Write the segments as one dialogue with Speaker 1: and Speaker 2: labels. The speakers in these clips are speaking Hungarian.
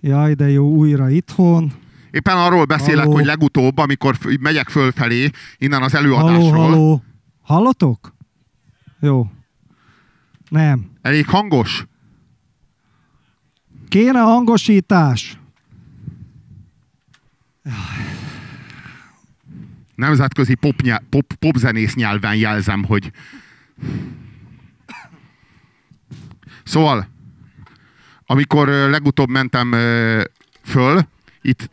Speaker 1: Jaj, de jó, újra itthon.
Speaker 2: Éppen arról beszélek,
Speaker 1: Halló.
Speaker 2: hogy legutóbb, amikor megyek fölfelé, innen az előadásról.
Speaker 1: Halló, halló. Hallotok? Jó. Nem.
Speaker 2: Elég hangos?
Speaker 1: Kéne hangosítás.
Speaker 2: Nemzetközi popzenész nyelven jelzem, hogy... Szóval, amikor legutóbb mentem föl, itt...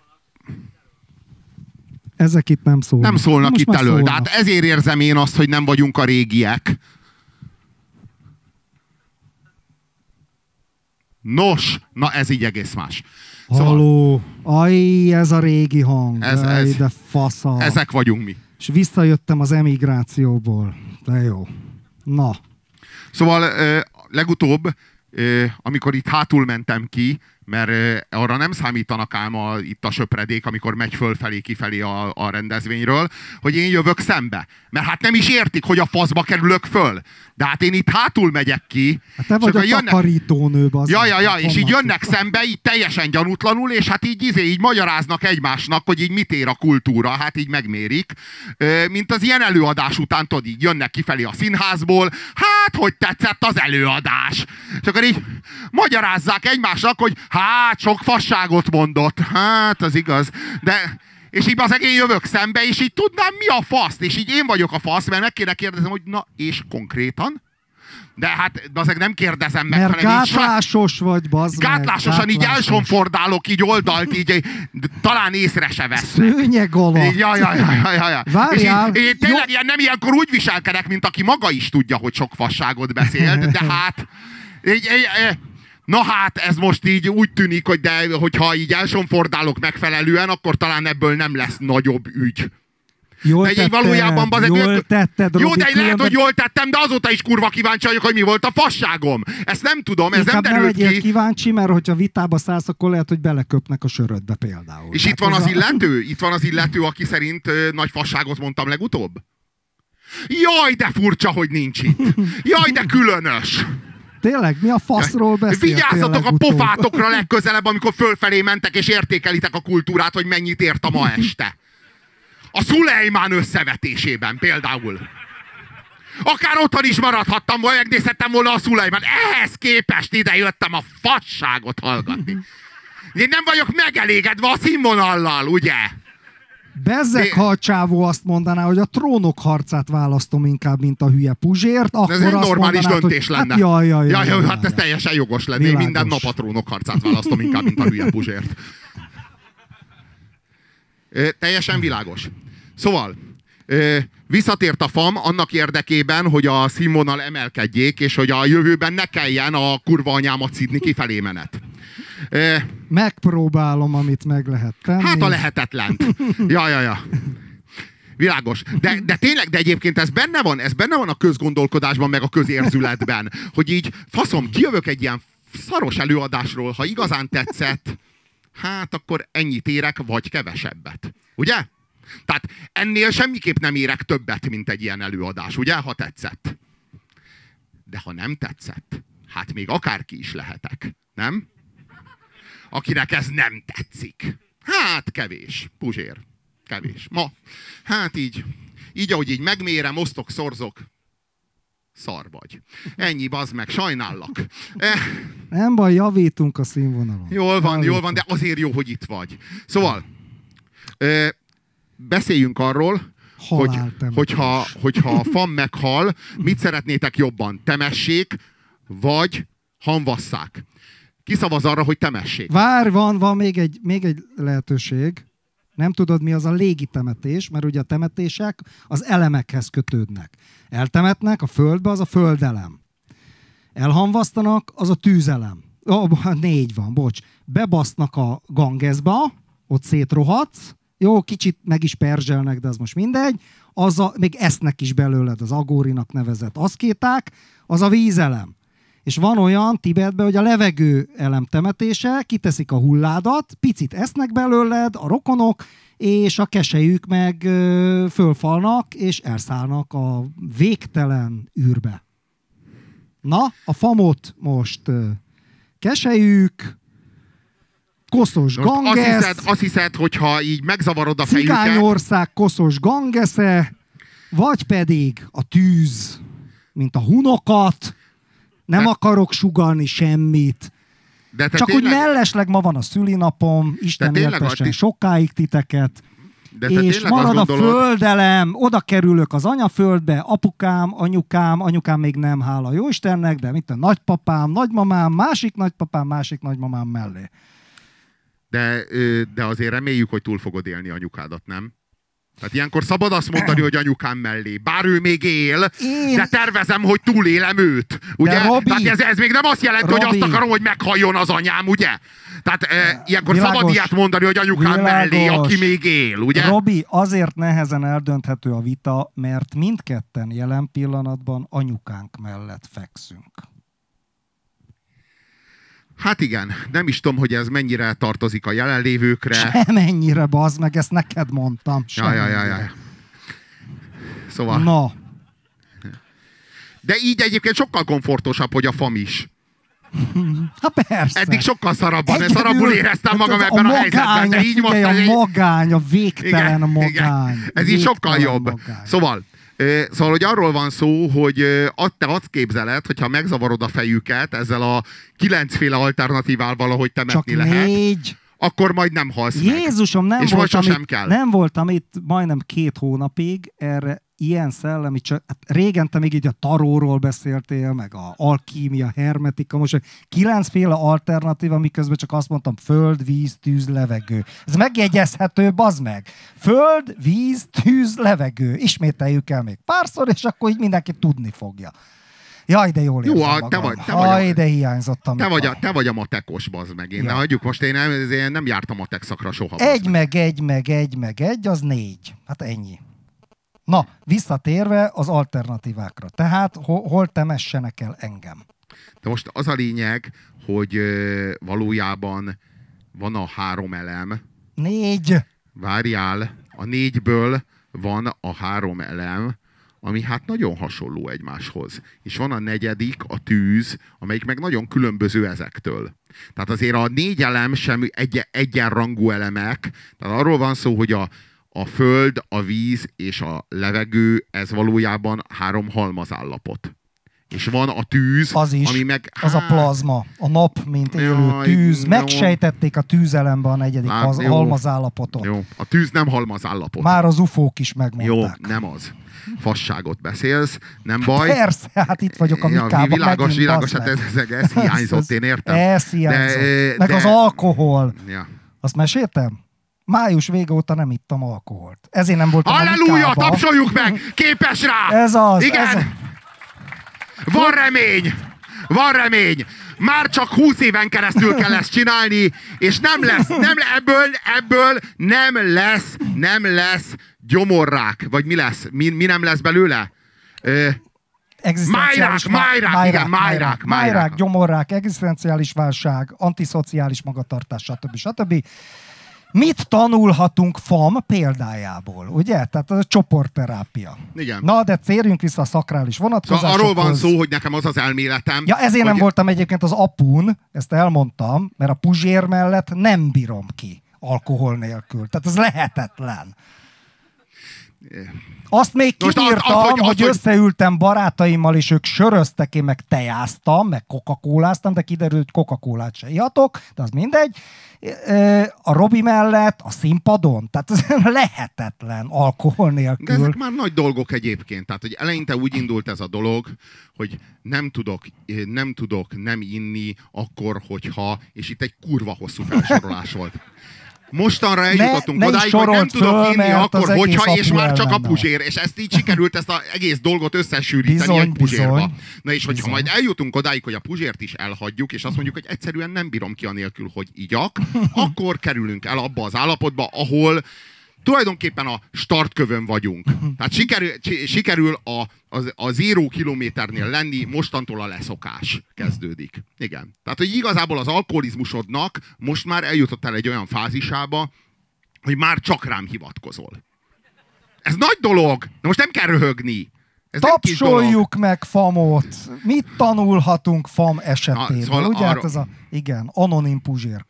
Speaker 1: Ezek itt nem szólnak.
Speaker 2: Nem szólnak
Speaker 1: most
Speaker 2: itt elő.
Speaker 1: szólnak.
Speaker 2: De hát ezért érzem én azt, hogy nem vagyunk a régiek. Nos, na ez így egész más.
Speaker 1: Halló. Aj, ez a régi hang.
Speaker 2: Ez-
Speaker 1: De fasza.
Speaker 2: Ezek vagyunk mi.
Speaker 1: És visszajöttem az emigrációból. De jó. Na.
Speaker 2: Szóval legutóbb, amikor itt hátul mentem ki, mert arra nem számítanak ám itt a söpredék, amikor megy fölfelé, kifelé a rendezvényről, hogy én jövök szembe. Mert hát nem is értik, hogy a faszba kerülök föl. De hát én itt hátul megyek ki.
Speaker 1: Hát te vagy a takarítónő, bazd.
Speaker 2: Ja, és így jönnek szembe, így teljesen gyanútlanul, és hát így magyaráznak egymásnak, hogy így mit ér a kultúra, hát így megmérik. Mint az ilyen előadás után, tudod, így jönnek kifelé a színházból, hát, hogy tetszett az előadás. És akkor így magyarázzák egymásnak, hogy hát, sok fasságot mondott. Hát, az igaz. De... És így az én jövök szembe, és így tudnám, mi a fasz. És így én vagyok a fasz, mert meg kéne kérdezem, hogy na, és konkrétan? De hát azért nem kérdezem meg,
Speaker 1: mert
Speaker 2: hanem
Speaker 1: gátlásos vagy, bazd meg.
Speaker 2: gátlásosan így elsonfordálok, így oldalt, így talán észre se vesznek.
Speaker 1: Szőnyeg alatt.
Speaker 2: Ja.
Speaker 1: Várjál.
Speaker 2: És így tényleg nem ilyenkor úgy viselkedek, mint aki maga is tudja, hogy sok fasságot beszélt, de hát... Na hát, ez most így úgy tűnik, hogy hogyha így elsonfordálok megfelelően, akkor talán ebből nem lesz nagyobb ügy.
Speaker 1: Jól
Speaker 2: de
Speaker 1: tetted,
Speaker 2: valójában
Speaker 1: jól tetted, Robi,
Speaker 2: jó, de lehet,
Speaker 1: különben...
Speaker 2: hogy jól tettem, de azóta is kurva kíváncsi vagyok, hogy mi volt a fasságom. Ezt nem tudom, ez
Speaker 1: inkább
Speaker 2: nem derült
Speaker 1: ne legyél
Speaker 2: ki.
Speaker 1: kíváncsi, mert hogyha vitába szállsz, akkor lehet, hogy beleköpnek a sörödbe például.
Speaker 2: És itt van az illető? Itt van az illető, aki szerint nagy fasságot mondtam legutóbb? Jaj, de furcsa, hogy nincs itt. Jaj, de különös.
Speaker 1: Tényleg? Mi a faszról beszéltél?
Speaker 2: Vigyázzatok a pofátokra legközelebb, amikor fölfelé mentek és értékelitek a kultúrát, hogy mennyit ért a ma este. A Szulejmán összevetésében például. Akár otthon is maradhattam, vagy megnézhettem volna a Szulejmán. Ehhez képest ide jöttem a fasságot hallgatni. Én nem vagyok megelégedve a színvonallal, ugye?
Speaker 1: Bezzeg, ha a csávó azt mondaná, hogy a Trónok harcát választom inkább, mint a hülye Puzsért, akkor
Speaker 2: ez egy
Speaker 1: azt
Speaker 2: normális
Speaker 1: mondanád,
Speaker 2: döntés
Speaker 1: hogy,
Speaker 2: lenne.
Speaker 1: Hát
Speaker 2: hát ez teljesen jogos lenne. Én minden nap a Trónok harcát választom inkább, mint a hülye Puzsért. Teljesen világos. Szóval, visszatért a FAM annak érdekében, hogy a színvonal emelkedjék, és hogy a jövőben ne kelljen a kurva anyámat szidni kifelé menet.
Speaker 1: Megpróbálom, amit meg lehet tenni.
Speaker 2: Hát a lehetetlent. Ja. Világos. De tényleg, de egyébként ez benne van a közgondolkodásban, meg a közérzületben, hogy így faszom, kijövök egy ilyen szaros előadásról, ha igazán tetszett, hát akkor ennyit érek, vagy kevesebbet. Ugye? Tehát ennél semmiképp nem érek többet, mint egy ilyen előadás, ugye? Ha tetszett. De ha nem tetszett, hát még akárki is lehetek, nem? Akinek ez nem tetszik. Hát kevés, Puzsér. Kevés. Ma. Hát így, ahogy így megmérem, osztok, szorzok, szar vagy. Ennyi, bazd meg, sajnállak.
Speaker 1: Nem baj, javítunk a színvonalon.
Speaker 2: Jól van, de azért jó, hogy itt vagy. Szóval, beszéljünk arról, hogyha a FAM meghal, mit szeretnétek jobban? Temessék, vagy hamvasszák? Ki szavaz arra, hogy temessék?
Speaker 1: Várj, van még egy lehetőség. Nem tudod, mi az a légitemetés, mert ugye a temetések az elemekhez kötődnek. Eltemetnek a földbe, az a földelem. Elhamvasztanak, az a tűzelem. 4 van, bocs. Bebasznak a Gangesba, ott szétrohadsz. Jó, kicsit meg is perzselnek, de az most mindegy. Még esznek is belőled, az agórinak nevezett aszkéták, az a vízelem. És van olyan Tibetben, hogy a levegő elem temetése, kiteszik a hulládat, picit esznek belőled a rokonok, és a keselyük meg fölfalnak, és elszállnak a végtelen űrbe. Na, a famot most keselyük, koszos Ganges.
Speaker 2: Azt hiszed, hogyha így megzavarod a fejüket...
Speaker 1: Cigányország koszos Gangesze, vagy pedig a tűz, mint a hunokat. Nem akarok sugallni semmit. Csak tényleg... úgy mellesleg ma van a szülinapom, Isten éltessen sokáig titeket. És marad a földelem, oda kerülök az anyaföldbe, apukám, anyukám még nem, hála jó Istennek, de mint a nagypapám, nagymamám, másik nagypapám, másik nagymamám mellé.
Speaker 2: De azért reméljük, hogy túl fogod élni anyukádat, nem? Tehát ilyenkor szabad azt mondani, hogy anyukám mellé. Bár ő még él, de tervezem, hogy túlélem őt. Ugye?
Speaker 1: Robi,
Speaker 2: tehát ez még nem azt jelenti, Robi, hogy azt akarom, hogy meghalljon az anyám, ugye? Tehát ilyenkor szabad ilyet mondani, hogy anyukám mellé, aki még él, ugye?
Speaker 1: Robi, azért nehezen eldönthető a vita, mert mindketten jelen pillanatban anyukánk mellett fekszünk.
Speaker 2: Hát igen, nem is tudom, hogy ez mennyire tartozik a jelenlévőkre.
Speaker 1: Semennyire, bazd meg, ezt neked mondtam.
Speaker 2: Jaj. Szóval...
Speaker 1: Na.
Speaker 2: De így egyébként sokkal komfortosabb, hogy a fam is.
Speaker 1: Hát persze.
Speaker 2: Eddig sokkal szarabbul éreztem magam ebben a helyzetben, de így most...
Speaker 1: A magány, a végtelen magány.
Speaker 2: Igen. Ez így sokkal jobb. Magány. Szóval, hogy arról van szó, hogy te azt képzeled, hogyha megzavarod a fejüket ezzel a 9 féle alternatívával valahogy temetni
Speaker 1: csak
Speaker 2: lehet.
Speaker 1: 4.
Speaker 2: Akkor majd nem halsz
Speaker 1: Jézusom,
Speaker 2: meg.
Speaker 1: Nem voltam itt majdnem 2 hónapig erre ilyen szellemi, hát régen te még így a taróról beszéltél, meg a alkímia, hermetika, most 9 féle alternatíva, miközben csak azt mondtam, föld, víz, tűz, levegő. Ez megjegyezhető, bazd meg. Föld, víz, tűz, levegő. Ismételjük el még párszor, és akkor így mindenki tudni fogja. Jaj, de jól érzem magam. Jaj, de hiányzott a
Speaker 2: te vagy a matekos, bazd meg. Én hagyjuk, most én nem jártam matek szakra soha.
Speaker 1: 1 meg 1 az 4. Hát ennyi. Na, visszatérve az alternatívákra. Tehát hol temessenek el engem?
Speaker 2: De most az a lényeg, hogy valójában van a 3 elem.
Speaker 1: 4.
Speaker 2: Várjál, a 4-ből van a 3 elem, ami hát nagyon hasonló egymáshoz. És van a 4., a tűz, amelyik meg nagyon különböző ezektől. Tehát azért a 4 elem sem egyenrangú elemek. Tehát arról van szó, hogy a föld, a víz és a levegő, ez valójában 3 halmazállapot. És van a tűz,
Speaker 1: az is,
Speaker 2: ami meg...
Speaker 1: Az a plazma, a nap, mint élő tűz. Megsejtették a tűzelemben a 4. halmazállapotot.
Speaker 2: Jó, a tűz nem halmazállapot.
Speaker 1: Már az ufók is megmondták.
Speaker 2: Jó, nem az. Fasságot beszélsz, nem baj.
Speaker 1: Persze, hát itt vagyok a Mikában.
Speaker 2: Világos, hát ez hiányzott, én értem.
Speaker 1: Ez hiányzott. Meg az alkohol. Ja. Azt meséltem? Május vége óta nem ittam alkoholt. Ezért nem voltam
Speaker 2: Halleluja, tapsoljuk meg! Képes rá!
Speaker 1: Ez az.
Speaker 2: Igen! Van remény! Már csak 20 éven keresztül kell ezt csinálni, és ebből nem lesz gyomorrák. Vagy mi lesz? Mi nem lesz belőle?
Speaker 1: Májrák, gyomorrák, egzisztenciális válság, antiszociális magatartás, stb. Mit tanulhatunk FAM példájából, ugye? Tehát ez a csoportterápia.
Speaker 2: Igen.
Speaker 1: Na, de térjünk vissza a szakrális vonatkozásokhoz.
Speaker 2: Szóval arról van szó, hogy nekem az az elméletem.
Speaker 1: Ja, ezért nem voltam egyébként az apun, ezt elmondtam, mert a Puzsér mellett nem bírom ki alkohol nélkül. Tehát ez lehetetlen. Azt még kiírtam, hogy összeültem barátaimmal, és ők söröztek, én meg tejáztam, meg coca-coláztam, de kiderült, hogy coca-colát se ihatok, de az mindegy. A Robi mellett, a színpadon, tehát ez lehetetlen alkohol nélkül.
Speaker 2: De ezek már nagy dolgok egyébként. Tehát, hogy eleinte úgy indult ez a dolog, hogy nem tudok nem inni akkor, hogyha, és itt egy kurva hosszú felsorolás volt. Mostanra eljutottunk odáig, hogy nem tudok inni akkor, hogyha, és már csak a Puzsér. És ezt így sikerült ezt az egész dolgot összesűríteni egy Puzsérba. Na és hogyha majd eljutunk odáig, hogy a Puzsért is elhagyjuk, és azt mondjuk, hogy egyszerűen nem bírom ki anélkül, hogy igyak, akkor kerülünk el abba az állapotba, ahol tulajdonképpen a startkövön vagyunk. Tehát sikerül a 0 kilométernél lenni, mostantól a leszokás kezdődik. Igen. Tehát, hogy igazából az alkoholizmusodnak most már eljutott el egy olyan fázisába, hogy már csak rám hivatkozol. Ez nagy dolog, de most nem kell röhögni. Ez
Speaker 1: tapsoljuk meg FAM-ot. Mit tanulhatunk FAM esetében? Ugye? Hát ez anonim Puzsérkör.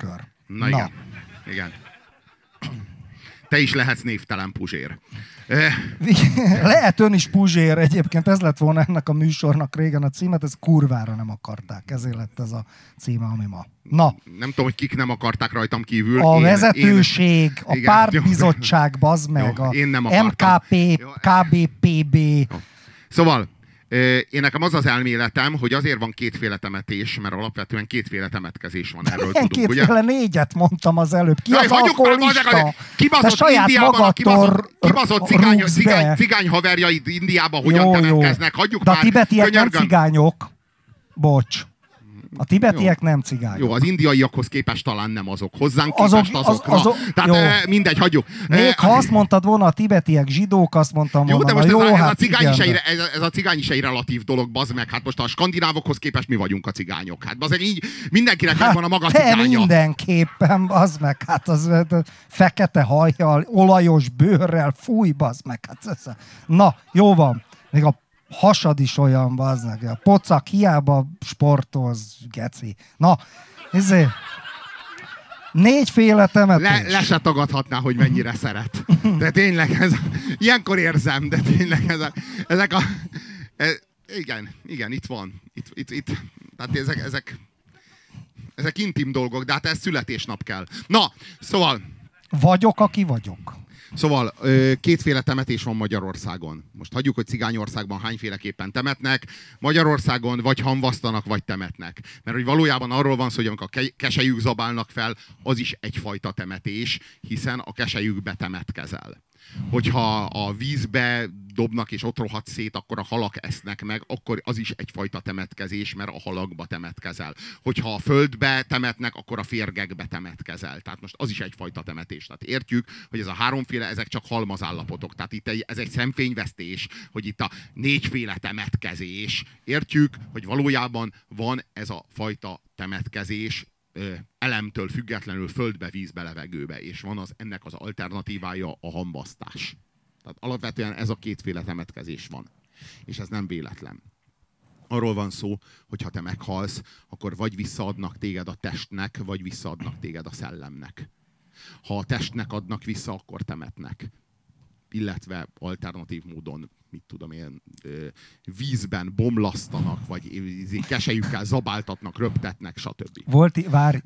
Speaker 2: Na igen. Igen. Te is lehetsz névtelen Puzsér.
Speaker 1: Lehet ön is Puzsér, egyébként ez lett volna ennek a műsornak régen a címet, ez kurvára nem akarták, ezért lett ez a címe, ami ma. Na.
Speaker 2: Nem tudom, hogy kik nem akarták rajtam kívül.
Speaker 1: A vezetőség, a
Speaker 2: igen,
Speaker 1: pártbizottság, bazd meg,
Speaker 2: jó, én nem
Speaker 1: a MKP, KBPB.
Speaker 2: Jó. Szóval, én nekem az az elméletem, hogy azért van kétféle temetés, mert alapvetően kétféle temetkezés van, erről
Speaker 1: Ilyen
Speaker 2: tudunk,
Speaker 1: kétféle
Speaker 2: ugye?
Speaker 1: Négyet mondtam az előbb. Ki
Speaker 2: Jaj,
Speaker 1: az alkoholista?
Speaker 2: Kibaszott Indiában, kibaszott cigány haverjaid Indiában hogyan temetkeznek. Hagyjuk
Speaker 1: de
Speaker 2: már.
Speaker 1: A tibetiek nem
Speaker 2: könyörgöm.
Speaker 1: cigányok. Bocs. A tibetiek nem cigányok.
Speaker 2: Jó, az indiaiakhoz képest talán nem azok. Hozzánk képest azok. Tehát mindegy, hagyjuk.
Speaker 1: Még ha azt mondtad volna, a tibetiek zsidók, azt mondtam volna.
Speaker 2: Jó, de most ez a cigány is egy relatív dolog, bazd meg. Hát most a skandinávokhoz képest mi vagyunk a cigányok. Hát bazd meg így mindenkinek megvan a maga cigánya.
Speaker 1: Te mindenképpen, bazd meg. Hát az fekete hajjal, olajos bőrrel, fúj, bazd meg. Hát, na, jó van. Még a hasad is olyan, bazdmeg. A pocak hiába sportolsz, geci. Na, négyféle temetés.
Speaker 2: Le se tagadhatná, hogy mennyire szeret. De tényleg, ilyenkor érzem, de tényleg igen, itt van. Itt. Tehát ezek intim dolgok, de hát ez születésnap kell. Na, szóval...
Speaker 1: Vagyok, aki vagyok.
Speaker 2: Szóval kétféle temetés van Magyarországon. Most hagyjuk, hogy Cigányországban hányféleképpen temetnek. Magyarországon vagy hamvasztanak, vagy temetnek. Mert hogy valójában arról van szó, hogy amikor a keselyük zabálnak fel, az is egyfajta temetés, hiszen a keselyükbe temetkezel. Hogyha a vízbe dobnak és ott rohadt szét, akkor a halak esznek meg, akkor az is egyfajta temetkezés, mert a halakba temetkezel. Hogyha a földbe temetnek, akkor a férgekbe temetkezel. Tehát most az is egyfajta temetés. Tehát értjük, hogy ez a háromféle, ezek csak halmazállapotok. Tehát itt ez egy szemfényvesztés, hogy itt a négyféle temetkezés. Értjük, hogy valójában van ez a fajta temetkezés, elemtől függetlenül földbe, vízbe, levegőbe, és van ennek az alternatívája a hamvasztás. Tehát alapvetően ez a kétféle temetkezés van. És ez nem véletlen. Arról van szó, hogy ha te meghalsz, akkor vagy visszaadnak téged a testnek, vagy visszaadnak téged a szellemnek. Ha a testnek adnak vissza, akkor temetnek. Illetve alternatív módon, mit tudom én, vízben bomlasztanak, vagy keselyükkel zabáltatnak, röptetnek, stb.
Speaker 1: Várj,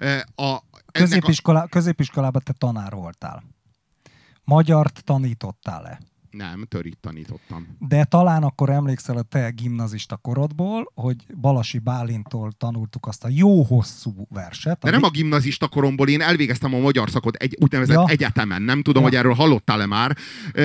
Speaker 1: középiskolában te tanár voltál. Magyart tanítottál-e?
Speaker 2: Nem, törit tanítottam.
Speaker 1: De talán akkor emlékszel a te gimnazista korodból, hogy Balasi Bálintól tanultuk azt a jó hosszú verset.
Speaker 2: De nem a gimnazista koromból, én elvégeztem a magyar szakot egy úgynevezett egyetemen. Nem tudom, hogy erről hallottál-e már.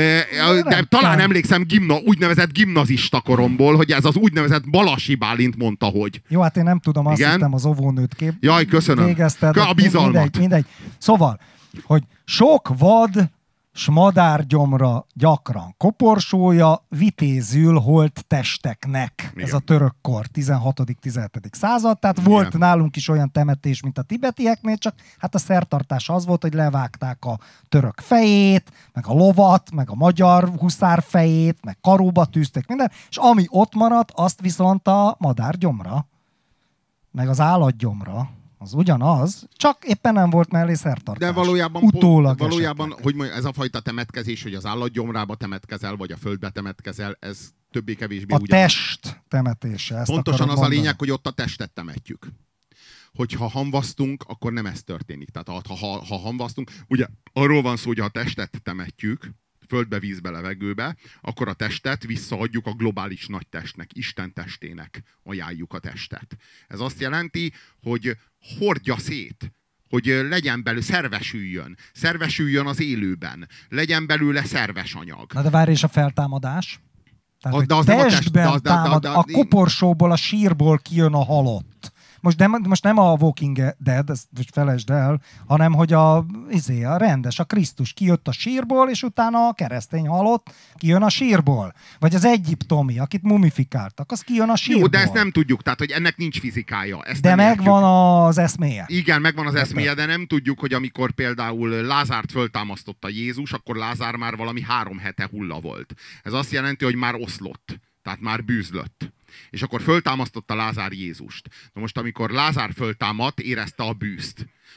Speaker 2: De talán emlékszem úgynevezett gimnazista koromból, hogy ez az úgynevezett Balasi Bálint mondta, hogy.
Speaker 1: Jó, hát én nem tudom, azt hittem az óvónőt
Speaker 2: Jaj, köszönöm.
Speaker 1: Végezted.
Speaker 2: A bizalmat.
Speaker 1: Mindegy. Szóval, hogy sok vad s madárgyomra gyakran koporsója, vitézül holt testeknek. Igen. Ez a török kor, 16.-17. század. Tehát igen, volt nálunk is olyan temetés, mint a tibetieknél, csak hát a szertartás az volt, hogy levágták a török fejét, meg a lovat, meg a magyar huszár fejét, meg karóba tűztek minden, és ami ott maradt, azt viszont a madárgyomra, meg az állatgyomra, az ugyanaz, csak éppen nem volt mellé szertartás.
Speaker 2: De valójában hogy mondjam, ez a fajta temetkezés, hogy az állatgyomrába temetkezel, vagy a földbe temetkezel, ez többé-kevésbé ugyanaz.
Speaker 1: A test temetése.
Speaker 2: Pontosan az a lényeg, hogy ott a testet temetjük. Hogyha hamvasztunk, akkor nem ez történik. Tehát ha hamvasztunk, ugye arról van szó, hogy ha a testet temetjük, földbe, vízbe, levegőbe, akkor a testet visszaadjuk a globális nagy testnek, Isten testének ajánljuk a testet. Ez azt jelenti, hogy hordja szét, hogy legyen belőle, szervesüljön az élőben, legyen belőle szerves anyag.
Speaker 1: Na de várj, és a feltámadás? Tehát, hogy testben támad, a koporsóból, a sírból kijön a halott. Most nem a Walking Dead, ezt felejtsd el, hanem hogy a rendes, a Krisztus kijött a sírból, és utána a keresztény halott kijön a sírból. Vagy az egyiptomi, akit mumifikáltak, az kijön a sírból.
Speaker 2: Jó, de ezt nem tudjuk, tehát hogy ennek nincs fizikája.
Speaker 1: De megvan az eszméje.
Speaker 2: Igen, megvan az eszméje, de nem tudjuk, hogy amikor például Lázárt föltámasztotta Jézus, akkor Lázár már valami 3 hete hulla volt. Ez azt jelenti, hogy már oszlott, tehát már bűzlött. És akkor föltámasztotta Lázár Jézust. Na most, amikor Lázár föltámadt, érezte a bűzt.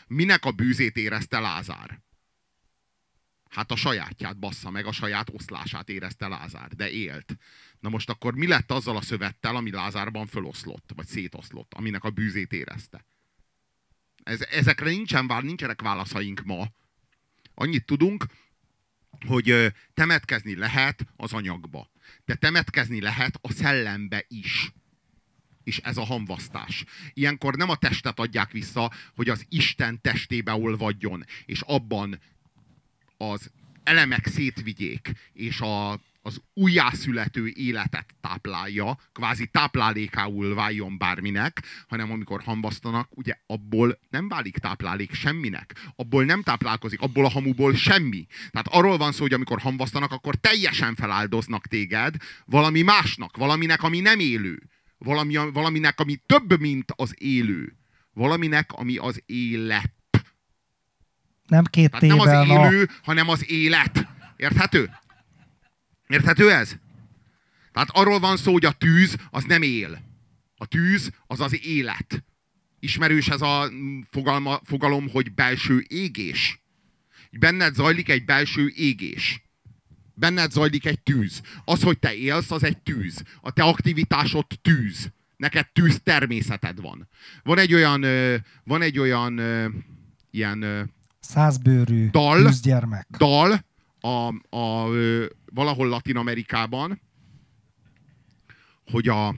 Speaker 2: Minek a bűzét érezte Lázár? Hát a sajátját, bassza meg, a saját oszlását érezte Lázár, de élt. Na most akkor mi lett azzal a szövettel, ami Lázárban föloszlott, vagy szétoszlott, aminek a bűzét érezte? Ezekre nincsenek válaszaink ma. Annyit tudunk, hogy temetkezni lehet az anyagba, de temetkezni lehet a szellembe is. És ez a hamvasztás. Ilyenkor nem a testet adják vissza, hogy az Isten testébe olvadjon, és abban az elemek szétvigyék, és az újjászülető életet táplálja, kvázi táplálékául váljon bárminek, hanem amikor hamvasztanak, ugye abból nem válik táplálék semminek. Abból nem táplálkozik, abból a hamuból semmi. Tehát arról van szó, hogy amikor hamvasztanak, akkor teljesen feláldoznak téged valami másnak, valaminek, ami nem élő. Valaminek, ami több, mint az élő. Valaminek, ami az élet.
Speaker 1: Nem két
Speaker 2: Tehát nem az
Speaker 1: tével,
Speaker 2: élő, hanem az élet. Érthető? Érthető ez? Tehát arról van szó, hogy a tűz az nem él. A tűz az az élet. Ismerős ez a fogalom, hogy belső égés. Benned zajlik egy belső égés. Benned zajlik egy tűz. Az, hogy te élsz, az egy tűz. A te aktivitásod tűz. Neked tűz természeted van. Van egy olyan ilyen
Speaker 1: százbőrű tűzgyermek.
Speaker 2: Dal valahol Latin-Amerikában, hogy a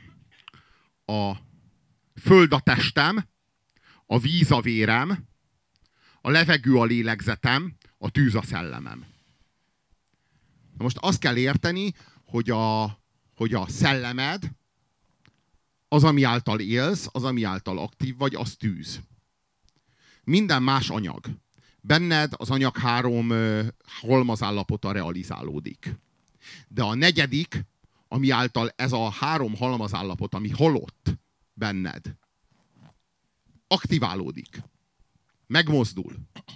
Speaker 2: föld a testem, a víz a vérem, a levegő a lélegzetem, a tűz a szellemem. Na most azt kell érteni, hogy a szellemed, az, ami által élsz, az, ami által aktív vagy, az tűz. Minden más anyag. Benned az anyag 3 halmazállapota realizálódik. De a negyedik, ami által ez a 3 halmazállapot, ami halott benned, aktiválódik, megmozdul,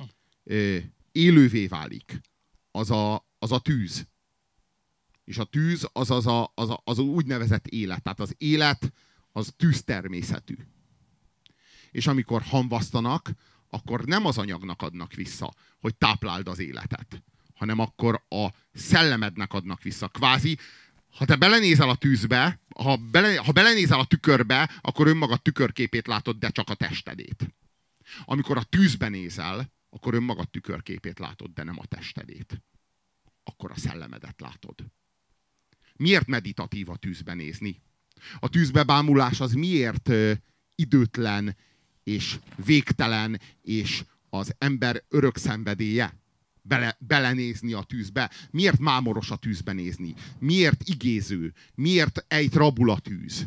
Speaker 2: élővé válik, az a tűz. És a tűz az úgynevezett élet. Tehát az élet az tűztermészetű. És amikor hamvasztanak, akkor nem az anyagnak adnak vissza, hogy tápláld az életet, hanem akkor a szellemednek adnak vissza. Kvázi, ha te belenézel a tűzbe, ha belenézel a tükörbe, akkor önmagad tükörképét látod, de csak a testedét. Amikor a tűzbe nézel, akkor önmagad tükörképét látod, de nem a testedét. Akkor a szellemedet látod. Miért meditatív a tűzbe nézni? A tűzbe bámulás az miért időtlen és végtelen, és az ember örök szenvedélye? Belenézni a tűzbe. Miért mámoros a tűzbe nézni? Miért igéző? Miért ejt rabul a tűz?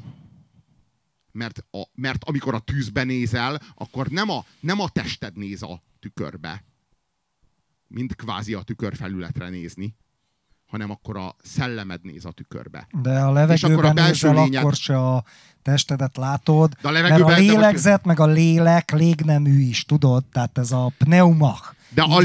Speaker 2: Mert amikor a tűzbe nézel, akkor nem a tested néz a tükörbe, mint kvázi a tükörfelületre nézni, hanem akkor a szellemed néz a tükörbe.
Speaker 1: De a levegőben nézel, akkor se a testedet látod, mert a lélegzet, meg a lélek légnemű is, tudod? Tehát ez a pneumach.
Speaker 2: De a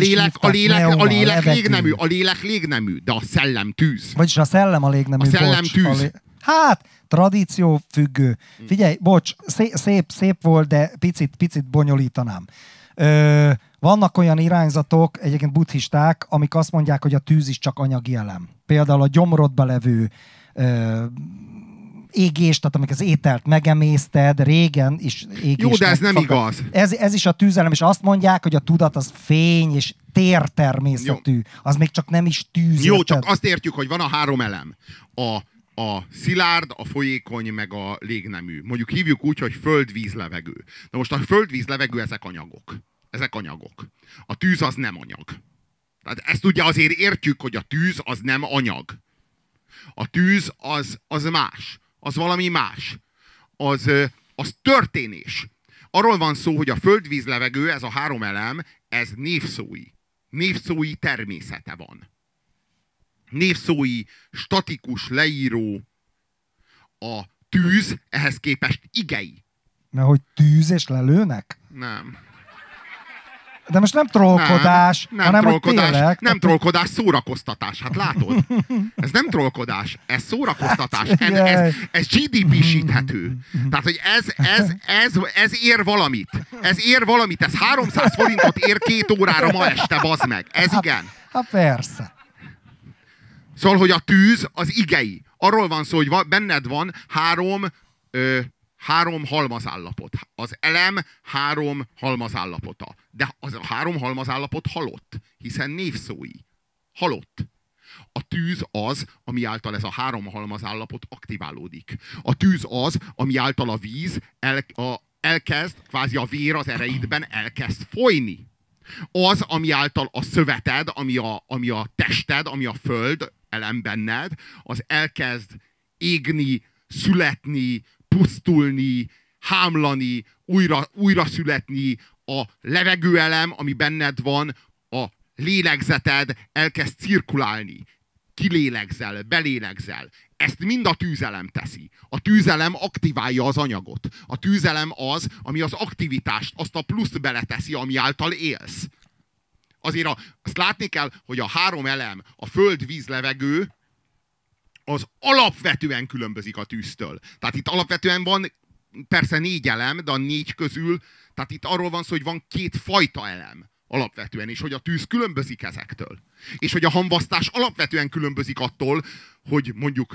Speaker 2: lélek légnemű, de a szellem tűz.
Speaker 1: Vagyis a szellem a légnemű.
Speaker 2: A szellem tűz.
Speaker 1: Hát, tradíció függő. Figyelj, bocs, szép volt, de picit bonyolítanám. Vannak olyan irányzatok, egyébként buddhisták, amik azt mondják, hogy a tűz is csak anyagi elem. Például a gyomrodba levő égés, tehát amikor az ételt megemészted, régen is égés.
Speaker 2: Jó, de ez nem igaz.
Speaker 1: Ez is a tűzelem, és azt mondják, hogy a tudat az fény és tér természetű. Jó. Az még csak nem is tűz.
Speaker 2: Jó, csak azt értjük, hogy van a 3 elem. A szilárd, a folyékony, meg a légnemű. Mondjuk hívjuk úgy, hogy föld, víz, levegő. Na most a föld, víz, levegő, ezek anyagok. Ezek anyagok. A tűz az nem anyag. Tehát ezt ugye azért értjük, hogy a tűz az nem anyag. A tűz az más. Az valami más. Az történés. Arról van szó, hogy a föld, víz, levegő, ez a 3 elem, ez névszói. Névszói természete van. Névszói, statikus, leíró. A tűz ehhez képest igei.
Speaker 1: Mert hogy tűz és lelőnek?
Speaker 2: Nem.
Speaker 1: De most nem trollkodás,
Speaker 2: nem
Speaker 1: hanem
Speaker 2: trollkodás,
Speaker 1: hogy tényleg.
Speaker 2: nem trollkodás, szórakoztatás. Hát látod? Ez nem trollkodás, ez szórakoztatás. Ez GDP-síthető. Tehát, hogy ez ér valamit. Ez ér valamit. Ez 300 forintot ér 2 órára ma este, bazd meg. Ez igen.
Speaker 1: Hát persze.
Speaker 2: Szóval, hogy a tűz az igei. Arról van szó, hogy benned van három halmazállapot. Az elem 3 halmazállapota. De az a 3 halmazállapot halott, hiszen névszói. Halott. A tűz az, ami által ez a 3 halmazállapot aktiválódik. A tűz az, ami által a víz elkezd, kvázi a vér az ereidben elkezd folyni. Az, ami által a szöveted, ami a tested, ami a föld elem benned, az elkezd égni, születni, pusztulni, hámlani, újra születni, a levegőelem, ami benned van, a lélegzeted elkezd cirkulálni. Kilélegzel, belélegzel. Ezt mind a tűzelem teszi. A tűzelem aktiválja az anyagot. A tűzelem az, ami az aktivitást, azt a pluszt beleteszi, ami által élsz. Azért azt látni kell, hogy a 3 elem, a föld, víz, levegő, az alapvetően különbözik a tűztől. Tehát itt alapvetően van persze 4 elem, de a 4 közül, tehát itt arról van szó, hogy van 2 fajta elem alapvetően, és hogy a tűz különbözik ezektől. És hogy a hamvasztás alapvetően különbözik attól, hogy mondjuk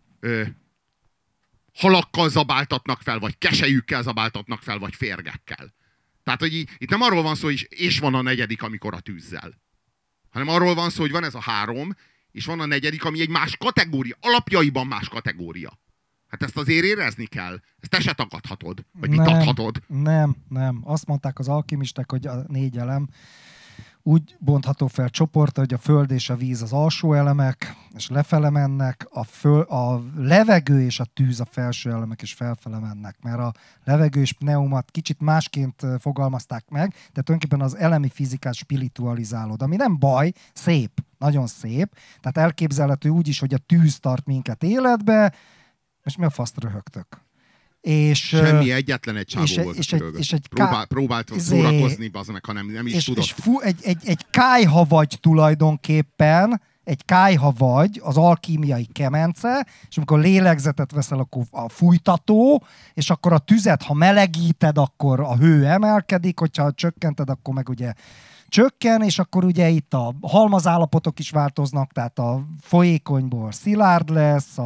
Speaker 2: halakkal zabáltatnak fel, vagy keselyükkel zabáltatnak fel, vagy férgekkel. Tehát, hogy itt nem arról van szó, és van a 4., amikor a tűzzel. Hanem arról van szó, hogy van ez a 3, és van a 4., ami egy más kategória, alapjaiban más kategória. Hát ezt azért érezni kell. Ezt te se tagadhatod, vagy vitathatod.
Speaker 1: Nem. Azt mondták az alkimisták, hogy a 4 elem úgy bontható fel csoportra, hogy a föld és a víz az alsó elemek, és lefele mennek, a levegő és a tűz a felső elemek, és felfele mennek, mert a levegő és pneumat kicsit másként fogalmazták meg, de tulajdonképpen az elemi fizikát spiritualizálod, ami nem baj, szép, nagyon szép, tehát elképzelhető úgy is, hogy a tűz tart minket életbe, és mi a faszt röhögtök? És,
Speaker 2: semmi, egyetlen egy csávó volt. Próbált szórakozni, bazd meg, ha nem is tudott.
Speaker 1: És egy kályha vagy tulajdonképpen, egy kályha vagy, az alkímiai kemence, és amikor lélegzetet veszel, akkor a fújtató, és akkor a tüzet, ha melegíted, akkor a hő emelkedik, hogyha csökkented, akkor meg ugye csökken, és akkor ugye itt a halmazállapotok is változnak, tehát a folyékonyból szilárd lesz,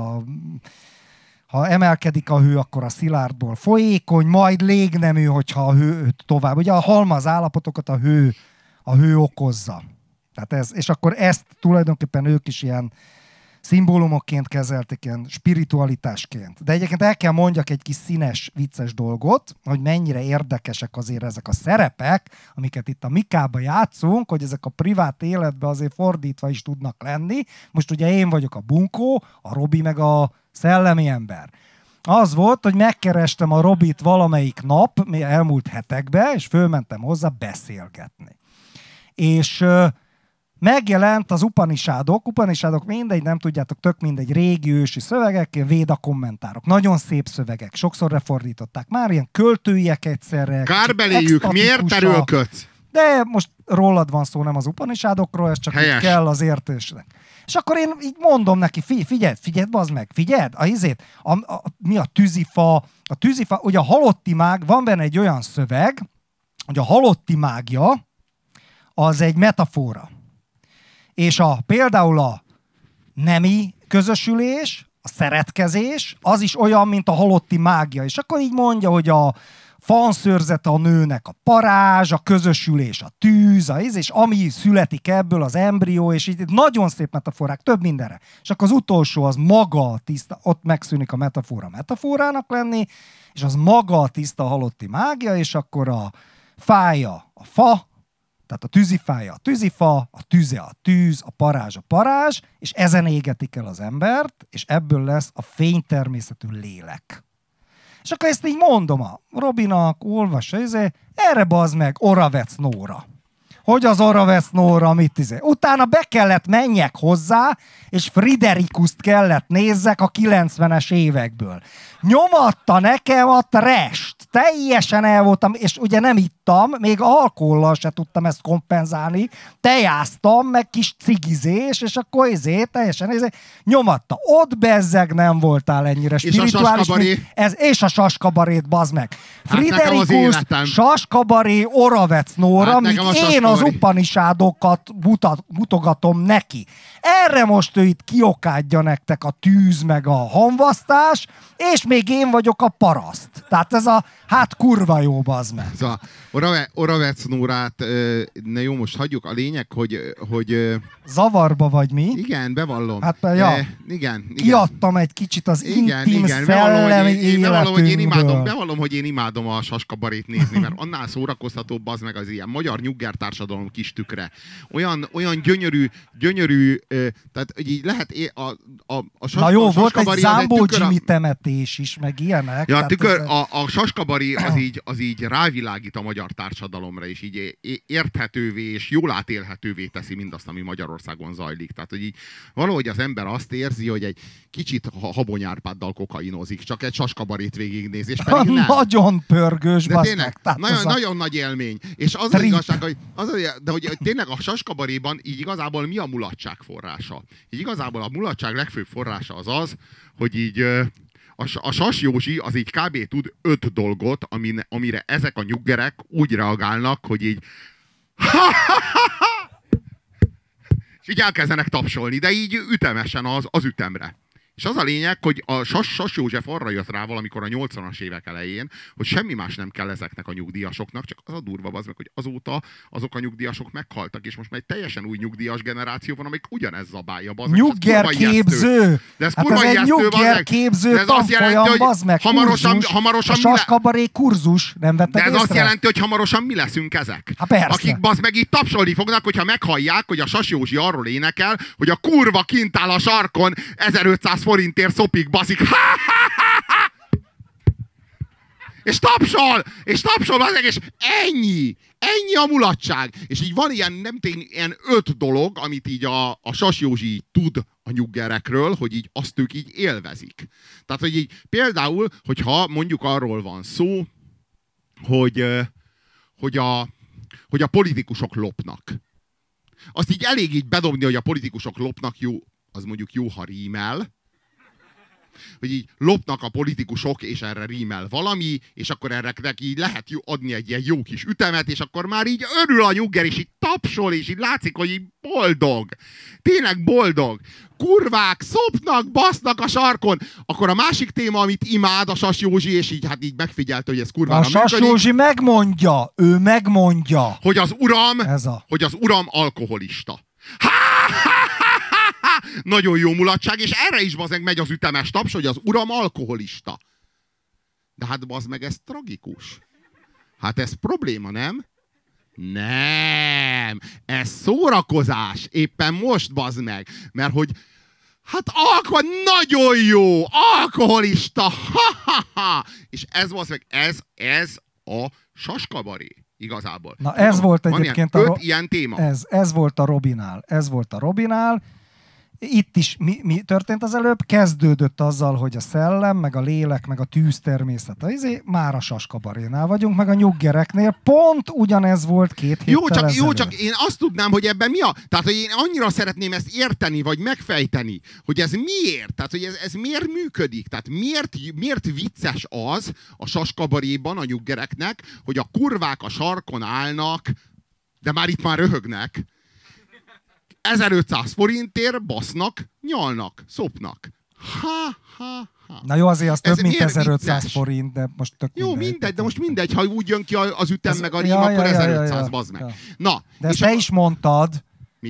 Speaker 1: ha emelkedik a hő, akkor a szilárdból folyékony, majd légnemű, hogyha a hő tovább. Ugye a halmaz állapotokat a hő okozza. Tehát és akkor ezt tulajdonképpen ők is ilyen szimbólumokként kezelték, ilyen spiritualitásként. De egyébként el kell mondjak egy kis színes, vicces dolgot, hogy mennyire érdekesek azért ezek a szerepek, amiket itt a Mikába játszunk, hogy ezek a privát életben azért fordítva is tudnak lenni. Most ugye én vagyok a bunkó, a Robi meg a szellemi ember. Az volt, hogy megkerestem a Robit valamelyik nap, elmúlt hetekben, és fölmentem hozzá beszélgetni. És megjelent az Upanishadok mindegy, nem tudjátok, tök mindegy, régi ősi szövegek, véda kommentárok. Nagyon szép szövegek, sokszor lefordították. Már ilyen költőiek egyszerre.
Speaker 2: Kár beléjük, miért erőlködsz?
Speaker 1: De most rólad van szó, nem az Upanishadokról, ez csak így kell az értésnek. És akkor én így mondom neki, figyeld, bazd meg, figyeld, mi a tűzifa? A tűzifa, ugye a halotti mág, van benne egy olyan szöveg, hogy a halotti mágia az egy metafora. És például a nemi közösülés, a szeretkezés, az is olyan, mint a halotti mágia. És akkor így mondja, hogy a fanszőrzete a nőnek a parázs, a közösülés a tűz, és ami születik ebből az embrió, és így nagyon szép metaforák, több mindenre. És akkor az utolsó az maga a tiszta, ott megszűnik a metafora metaforának lenni, és az maga a tiszta halotti mágia, és akkor a fája a fa, tehát a tűzifája a tűzifa, a tüze a tűz, a parázs, és ezen égetik el az embert, és ebből lesz a fénytermészetű lélek. És akkor ezt így mondom a Robinak, olvassa, erre bazd meg, Oravec Nóra. hogy az Oravec Nóra mit izé. Utána be kellett menjek hozzá, és Friderikuszt kellett nézzek a 90-es évekből. Nyomatta nekem a trest. Teljesen el voltam, és ugye nem ittam, még alkohollal se tudtam ezt kompenzálni. Tejáztam, meg kis cigizés, és akkor teljesen nyomatta. Ott bezzeg nem voltál ennyire spirituális. És a saskabarét, bazd meg. Friderikus, saskabaré, Oravec Nóra, míg én az upanisádokat mutogatom neki. Erre most ő itt kiokádja nektek a tűz, meg a hamvasztás, és még én vagyok a paraszt. Tehát ez a, hát kurva jó, bazd meg.
Speaker 2: Szóval Oravec Nórát, ne jó, most hagyjuk. A lényeg, hogy
Speaker 1: zavarba vagy mi?
Speaker 2: Igen, bevallom.
Speaker 1: Hát ja.
Speaker 2: Igen.
Speaker 1: Kiadtam egy kicsit az intim szellemi életünkből.
Speaker 2: Bevallom, hogy én imádom a saskabarét nézni, mert annál szórakoztatóbb az meg az ilyen magyar nyugger társadalom kis tükre. Olyan gyönyörű, tehát hogy így lehet a
Speaker 1: na jó, volt egy Zámbó Jimmy temetés is, meg ilyenek.
Speaker 2: Ja, a saskabari az így rávilágít a magyar társadalomra, és így érthetővé és jól átélhetővé teszi mindazt, ami Magyarországon zajlik. Tehát, hogy így valahogy az ember azt érzi, hogy egy kicsit Habony Árpáddal kokainozik, csak egy saskabarét végignézés, pedig nem.
Speaker 1: Nagyon pörgős,
Speaker 2: tényleg, nagyon nagy élmény. És az az igazság, hogy tényleg a saskabaréban így igazából mi a mulatság forrása? Így igazából a mulatság legfőbb forrása az, hogy így a Sas Józsi az így kb. Tud 5 dolgot, amire ezek a nyuggerek úgy reagálnak, hogy így és így elkezdenek tapsolni, de így ütemesen az ütemre. És az a lényeg, hogy a Sas József arra jött rá valamikor a 80-as évek elején, hogy semmi más nem kell ezeknek a nyugdíjasoknak, csak az a durva az meg, hogy azóta azok a nyugdíjasok meghaltak, és most már egy teljesen új nyugdíjas generáció van, amik ugyanez zabálja.
Speaker 1: Nyuggerképző!
Speaker 2: De ez kurva ijesztő,
Speaker 1: nyuggerképző tanfolyam, bazd meg,
Speaker 2: hamarosan
Speaker 1: a saskabaré kurzus, nem vetted
Speaker 2: de ez
Speaker 1: észre?
Speaker 2: azt jelenti, hogy hamarosan mi leszünk ezek.
Speaker 1: Há, persze.
Speaker 2: Akik bazd meg így tapsolni fognak, hogyha meghallják, hogy a Sas Józsi arról énekel, hogy a kurva kint áll a sarkon 1500 forintért szopik, baszik. És tapsol, és ennyi a mulatság. És így van ilyen 5 dolog, amit így a Sas Józsi tud a nyuggerekről, hogy így azt ők így élvezik. Tehát, hogy így például, hogyha mondjuk arról van szó, hogy a politikusok lopnak. Azt így elég így bedobni, hogy a politikusok lopnak, jó, az mondjuk jó, ha rímel, hogy így lopnak a politikusok, és erre rímel valami, és akkor erre így lehet adni egy ilyen jó kis ütemet, és akkor már így örül a nyugger, és így tapsol, és így látszik, hogy így boldog. Tényleg boldog. Kurvák, szopnak, basznak a sarkon. Akkor a másik téma, amit imád a Sas Józsi, és így hát így megfigyelte, hogy ez kurvára működik.
Speaker 1: A Sas Józsi megmondja, ő megmondja.
Speaker 2: Hogy az uram alkoholista. Nagyon jó mulatság, és erre is bazeg megy az ütemes taps, hogy az uram alkoholista. De hát bazd meg, ez tragikus. Hát ez probléma, nem? Nem! Ez szórakozás! Éppen most bazd meg! Mert hogy hát nagyon jó! Alkoholista! Ha-ha-ha! És ez bazd meg, ez a saskabaré. Igazából.
Speaker 1: Na ez volt egyébként
Speaker 2: ilyen téma.
Speaker 1: Ez volt a Robinál. Itt is mi történt az előbb? Kezdődött azzal, hogy a szellem, meg a lélek, meg a tűz természet. Már a saskabarénál vagyunk, meg a nyuggereknél. Pont ugyanez volt 2 héttel ezelőtt.
Speaker 2: Jó, csak én azt tudnám, hogy ebben mi a... Tehát, hogy én annyira szeretném ezt érteni, vagy megfejteni, hogy ez miért? Tehát, hogy ez miért működik? Tehát miért vicces az a saskabaréban a nyuggereknek, hogy a kurvák a sarkon állnak, de már itt már röhögnek, 1500 forintért basznak, nyalnak, szopnak.
Speaker 1: Na jó, azért az több, mint 1500 forint, de most tök
Speaker 2: jó, mindegy, de most mindegy, ha úgy jön ki az ütem meg a rím, akkor 1500, bazd meg. Na,
Speaker 1: de ezt te is mondtad.
Speaker 2: Mit?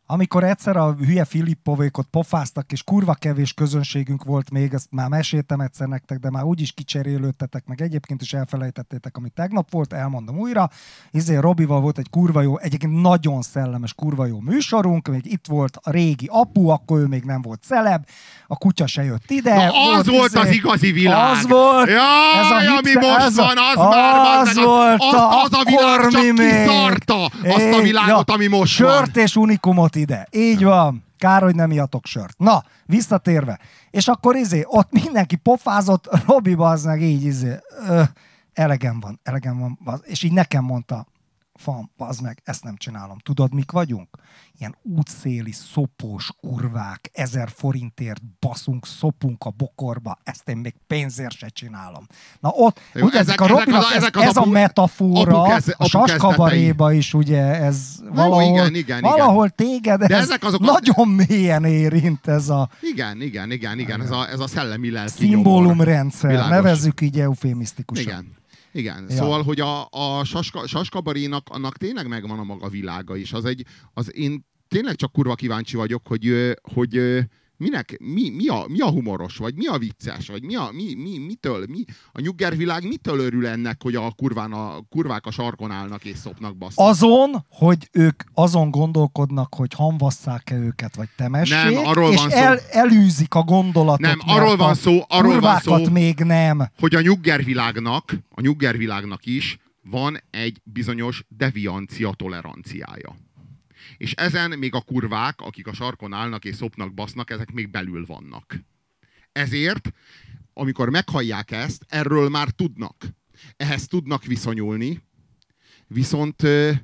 Speaker 1: Amikor egyszer a hülye Filippovékot pofáztak, és kurva kevés közönségünk volt még, ezt már meséltem egyszer nektek, de már úgyis kicserélődtetek, meg egyébként is elfelejtettétek, ami tegnap volt, elmondom újra. Robival volt egy kurva jó, egyébként nagyon szellemes kurva jó műsorunk, még itt volt a régi apu, akkor ő még nem volt celeb, a kutya se jött ide.
Speaker 2: Na, az volt az igazi világ.
Speaker 1: Az volt.
Speaker 2: Jaj,
Speaker 1: ez a
Speaker 2: ami most van, az már az a világ csak kiszarta azt a világot, ami most van.
Speaker 1: Sört és unikumot ide. Így van. Kár, hogy nem ijatok sört. Na, visszatérve. És akkor ott mindenki pofázott, Robi bazdmeg így elegem van. És így nekem mondta, fan, bazd meg, ezt nem csinálom. Tudod, mik vagyunk? Ilyen útszéli, szopós kurvák, 1000 forintért baszunk, szopunk a bokorba, ezt én még pénzért se csinálom. Na ott,
Speaker 2: jó,
Speaker 1: ugye ezek a Robinak, ez a metafora, a Saskabaréba is, ugye, ez valahol,
Speaker 2: igen.
Speaker 1: valahol téged, de ez nagyon mélyen érint ez a...
Speaker 2: Igen, ez a szellemi lelki
Speaker 1: szimbólumrendszer, nevezzük így eufémisztikusan.
Speaker 2: Igen. Ja. Szóval, hogy a Saskabarénak annak tényleg megvan a maga világa is. Én tényleg csak kurva kíváncsi vagyok, hogy mi a humoros, vagy mi a vicces, vagy a nyuggervilág mitől örül ennek, hogy a kurvák a sarkon állnak és szopnak bassznak?
Speaker 1: Azon, hogy ők azon gondolkodnak, hogy hamvasszák-e őket, vagy temessék,
Speaker 2: nem, arról
Speaker 1: és
Speaker 2: van szó.
Speaker 1: Elűzik a gondolatot.
Speaker 2: Nem, arról van szó,
Speaker 1: még nem.
Speaker 2: Hogy a nyuggervilágnak is van egy bizonyos deviancia toleranciája. És ezen még a kurvák, akik a sarkon állnak és szopnak, basznak, ezek még belül vannak. Ezért, amikor meghallják ezt, erről már tudnak. Ehhez tudnak viszonyulni, viszont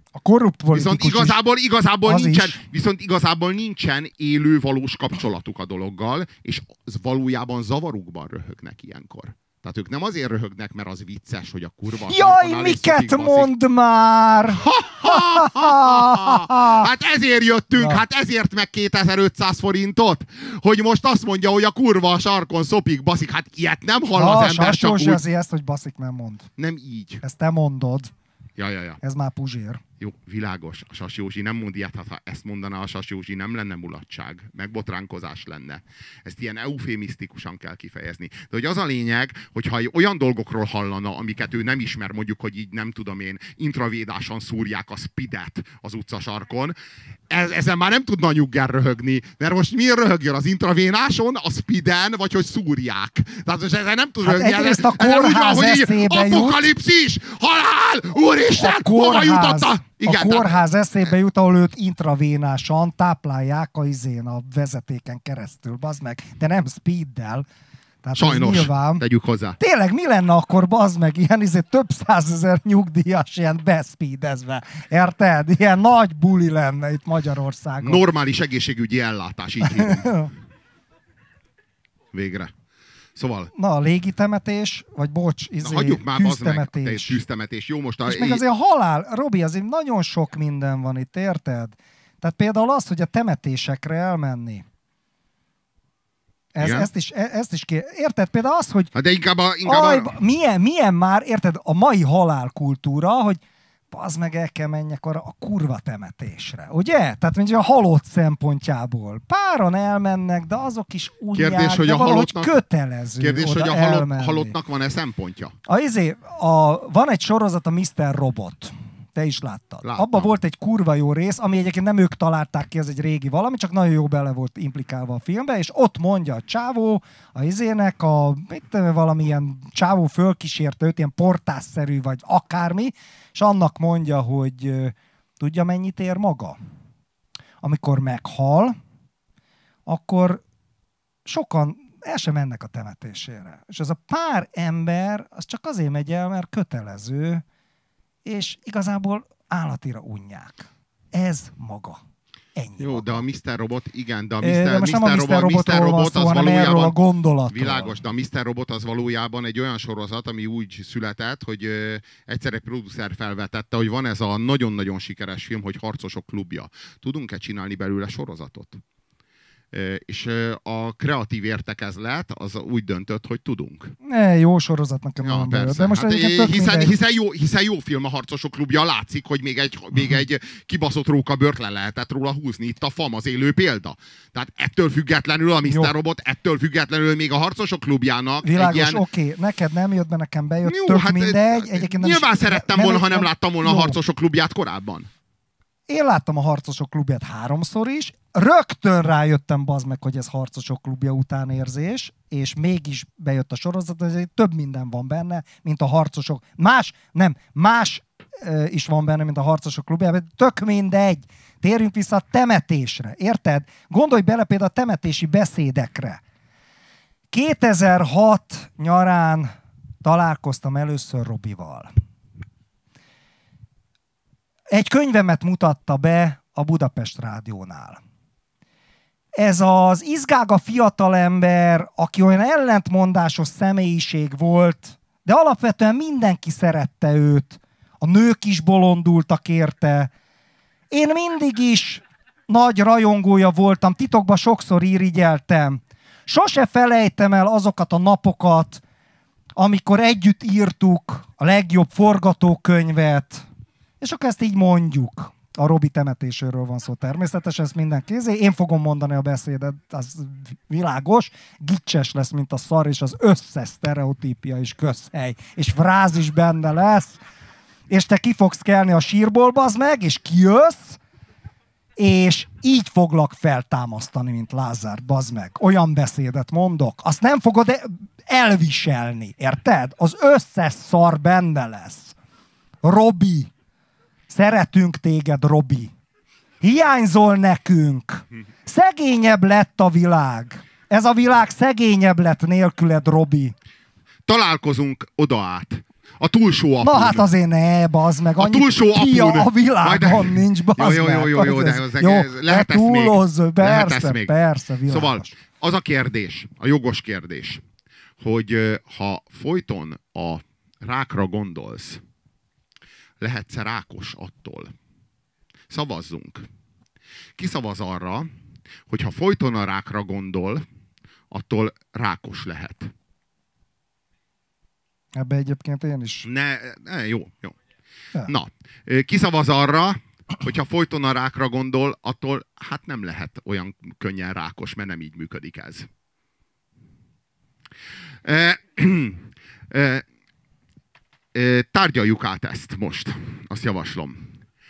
Speaker 2: igazából nincsen élő valós kapcsolatuk a dologgal, és valójában zavarukban röhögnek ilyenkor. Tehát ők nem azért röhögnek, mert az vicces, hogy a kurva...
Speaker 1: Jaj, miket mond már!
Speaker 2: Hát ezért jöttünk, hát ezért meg 2500 forintot, hogy most azt mondja, hogy a kurva a sarkon szopik, baszik. Hát ilyet nem hall az ember, csak úgy...
Speaker 1: azért ezt, hogy baszik nem mond.
Speaker 2: Nem így.
Speaker 1: Ezt te mondod.
Speaker 2: Ja.
Speaker 1: Ez már puzsér.
Speaker 2: Jó, világos. A Sas Józsi nem mond ilyet, ha ezt mondaná a Sas Józsi, nem lenne mulatság, meg botránkozás lenne. Ezt ilyen eufémisztikusan kell kifejezni. De hogy az a lényeg, hogyha olyan dolgokról hallana, amiket ő nem ismer, mondjuk, hogy így nem tudom én, intravédásan szúrják a speedet az utcasarkon, ezen már nem tudna nyugger röhögni, mert most miért röhögjön az intravénáson, a speeden, vagy hogy szúrják? Tehát most ezen nem tud röhögni.
Speaker 1: Egyrészt a kórház eszébe jut.
Speaker 2: Apokalipszis! Halál! Úristen! Hova jutott
Speaker 1: igen, a kórház eszébe jut, ahol őt intravénásan táplálják a vezetéken keresztül, bazd meg. De nem speeddel. Tehát
Speaker 2: sajnos, nyilván, tegyük hozzá.
Speaker 1: Tényleg mi lenne akkor, bazd meg, ilyen több százezer nyugdíjas ilyen bespeedezve. Érted? Ilyen nagy buli lenne itt Magyarországon.
Speaker 2: Normális egészségügyi ellátás, így hívunk. Végre. Szóval...
Speaker 1: Na, a légitemetés, vagy bocs,
Speaker 2: hagyjuk már,
Speaker 1: tűztemetés.
Speaker 2: Tűztemetés. Jó, most
Speaker 1: és meg azért a halál, Robi, azért nagyon sok minden van itt, érted? Tehát például az, hogy a temetésekre elmenni. Ezt is érted? Például az, hogy...
Speaker 2: De inkább
Speaker 1: milyen már, érted, a mai halálkultúra, hogy az meg el kell menjek arra a kurva temetésre, ugye? Tehát mondjuk a halott szempontjából. Páran elmennek, de azok is unják,
Speaker 2: kérdés, hogy
Speaker 1: de
Speaker 2: a
Speaker 1: valahogy kötelező.
Speaker 2: Kérdés, hogy a halottnak van-e szempontja?
Speaker 1: Van egy sorozat, a Mr. Robot. Te is láttad.
Speaker 2: Láttam.
Speaker 1: Abban volt egy kurva jó rész, ami egyébként nem ők találták ki, ez egy régi valami, csak nagyon jó bele volt implikálva a filmbe, és ott mondja a csávó, valamilyen csávó fölkísérte őt, ilyen portásszerű, vagy akármi, és annak mondja, hogy tudja, mennyit ér maga? Amikor meghal, akkor sokan el sem mennek a temetésére. És az a pár ember, az csak azért megy el, mert kötelező, és igazából állatira unják. Ez maga. Ennyi.
Speaker 2: Jó,
Speaker 1: maga.
Speaker 2: De a Mr. Robot, igen, de a
Speaker 1: Mr. Robot az valójában gondolatról.
Speaker 2: Világos, de a Mr. Robot az valójában egy olyan sorozat, ami úgy született, hogy egyszer egy producer felvetette, hogy van ez a nagyon-nagyon sikeres film, hogy Harcosok klubja. Tudunk-e csinálni belőle sorozatot? És a kreatív értekezlet az úgy döntött, hogy tudunk.
Speaker 3: Jó sorozat nekem van belőle. De most
Speaker 2: hát, hiszen jó film a Harcosok klubja, látszik, hogy még egy kibaszott rókabört le lehetett róla húzni. Itt a FAM az élő példa. Tehát ettől függetlenül a Mr. Robot, ettől függetlenül még a Harcosok klubjának
Speaker 3: világos,
Speaker 2: egy ilyen...
Speaker 3: oké, neked nem jött be, nekem bejött, jó, tök hát, mindegy. Egyébként
Speaker 2: nyilván szerettem volna, ha nem láttam volna a Harcosok klubját korábban.
Speaker 3: Én láttam a Harcosok klubját 3-szor is, rögtön rájöttem, bazd meg, hogy ez Harcosok klubja utánérzés, és mégis bejött a sorozat, ezért több minden van benne, mint a Harcosok. Más is van benne, mint a Harcosok klubjában, tök mindegy. Térjünk vissza a temetésre, érted? Gondolj bele például a temetési beszédekre. 2006 nyarán találkoztam először Robival. Egy könyvemet mutatta be a Budapest Rádiónál. Ez az izgága fiatalember, aki olyan ellentmondásos személyiség volt, de alapvetően mindenki szerette őt. A nők is bolondultak érte. Én mindig is nagy rajongója voltam, titokban sokszor irigyeltem. Sose felejtem el azokat a napokat, amikor együtt írtuk a legjobb forgatókönyvet, és akkor ezt így mondjuk. A Robi temetéséről van szó természetesen, ezt minden kézé. Én fogom mondani a beszédet, az világos. Gicses lesz, mint a szar, és az összes sztereotípia és közhely, és frázis benne lesz. És te ki fogsz kelni a sírból, bazd meg, és kijössz, és így foglak feltámasztani, mint Lázár, bazd meg. Olyan beszédet mondok. Azt nem fogod elviselni, érted? Az összes szar benne lesz. Robi. Szeretünk téged, Robi. Hiányzol nekünk. Szegényebb lett a világ. Ez a világ szegényebb lett nélküled, Robi.
Speaker 2: Találkozunk oda át. A túlsó apun.
Speaker 3: Na hát azért ne, bazd meg.
Speaker 2: A túlsó apun.
Speaker 3: A világon nincs, bazd meg.
Speaker 2: Jó, de lehet ezt még.
Speaker 3: Persze, világos.
Speaker 2: Szóval az a kérdés, a jogos kérdés, hogy ha folyton a rákra gondolsz, lehetsz rákos attól. Szavazzunk. Ki szavaz arra, hogy ha folyton a rákra gondol, attól rákos lehet.
Speaker 3: Ebbe egyébként én is.
Speaker 2: Jó. Ja. Na, ki szavaz arra, hogyha folyton a rákra gondol, attól hát nem lehet olyan könnyen rákos, mert nem így működik ez. Tárgyaljuk át ezt most. Azt javaslom.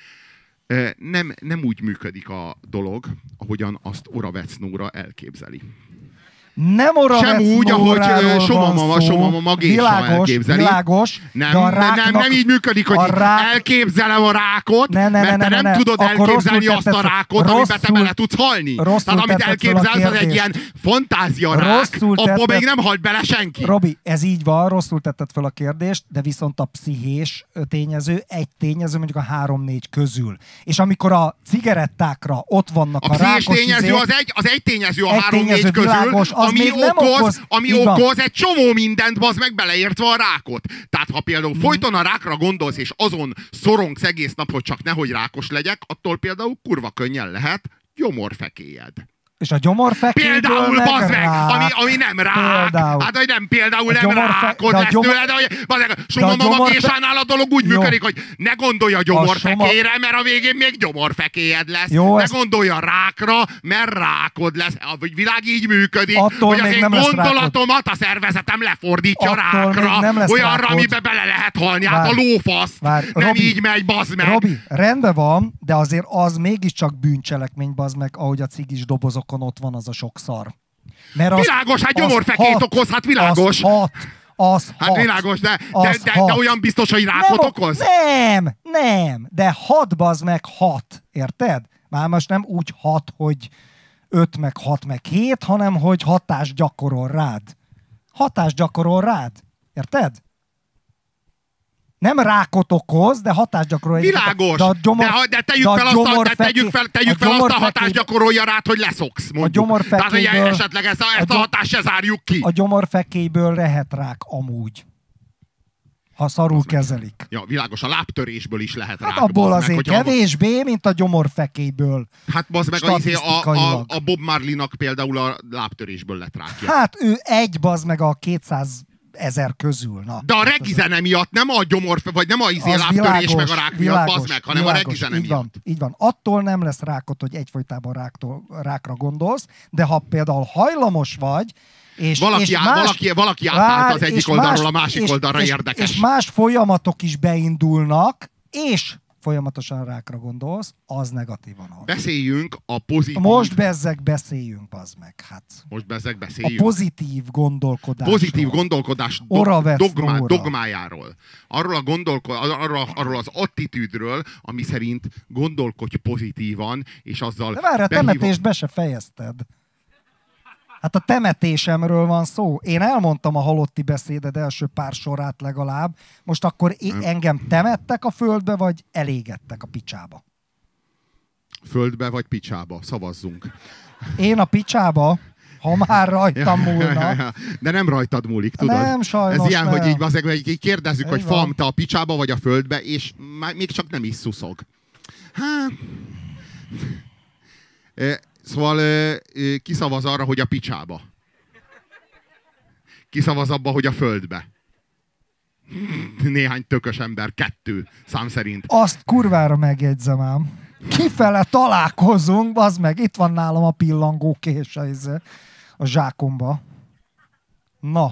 Speaker 2: Nem úgy működik a dolog, ahogyan azt Oravec Nóra elképzeli.
Speaker 3: Nem Oravec
Speaker 2: sem úgy, ahogy Somamama Gésa elképzeli.
Speaker 3: Világos,
Speaker 2: nem így működik, hogy elképzelem a rákot, mert te nem tudod elképzelni azt a rákot, amiben te bele tudsz halni. Tehát amit elképzelsz, az egy ilyen fantázia rák, abból még nem halt bele senki.
Speaker 3: Robi, ez így van, rosszul tetted fel a kérdést, de viszont a pszichés tényező egy tényező mondjuk a 3-4 közül. És amikor a cigarettákra ott vannak a rákos...
Speaker 2: A pszichés tényező az egy tényező a 3-4 közül, ami okoz egy csomó mindent, bazd meg, beleértve a rákot. Tehát ha például folyton a rákra gondolsz, és azon szorongsz egész nap, hogy csak nehogy rákos legyek, attól például kurva könnyen lehet gyomorfekélyed.
Speaker 3: És a gyomorfekéből
Speaker 2: például, bazd meg, ami nem rák. Például. Hát, hogy nem például nem rákod lesz tőle, de hogy Somamama Gésánál a dolog úgy működik, hogy ne gondolj a gyomorfekélyre, mert a végén még gyomorfekélyed lesz. Jó, ne gondolj a rákra, mert rákod lesz. A világ így működik, hogy az én gondolatomat a szervezetem lefordítja rákra, olyanra, amiben bele lehet halni. Hát a lófasz. Nem így megy, bazd meg.
Speaker 3: Robi, rendben van, de azért az mégiscsak bűncselekmény, bazd meg, ahogy a cigis dobozok ott van az a sok szar.
Speaker 2: Mert világos, hát gyomorfekét okoz, hát világos. Hát világos, de olyan biztos, hogy rákot okoz?
Speaker 3: Nem, de 6 bazd meg 6, érted? Már most nem úgy 6, hogy 5 meg 6 meg 7, hanem hogy hatást gyakorol rád. Hatást gyakorol rád, érted? Nem rákot okoz, de hatást gyakorolja.
Speaker 2: Világos, de tegyük fel azt a hatást gyakorolja rád, hogy leszoksz, mondjuk. Tehát, hogy esetleg ezt a hatást se zárjuk ki.
Speaker 3: A gyomorfekélyből lehet rák amúgy. Ha szarul kezelik.
Speaker 2: Ja, világos, a lábtörésből is lehet rák.
Speaker 3: Hát abból
Speaker 2: bazd meg,
Speaker 3: azért
Speaker 2: hogyha
Speaker 3: kevésbé, mint a gyomorfekélyből.
Speaker 2: Hát bazd meg
Speaker 3: Statisztikailag.
Speaker 2: a Bob Marley-nak például a lábtörésből lett rákja.
Speaker 3: Hát ő bazd meg a 200 000 közül. Na.
Speaker 2: De a regizene miatt, nem a vagy nem a lábtörés
Speaker 3: világos,
Speaker 2: meg a rák miatt, bazd meg, hanem a regizene miatt.
Speaker 3: Így van. Attól nem lesz rákot, hogy egyfolytában rákra gondolsz, de ha például hajlamos vagy, és
Speaker 2: valaki átállt az egyik oldalról a másik oldalra, érdekes.
Speaker 3: És más folyamatok is beindulnak, és folyamatosan rákra gondolsz, az negatívan hat.
Speaker 2: Beszéljünk a pozitív...
Speaker 3: Most beszéljünk, bazd meg. Hát.
Speaker 2: Most beszéljünk.
Speaker 3: A pozitív gondolkodásról.
Speaker 2: Pozitív gondolkodás dogmájáról. Arról az attitűdről, ami szerint gondolkodj pozitívan, és azzal...
Speaker 3: De várj, a temetést be se fejezted. Hát a temetésemről van szó. Én elmondtam a halotti beszéded első pár sorát legalább. Most akkor engem temettek a földbe, vagy elégettek a picsába?
Speaker 2: Földbe vagy picsába? Szavazzunk.
Speaker 3: Én a picsába, ha már rajtam múlna.
Speaker 2: De nem rajtad múlik, tudod?
Speaker 3: Nem, sajnos
Speaker 2: ez ilyen,
Speaker 3: nem.
Speaker 2: hogy így kérdezzük, hogy fam, te a picsába vagy a földbe, és még csak nem is szuszog. Szóval kiszavaz arra, hogy a picsába. Kiszavaz abba, hogy a földbe. Néhány tökös ember, 2 szám szerint.
Speaker 3: Azt kurvára megjegyzem ám. Kifele találkozunk, bazd meg, itt van nálam a pillangókés a zsákomba. Na.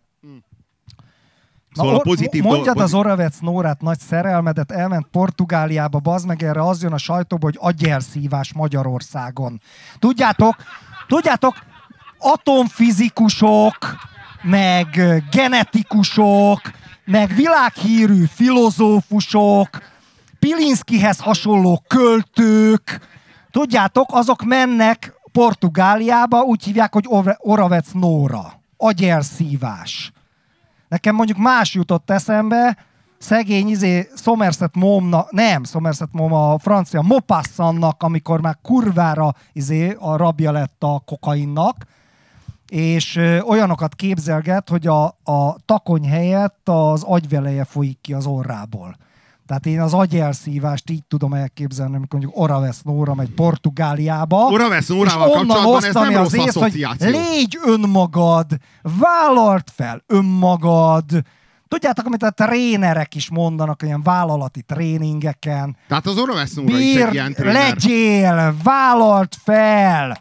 Speaker 2: Szóval a pozitív
Speaker 3: mondjad az Oravec Nórát, nagy szerelmedet, elment Portugáliába, bazd meg, erre az jön a sajtóba, hogy agyelszívás Magyarországon. Tudjátok, atomfizikusok, meg genetikusok, meg világhírű filozófusok, Pilinszkihez hasonló költők, tudjátok, azok mennek Portugáliába, úgy hívják, hogy Oravec Nóra. Agyelszívás. Nekem mondjuk más jutott eszembe, szegény Somerset Maugham a francia Maupassantnak, amikor már kurvára a rabja lett a kokainnak, és olyanokat képzelget, hogy a takony helyett az agyveleje folyik ki az orrából. Tehát én az agyelszívást így tudom elképzelni, amikor mondjuk Oravec Nóra megy Portugáliába.
Speaker 2: Oravec Nórával kapcsolatban ez nem rossz asszociáció.
Speaker 3: Légy önmagad, vállald fel önmagad. Tudjátok, amit a trénerek is mondanak, olyan vállalati tréningeken.
Speaker 2: Tehát az Oravec Nóra is egy ilyen tréner.
Speaker 3: Legyél, vállald fel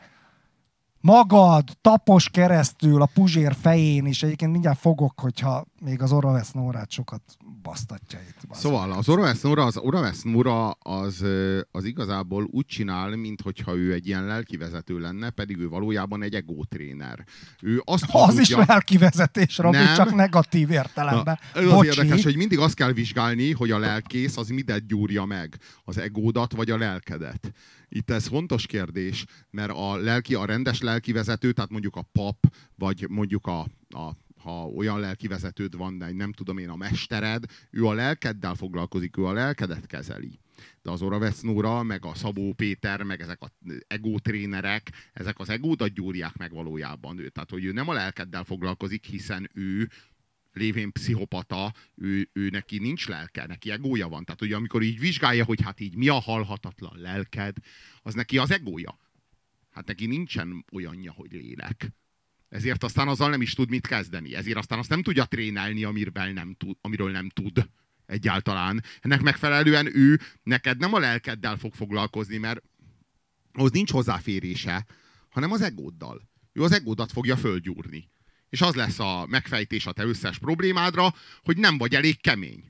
Speaker 3: magad, tapos keresztül a Puzsér fején is. Egyébként mindjárt fogok, hogyha még az Oravec Nórát sokat basztatja itt.
Speaker 2: Szóval az Oravec Nóra az igazából úgy csinál, minthogyha ő egy ilyen lelkivezető lenne, pedig ő valójában egy egótréner. Ő azt
Speaker 3: az is lelkivezetés, Robi, csak negatív értelemben.
Speaker 2: Ez az érdekes, hogy mindig azt kell vizsgálni, hogy a lelkész az midet gyúrja meg. Az egódat vagy a lelkedet. Itt ez fontos kérdés, mert a rendes lelkivezető, tehát mondjuk a pap, vagy mondjuk ha olyan lelkivezetőd van, de nem tudom én, a mestered, ő a lelkeddel foglalkozik, ő a lelkedet kezeli. De az Oravec Nóra, meg a Szabó Péter, meg ezek az egótrénerek, ezek az egódat gyúrják meg valójában. Tehát, hogy ő nem a lelkeddel foglalkozik, hiszen ő lévén pszichopata, ő neki nincs lelke, neki egója van. Tehát, hogy amikor így vizsgálja, hogy hát így mi a halhatatlan lelked, az neki az egója. Hát neki nincsen olyanja, hogy lélek. Ezért aztán azzal nem is tud mit kezdeni. Ezért aztán azt nem tudja trénelni, amiről nem tud egyáltalán. Ennek megfelelően ő neked nem a lelkeddel fog foglalkozni, mert ahhoz nincs hozzáférése, hanem az egóddal. Ő az egódat fogja földgyúrni. És az lesz a megfejtés a te összes problémádra, hogy nem vagy elég kemény.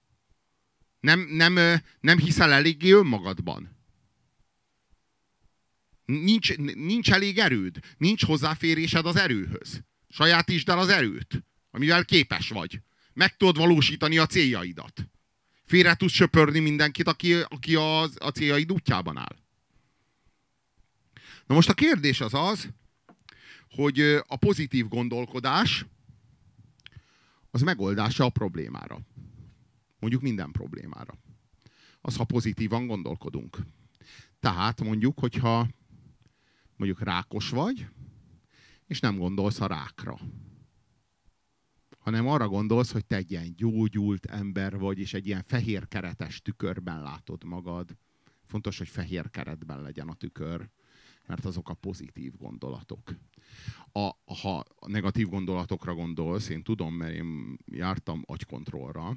Speaker 2: Nem hiszel eléggé önmagadban. Nincs elég erőd. Nincs hozzáférésed az erőhöz. Sajátítsd el az erőt, amivel képes vagy. Meg tudod valósítani a céljaidat. Félre tudsz söpörni mindenkit, aki a céljaid útjában áll. Na most a kérdés az, hogy a pozitív gondolkodás az megoldása a problémára. Mondjuk minden problémára. Az, ha pozitívan gondolkodunk. Tehát mondjuk, hogyha rákos vagy, és nem gondolsz a rákra. hanem arra gondolsz, hogy te egy ilyen gyógyult ember vagy, és egy ilyen fehér keretes tükörben látod magad. Fontos, hogy fehér keretben legyen a tükör, mert azok a pozitív gondolatok. Ha a negatív gondolatokra gondolsz, én tudom, mert én jártam agykontrollra,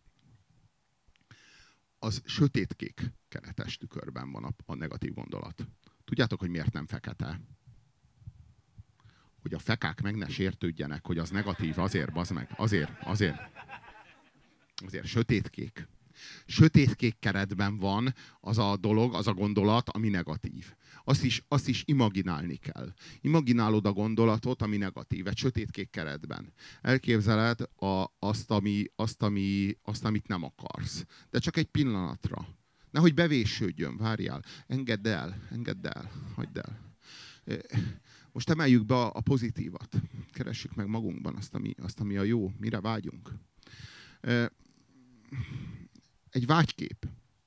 Speaker 2: az sötétkék keretes tükörben van a negatív gondolat. Tudjátok, hogy miért nem fekete? Hogy a fekák meg ne sértődjenek, hogy az negatív, azért, bazd meg, azért sötétkék. Sötétkék keretben van az a dolog, az a gondolat, ami negatív. Azt is imaginálni kell. Imaginálod a gondolatot, ami negatív, egy sötétkék keretben. Elképzeled azt, amit nem akarsz. De csak egy pillanatra. Nehogy bevésődjön, várjál. Engedd el, hagyd el. Most emeljük be a pozitívat. Keressük meg magunkban azt, ami a jó, mire vágyunk. Egy vágykép.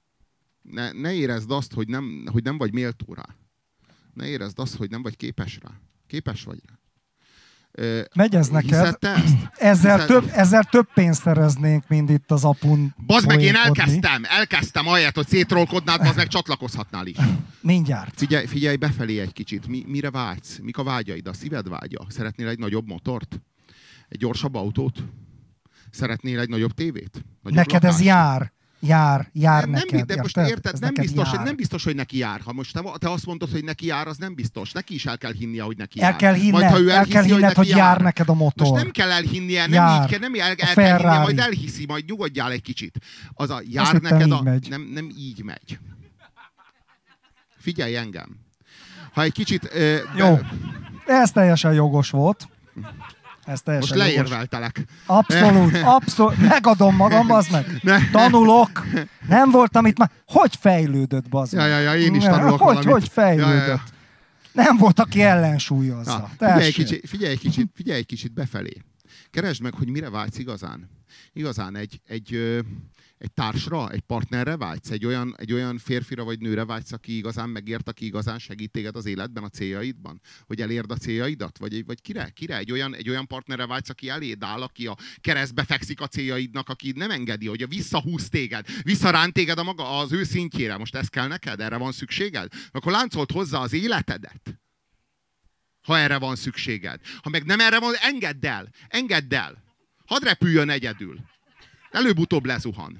Speaker 2: Ne érezd azt, hogy nem vagy méltó rá. Ne érezd azt, hogy nem vagy képes rá. Képes vagy rá.
Speaker 3: Megy ez neked. Ezzel több pénzt szereznénk, mint itt az apun.
Speaker 2: Bazd meg, én elkezdtem ahelyett, hogy szétrolkodnád, bazd meg csatlakozhatnál is.
Speaker 3: Mindjárt.
Speaker 2: Figyelj befelé egy kicsit. Mire vágysz? Mik a vágyaid? A szíved vágya? Szeretnél egy nagyobb motort? Egy gyorsabb autót? Szeretnél egy nagyobb tévét? Nagyobb
Speaker 3: neked
Speaker 2: lakást?
Speaker 3: Ez jár neked.
Speaker 2: De most érted, nem biztos, hogy neki jár. Ha most te azt mondod, hogy neki jár, az nem biztos. Neki is el kell hinnie, hogy neki jár.
Speaker 3: El kell hinned, hogy jár neked a motor.
Speaker 2: Most nem kell elhinnie, el kell hinnie, majd elhiszi, majd nyugodjál egy kicsit. Az a jár neked, nem így megy. Figyelj engem. Ha egy kicsit...
Speaker 3: Jó, ez teljesen jogos volt.
Speaker 2: Most leérveltelek.
Speaker 3: Abszolút. Megadom magam, bazd meg. Tanulok. Nem voltam itt már. Hogy fejlődött, bazd meg?
Speaker 2: Ja, én is tanulok valamit.
Speaker 3: Hogy fejlődött? Ja. Nem volt, aki ellensúlyozza.
Speaker 2: Figyelj egy kicsit befelé. Keresd meg, hogy mire vágysz igazán. Igazán egy társra, egy partnerre vágysz? Egy olyan férfira vagy nőre vágysz, aki igazán megért, aki igazán segít téged az életben, a céljaidban? Hogy elérd a céljaidat? Vagy kire? Egy olyan partnerre vágysz, aki eléd áll, aki a keresztbe fekszik a céljaidnak, aki nem engedi, hogy visszahúz téged, visszaránt téged az ő szintjére. Most ez kell neked? Erre van szükséged? Akkor láncolt hozzá az életedet. Ha erre van szükséged. Ha meg nem erre van, engedd el. Hadd repüljön egyedül. Előbb-utóbb lezuhan.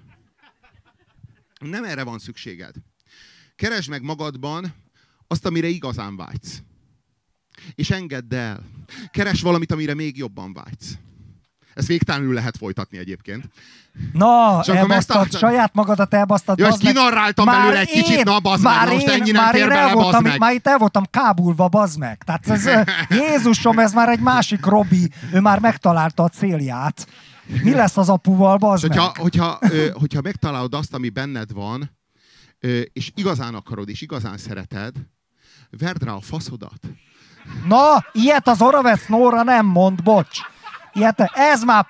Speaker 2: Nem erre van szükséged. Keresd meg magadban azt, amire igazán vágysz. És engedd el. Keresd valamit, amire még jobban vágysz. Ezt végtelenül lehet folytatni egyébként.
Speaker 3: Na, saját magadat elbasztad.
Speaker 2: Ja, ezt kinarráltam belőle egy kicsit, na bazd meg, most ennyi nem fér bele, bazd meg.
Speaker 3: Már itt el voltam kábulva, bazd meg. Tehát ez, Jézusom, ez már egy másik Robi, ő már megtalálta a célját. Mi lesz az apuval, bazd meg?
Speaker 2: Hogyha megtalálod azt, ami benned van, és igazán akarod, és igazán szereted, verd rá a faszodat.
Speaker 3: Na, ilyet az Oravec Nóra nem mond, bocs. Ez már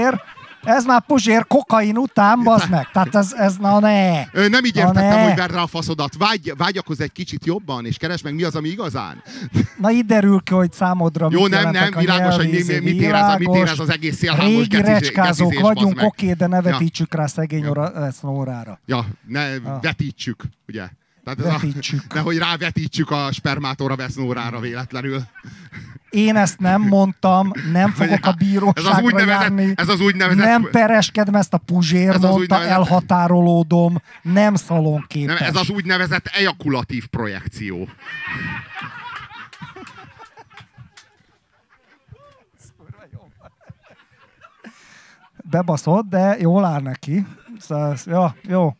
Speaker 3: Puzsér kokain után, bazd meg. Tehát ez na ne.
Speaker 2: Nem így értettem, hogy verd rá a faszodat. Vágyakozz egy kicsit jobban, és keresd meg, mi az, ami igazán.
Speaker 3: Na itt derül ki, hogy számodra
Speaker 2: jó, nem, világos, hogy mit érez az egész szélhámos
Speaker 3: régi recskázók vagyunk, oké, de ne vetítsük rá szegény Oravec Nórára.
Speaker 2: Ja, ne vetítsük, ugye. Tehát nehogy rávetítsük a spermát Oravec Nórára véletlenül.
Speaker 3: Én ezt nem mondtam, nem fogok a bíróságra járni.
Speaker 2: Ez az úgynevezett...
Speaker 3: Nem pereskedem, ezt a Puzsér mondta, elhatárolódom, nem szalonképes.
Speaker 2: Nem, ez az úgynevezett ejakulatív projekció.
Speaker 3: Bebaszott, de jól áll neki. Szóval, jó.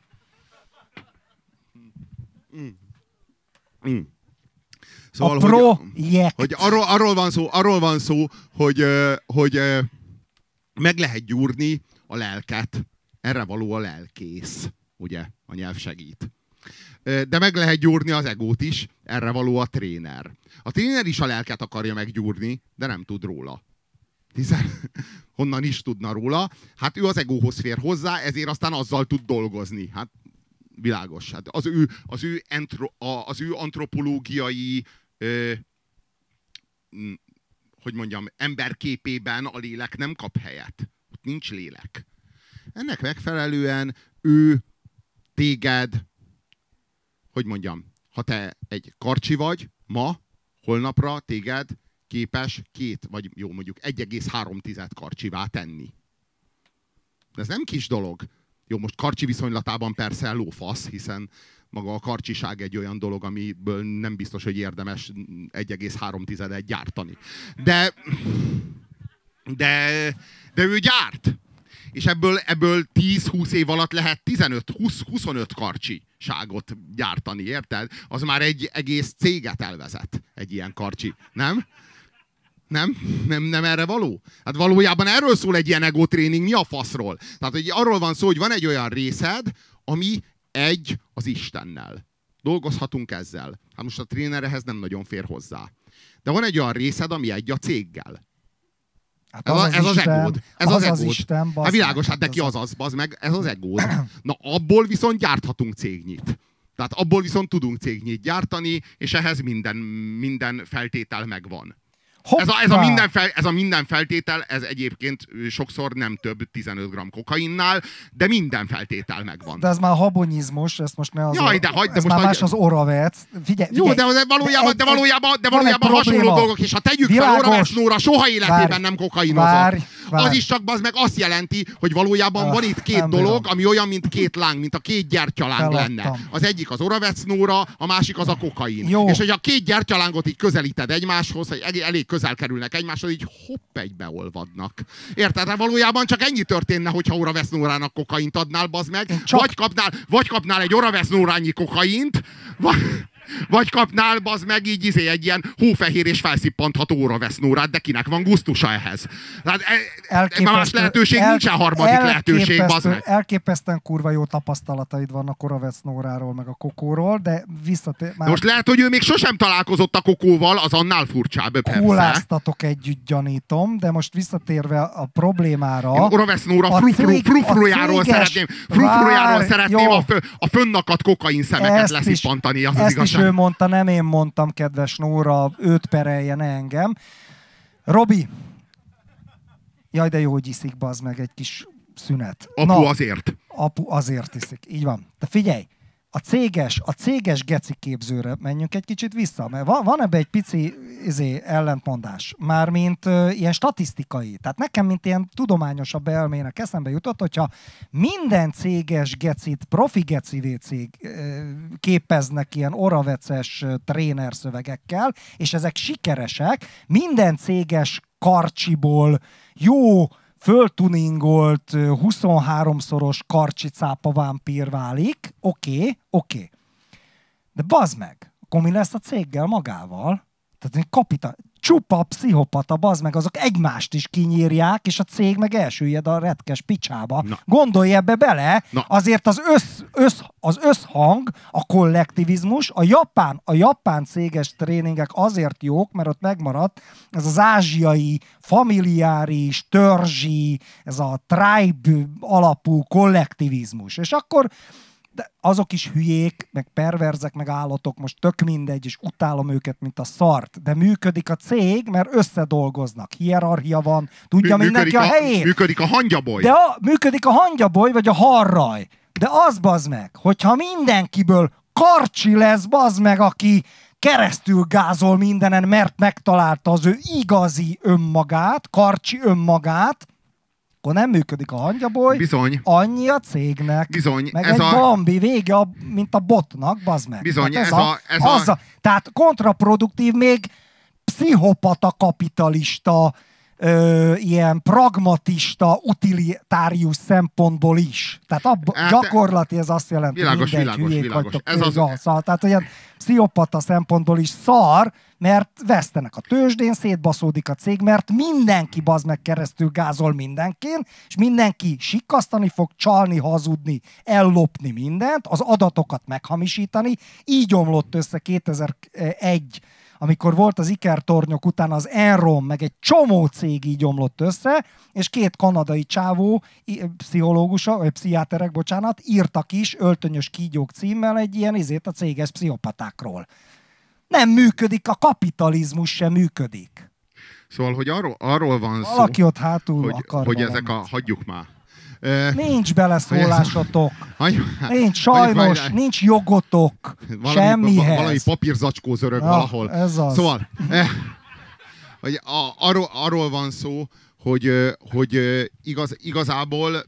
Speaker 2: Szóval, hogy arról van szó, hogy meg lehet gyúrni a lelket. Erre való a lelkész, ugye? A nyelv segít. De meg lehet gyúrni az egót is, erre való a tréner. A tréner is a lelket akarja meggyúrni, de nem tud róla. Hiszen honnan is tudna róla? Hát ő az egóhoz fér hozzá, ezért aztán azzal tud dolgozni. Hát világos. Hát az ő antropológiai hogy mondjam, emberképében a lélek nem kap helyet. Ott nincs lélek. Ennek megfelelően ő téged, hogy mondjam, ha te egy karcsi vagy, ma, holnapra téged képes 2, vagy jó, mondjuk 1,3 karcsivá tenni. De ez nem kis dolog. Jó, most karcsi viszonylatában persze lófasz, hiszen maga a karcsiság egy olyan dolog, amiből nem biztos, hogy érdemes 1,3-et gyártani. De ő gyárt. És ebből 10-20 év alatt lehet 15-20-25 karcsiságot gyártani, érted? Az már egy egész céget elvezet, egy ilyen karcsi. Nem? Nem erre való? Hát valójában erről szól egy ilyen egótréning, mi a faszról? Tehát hogy arról van szó, hogy van egy olyan részed, ami egy az Istennel. Dolgozhatunk ezzel. Hát most a tréner ehhez nem nagyon fér hozzá. De van egy olyan részed, ami egy a céggel.
Speaker 3: Hát
Speaker 2: ez az egód. Ez az egód.
Speaker 3: Isten,
Speaker 2: hát világos, hát neki az, bazd meg, ez az egód. Na abból viszont gyárthatunk cégnyit. Tehát abból viszont tudunk cégnyit gyártani, és ehhez minden feltétel megvan. Ez a minden feltétel, ez egyébként sokszor nem több 15 g kokainnál, de minden feltétel megvan.
Speaker 3: De ez már habonyizmus, ezt most ne az...
Speaker 2: Jaj,
Speaker 3: ez már más az Oravec. Figyelj,
Speaker 2: jó, de valójában hasonló dolgok, és ha tegyük fel, Oravec Nóra soha életében nem kokainozott. Az is csak az meg azt jelenti, hogy valójában van itt két dolog, ami olyan, mint két láng, mint a két gyertyaláng lenne. Az egyik az Oravec Nóra, a másik az a kokain. Jó. És hogy a két gyertyalángot így közelíted egymáshoz, hogy elég közel kerülnek egymáshoz, így hopp, egybeolvadnak. Érted? Hát valójában csak ennyi történne, hogyha Oravec Nórának kokaint adnál, bazd meg. Vagy kapnál egy Oravec Nórányi kokaint, vagy kapnál, bazd meg, így egy ilyen hófehér és felszippantható Oravec Nórát, de kinek van gusztusa ehhez? Tehát más lehetőség nincsen, harmadik lehetőség, bazd meg.
Speaker 3: Elképesztően kurva jó tapasztalataid vannak Oravec Nóráról, meg a kokóról, de visszatér...
Speaker 2: Most lehet, hogy ő még sosem találkozott a kokóval, az annál furcsább, persze.
Speaker 3: Kóláztatok együtt, gyanítom, de most visszatérve a problémára... Én
Speaker 2: Oravec Nóra frufrujáról szeretném a fönnakadt kokain szemeket leszippantani, az az igazság.
Speaker 3: Ő mondta, nem én mondtam, kedves Nóra, őt perelje, ne engem. Robi, jaj, de jó, hogy iszik, bazd meg, egy kis szünet.
Speaker 2: Apu
Speaker 3: azért iszik, így van. De figyelj, a céges geci képzőre menjünk egy kicsit vissza, mert van ebbe egy pici ellentmondás, mármint ilyen statisztikai. Tehát nekem, mint ilyen tudományosabb elmének eszembe jutott, hogyha minden céges gecit profi gecivé képeznek ilyen oraveces tréner szövegekkel, és ezek sikeresek, minden céges karcsiból jó föltuningolt 23-szoros karcsicápa vámpír válik, oké. De bazd meg, akkor mi lesz a céggel magával? Tehát csupa pszichopata, bazd meg, azok egymást is kinyírják, és a cég meg elsüllyed a retkes picsába. Na. Gondolj ebbe bele, azért az összhang, a kollektivizmus, a japán céges tréningek azért jók, mert ott megmaradt ez az ázsiai, familiáris, törzsi, ez a tribe alapú kollektivizmus. És akkor de azok is hülyék, meg perverzek, meg állatok, most tök mindegy, és utálom őket, mint a szart, de működik a cég, mert összedolgoznak. Hierarchia van, tudja mindenki a helyét.
Speaker 2: Működik a hangyaboly.
Speaker 3: Működik a hangyaboly, vagy a harraj. De az bazd meg, hogyha mindenkiből karcsi lesz, bazd meg, aki keresztül gázol mindenen, mert megtalálta az ő igazi önmagát, karcsi önmagát, akkor nem működik a hangyaboly,
Speaker 2: bizony.
Speaker 3: Annyi a cégnek.
Speaker 2: Bizony.
Speaker 3: Meg egy Bambi vége, mint a botnak, bazd meg.
Speaker 2: Bizony,
Speaker 3: tehát kontraproduktív, még pszichopata kapitalista, ilyen pragmatista, utilitárius szempontból is. Tehát gyakorlati ez azt jelenti, hogy mindegy hülyék vagytok. Tehát olyan pszichopata szempontból is szar, mert vesztenek a tőzsdén, szétbaszódik a cég, mert mindenki bazd meg keresztül gázol mindenkin, és mindenki sikkasztani fog, csalni, hazudni, ellopni mindent, az adatokat meghamisítani. Így omlott össze 2001, amikor volt az ikertornyok után az Enron, meg egy csomó cég így omlott össze, és 2 kanadai csávó, pszichológusok, vagy pszichiáterek, bocsánat, írtak is Öltönyös kígyók címmel egy ilyen a céges pszichopatákról. Nem működik, a kapitalizmus sem működik.
Speaker 2: Szóval, hogy arról van szó,
Speaker 3: Valaki ott hátul
Speaker 2: hogy ezek hagyjuk már.
Speaker 3: Nincs beleszólásotok.
Speaker 2: Hagyjuk már.
Speaker 3: Nincs sajnos, nincs jogotok semmihez.
Speaker 2: Valami papírzacskó zörög valahol.
Speaker 3: Ez az.
Speaker 2: Szóval, hogy arról van szó, hogy igazából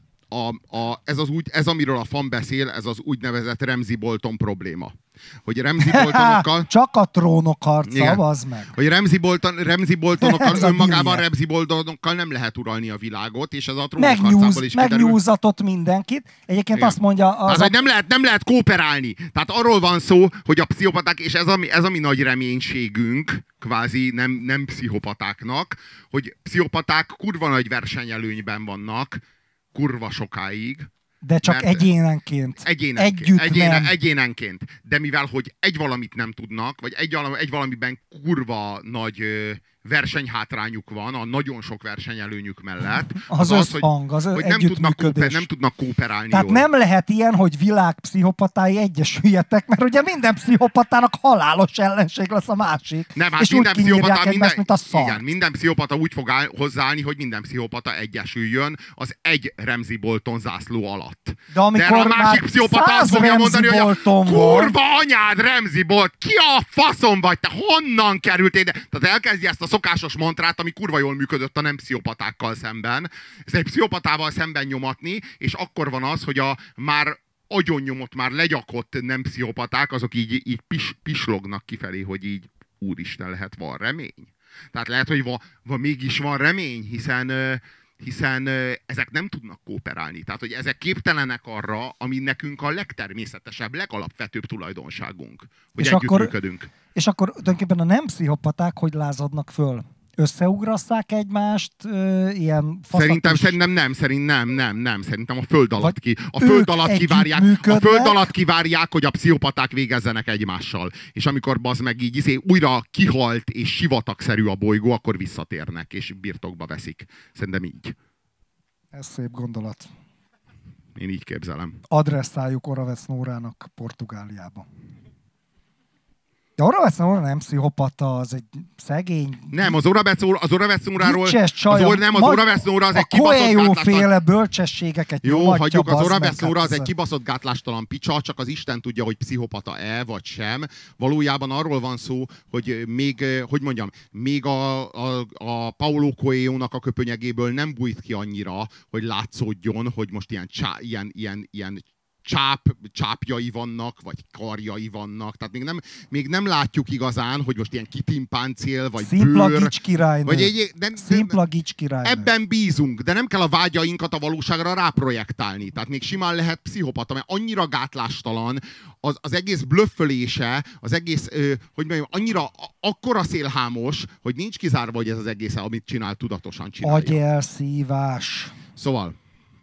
Speaker 2: ez, amiről a FAN beszél, ez az úgynevezett Ramsay-Bolton probléma. Hogy Ramsay-Boltonokkal...
Speaker 3: Csak a trónok harca, az meg.
Speaker 2: Hogy Ramsay-Boltonokkal önmagában Ramsay-Boltonokkal nem lehet uralni a világot, és ez a trónok harcából is kiderül.
Speaker 3: Megnyújzatott mindenkit. Egyébként azt mondja...
Speaker 2: hogy nem lehet kooperálni. Tehát arról van szó, hogy a pszichopaták, és ez a mi nagy reménységünk, kvázi nem pszichopatáknak, hogy pszichopaták kurva nagy versenyelőnyben vannak, kurva sokáig.
Speaker 3: De csak egyénenként.
Speaker 2: Egyénenként. De mivel, hogy egy valamit nem tudnak, vagy egy valamiben kurva nagy versenyhátrányuk van, a nagyon sok versenyelőnyük mellett.
Speaker 3: Az összhang,
Speaker 2: hogy nem tudnak kooperálni.
Speaker 3: Tehát jól. Nem lehet ilyen, hogy világpszichopatái egyesüljetek, mert ugye minden pszichopatának halálos ellenség lesz a másik.
Speaker 2: Nem, hát
Speaker 3: és
Speaker 2: minden pszichopata,
Speaker 3: mint a szart.
Speaker 2: Igen, minden pszichopata úgy fog hozzáállni, hogy minden pszichopata egyesüljön az egy Ramsay-Bolton zászló alatt.
Speaker 3: De amikor
Speaker 2: a másik pszichopata azt fogja mondani, hogy a kurva anyád Ramsay-Bolt, ki a faszom vagy, te honnan kerültél ide? Tehát elkezdi ezt a szokásos mantrát, ami kurva jól működött a nem pszichopatákkal szemben. Ez egy pszichopatával szemben nyomatni, és akkor van az, hogy a már agyonnyomott, már legyakott nem pszichopaták, azok így pislognak kifelé, hogy így úristen, van remény. Tehát lehet, hogy mégis van remény, hiszen ezek nem tudnak kooperálni. Tehát, hogy ezek képtelenek arra, ami nekünk a legtermészetesebb, legalapvetőbb tulajdonságunk, hogy együttműködünk.
Speaker 3: És akkor tulajdonképpen a nem pszichopaták hogy lázadnak föl? Összeugrasszák egymást, ilyen
Speaker 2: Szerintem nem. Szerintem a föld alatt kivárják, hogy a pszichopaták végezzenek egymással. És amikor bazd meg így újra kihalt és sivatagszerű a bolygó, akkor visszatérnek és birtokba veszik. Szerintem így.
Speaker 3: Ez szép gondolat.
Speaker 2: Én így képzelem.
Speaker 3: Adresszáljuk Oravec Nórának Portugáliába. De Oravec Nóra nem pszichopata, az egy szegény...
Speaker 2: Nem, az Oravec Nóráról...
Speaker 3: Nem,
Speaker 2: az Oravec Nóra az egy kibaszott
Speaker 3: gátlástálan... bölcsességeket
Speaker 2: Jó, hagyjuk, az Oravec Nóra az egy kibaszott gátlástálan picsa, csak az Isten tudja, hogy pszichopata-e, vagy sem. Valójában arról van szó, hogy még a Paulo Coelho-nak a köpönyegéből nem bújt ki annyira, hogy látszódjon, hogy most ilyen csápjai vannak, vagy karjai vannak. Tehát még nem látjuk igazán, hogy most ilyen kitimpáncél, vagy
Speaker 3: Szimpla
Speaker 2: bőr.
Speaker 3: Gics királynő. Szimpla Gics királynő.
Speaker 2: Ebben bízunk, de nem kell a vágyainkat a valóságra ráprojektálni. Tehát még simán lehet pszichopata, mert annyira gátlástalan, az egész blöffölése, az egész, annyira akkora szélhámos, hogy nincs kizárva, hogy ez az egész, amit csinál, tudatosan csinálja.
Speaker 3: Agyelszívás.
Speaker 2: Szóval,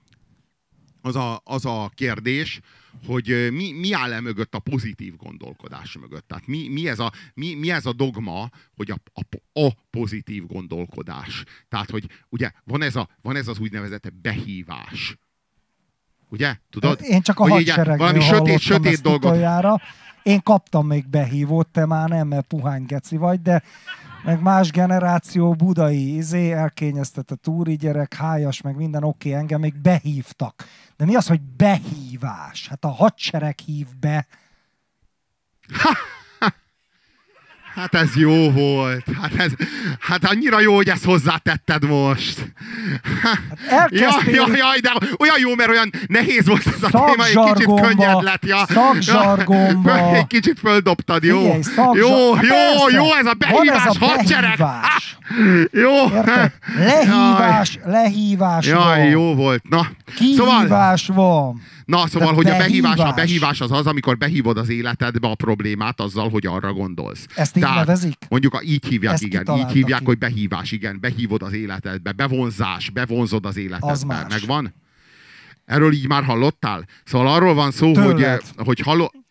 Speaker 2: az a kérdés, hogy mi áll mögött a pozitív gondolkodás mögött. Tehát mi ez a dogma, hogy a pozitív gondolkodás. Tehát, hogy ugye van ez az úgynevezett behívás. Ugye? Tudod?
Speaker 3: Én csak a hadseregnél hallottam ezt utoljára. Én kaptam még behívót, te már nem, mert puhány geci vagy, de meg más generáció, budai elkényeztetett úri gyerek, hájas, meg minden oké, engem még behívtak. De mi az, hogy behívás? Hát a hadsereg hív be.
Speaker 2: Hát ez jó volt. Hát annyira jó, hogy ezt hozzátetted most.
Speaker 3: Hát
Speaker 2: jaj, de olyan jó, mert olyan nehéz volt ez a téma, egy kicsit könnyed lett.
Speaker 3: Szakzsargomba.
Speaker 2: Egy kicsit földobtad, jó.
Speaker 3: Figyelj,
Speaker 2: jó, ez a behívás, hadsereg. Jó.
Speaker 3: Érted? Lehívás
Speaker 2: jaj,
Speaker 3: van.
Speaker 2: jó volt. Na,
Speaker 3: kihívás van.
Speaker 2: Na, szóval, hogy a behívás az, amikor behívod az életedbe a problémát azzal, hogy arra gondolsz.
Speaker 3: Ezt így nevezik?
Speaker 2: Mondjuk így hívják, igen. Így hívják, hogy behívás, igen. Behívod az életedbe. Bevonzás, bevonzod az életedbe. Megvan? Erről így már hallottál? Szóval arról van szó, hogy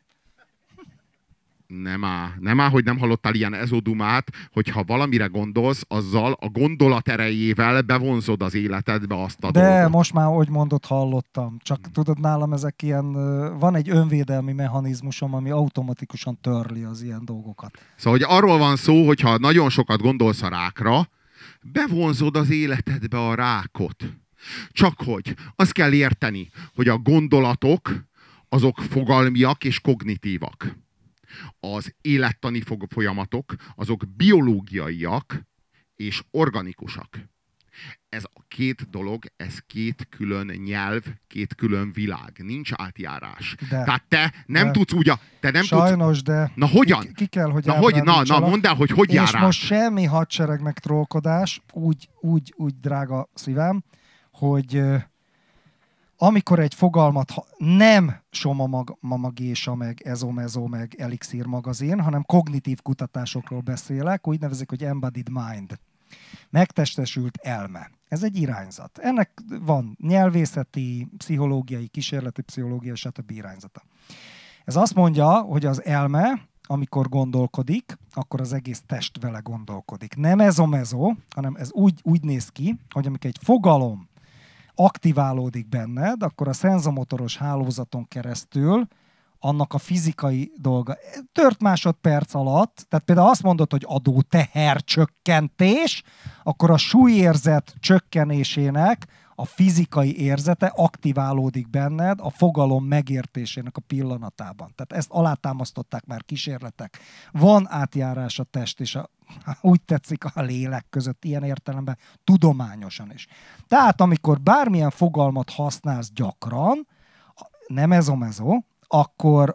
Speaker 2: Nem áll, hogy nem hallottál ilyen ezodumát, hogyha valamire gondolsz, azzal a gondolat erejével bevonzod az életedbe azt a dolgot.
Speaker 3: De most már, hogy mondod, hallottam. Csak tudod, nálam ezek ilyen, van egy önvédelmi mechanizmusom, ami automatikusan törli az ilyen dolgokat.
Speaker 2: Szóval, hogy arról van szó, hogyha nagyon sokat gondolsz a rákra, bevonzod az életedbe a rákot. Csak hogy azt kell érteni, hogy a gondolatok azok fogalmiak és kognitívak. Az élettani folyamatok azok biológiaiak és organikusak. Ez a két dolog, ez két külön nyelv, két külön világ. Nincs átjárás. Tehát te nem tudsz úgy, te nem
Speaker 3: sajnos,
Speaker 2: tudsz...
Speaker 3: de
Speaker 2: na hogyan?
Speaker 3: Ki kell, hogy
Speaker 2: mondd el, hogy jár
Speaker 3: és
Speaker 2: át.
Speaker 3: most semmi hadsereg meg trollkodás, úgy drága szívem, hogy amikor egy fogalmat nem Soma Mamagésa, meg Ezomezo, meg Elixir magazin, hanem kognitív kutatásokról beszélek, úgy nevezik, hogy embodied mind. Megtestesült elme. Ez egy irányzat. Ennek van nyelvészeti, pszichológiai, kísérleti pszichológiai, stb. Irányzata. Ez azt mondja, hogy az elme, amikor gondolkodik, akkor az egész test vele gondolkodik. Nem ezomezo, hanem ez úgy néz ki, hogy amikor egy fogalom aktiválódik benned, akkor a szenzomotoros hálózaton keresztül annak a fizikai dolga. Tört másodperc alatt, tehát például azt mondod, hogy adótehercsökkentés, akkor a súlyérzet csökkenésének a fizikai érzete aktiválódik benned a fogalom megértésének a pillanatában. Tehát ezt alátámasztották már kísérletek. Van átjárás a test és úgy tetszik a lélek között ilyen értelemben tudományosan is. Tehát amikor bármilyen fogalmat használsz gyakran, nem ezomezo, akkor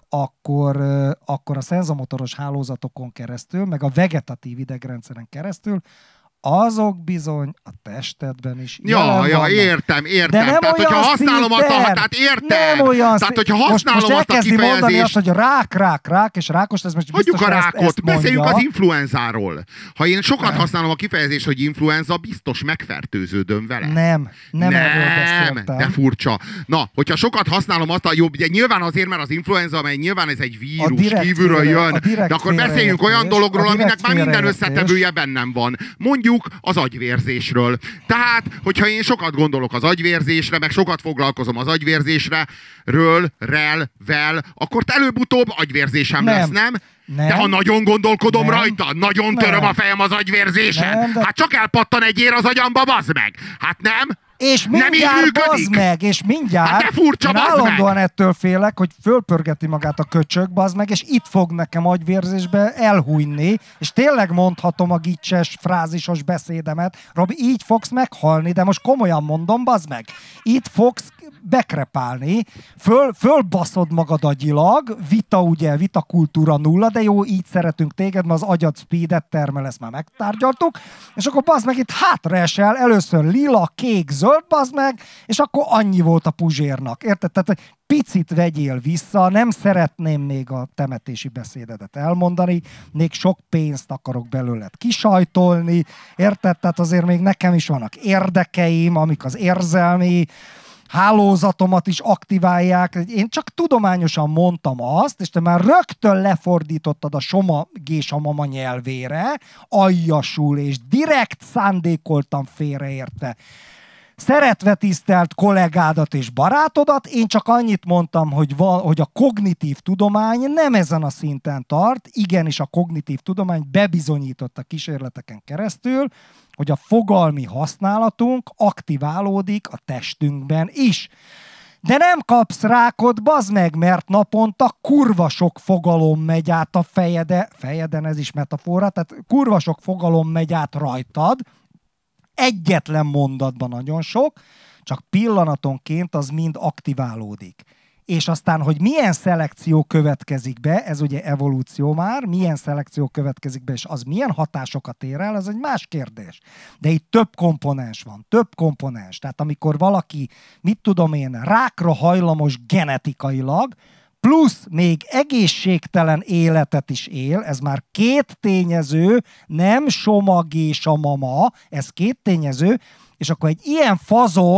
Speaker 3: a szenzomotoros hálózatokon keresztül, meg a vegetatív idegrendszeren keresztül azok bizony a testedben is
Speaker 2: értem. Tehát, hogyha használom azt értem. Tehát, hogyha használom azt a kifejezést...
Speaker 3: mondani azt, hogy rák, és rákos, ez most
Speaker 2: hagyjuk
Speaker 3: biztos,
Speaker 2: a rákot,
Speaker 3: ezt
Speaker 2: beszéljünk az influenzáról. Ha én sokat használom a kifejezést, hogy influenza, biztos megfertőződöm vele.
Speaker 3: Nem erről beszéltem.
Speaker 2: De furcsa. Na, hogyha sokat használom azt a jobb, ugye nyilván azért, mert az influenza, amely nyilván ez egy vírus, kívülről jön, de akkor beszéljünk olyan dologról, aminek már minden összetevője bennem van. Mondjuk az agyvérzésről. Tehát, hogyha én sokat gondolok az agyvérzésre, meg sokat foglalkozom az agyvérzésre, akkor előbb-utóbb agyvérzésem lesz, nem? De ha nagyon gondolkodom rajta, nagyon töröm a fejem az agyvérzésen, hát csak elpattan egy ér az agyamba, bazd meg! Hát nem?
Speaker 3: És mindjárt bazd meg, és mindjárt
Speaker 2: hát furcsa,
Speaker 3: én állandóan ettől félek, hogy fölpörgeti magát a köcsög, bazd meg, és itt fog nekem agyvérzésbe elhújni, és tényleg mondhatom a gicses, frázisos beszédemet. Robi, így fogsz meghalni, de most komolyan mondom, bazd meg. Itt fogsz bekrepálni, fölbaszod magad agyilag, vita kultúra nulla, de jó, így szeretünk téged, mert az agyad speedet termel, ezt már megtárgyaltuk, és akkor bazd meg itt hátraesel, először lila, kék, zöld, bazd meg, és akkor annyi volt a puzsérnak, érted? Tehát picit vegyél vissza, nem szeretném még a temetési beszédedet elmondani, még sok pénzt akarok belőled kisajtolni, érted? Tehát azért még nekem is vannak érdekeim, amik az érzelmi hálózatomat is aktiválják. Én csak tudományosan mondtam azt, és te már rögtön lefordítottad a Soma Gésa mama nyelvére, aljasul, és direkt szándékoltam félreértve. Szeretve tisztelt kollégádat és barátodat, én csak annyit mondtam, hogy a kognitív tudomány nem ezen a szinten tart, igenis a kognitív tudomány bebizonyított a kísérleteken keresztül, hogy a fogalmi használatunk aktiválódik a testünkben is. De nem kapsz rákot, bazd meg, mert naponta kurva sok fogalom megy át a fejeden, ez is metafora, tehát kurva sok fogalom megy át rajtad, egyetlen mondatban nagyon sok, csak pillanatonként az mind aktiválódik. És aztán, hogy milyen szelekció következik be, ez ugye evolúció már, milyen szelekció következik be, és az milyen hatásokat ér el, ez egy más kérdés. De itt több komponens van, Tehát amikor valaki, mit tudom én, rákra hajlamos genetikailag, plusz még egészségtelen életet is él, ez már két tényező, nem Soma Gésa mama, ez két tényező, és akkor egy ilyen fazon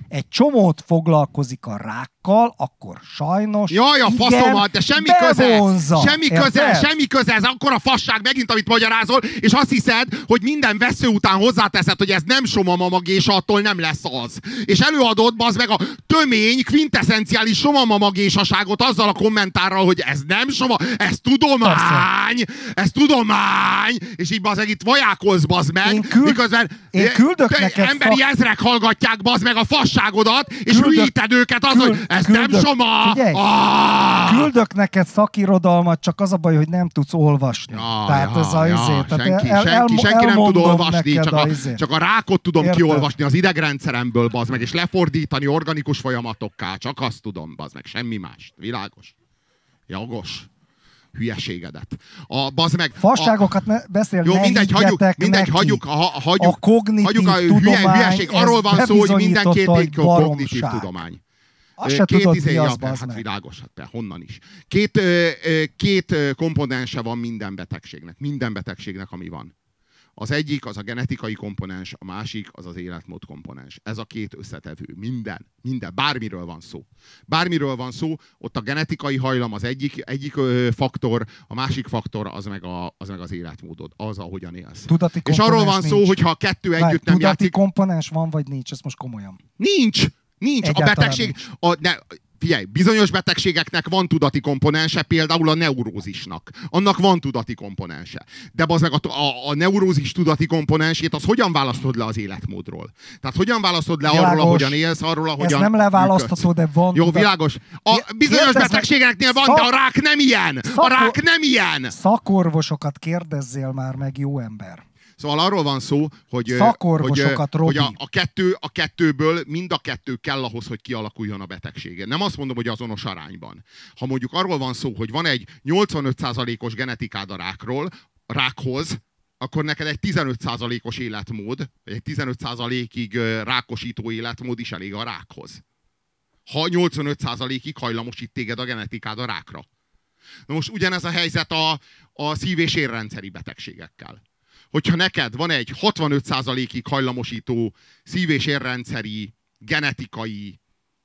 Speaker 3: egy csomót foglalkozik a rákkal, akkor sajnos
Speaker 2: jaj, a faszomat, de semmi
Speaker 3: bevonza.
Speaker 2: semmi köze, ez akkora fasság megint, amit magyarázol, és azt hiszed, hogy minden vesző után hozzáteszed, hogy ez nem somamamag, és attól nem lesz az. És előadod, bazd meg, a tömény, kvinteszenciális somamamagésaságot azzal a kommentárral, hogy ez nem ez tudomány, ez tudomány, és így bazd meg, itt vajákolsz, bazd meg, miközben emberi ezrek hallgatják, bazd meg, a fasságodat, és hülyíted őket az, hogy ez nem soma!
Speaker 3: Küldök neked szakirodalmat, csak az a baj, hogy nem tudsz olvasni. Tehát ez a
Speaker 2: senki nem tud olvasni, csak a rákot tudom kiolvasni az idegrendszeremből, bazd meg, és lefordítani organikus folyamatokká. Csak azt tudom, bazd meg, semmi más. Világos? Jogos. Hülyeségedet. Bazd meg,
Speaker 3: fasságokat beszél,
Speaker 2: jó, mindegy, hagyjuk
Speaker 3: a kognitív tudomány,
Speaker 2: hülyeség. Arról van szó, hogy minden két kognitív tudomány.
Speaker 3: Azt se tudod, mi az,
Speaker 2: bazd meg. Világos, hát honnan is. Két komponense van minden betegségnek. Minden betegségnek, ami van. Az egyik az a genetikai komponens, a másik az az életmód komponens. Ez a két összetevő. Minden. Bármiről van szó. Bármiről van szó, ott a genetikai hajlam az egyik faktor, a másik faktor az meg az életmódod. Az, ahogyan élsz. És arról van szó, hogy ha a kettő együtt nem játszik...
Speaker 3: Tudati komponens van, vagy nincs? Ezt most komolyan.
Speaker 2: Nincs. A betegség... Figyelj, bizonyos betegségeknek van tudati komponense, például a neurózisnak. Annak van tudati komponense. De az meg a neurózis tudati komponensét, az hogyan választod le az életmódról? Tehát hogyan választod le arról, ahogyan élsz, arról, ahogyan...
Speaker 3: Ez nem leválasztható, de van...
Speaker 2: Jó, világos. A bizonyos betegségeknél van, de a rák nem ilyen! A rák nem ilyen!
Speaker 3: Szakorvosokat kérdezzél már meg, jó ember.
Speaker 2: Szóval arról van szó, hogy a kettőből mind a kettő kell ahhoz, hogy kialakuljon a betegség. Nem azt mondom, hogy azonos arányban. Ha mondjuk arról van szó, hogy van egy 85%-os genetikád a rákhoz, akkor neked egy 15%-os életmód, vagy egy 15%-ig rákosító életmód is elég a rákhoz. Ha 85%-ig hajlamosít téged a genetikád a rákra. Na most ugyanez a helyzet a szív- és érrendszeri betegségekkel. Hogyha neked van egy 65%-ig hajlamosító szív- és érrendszeri genetikai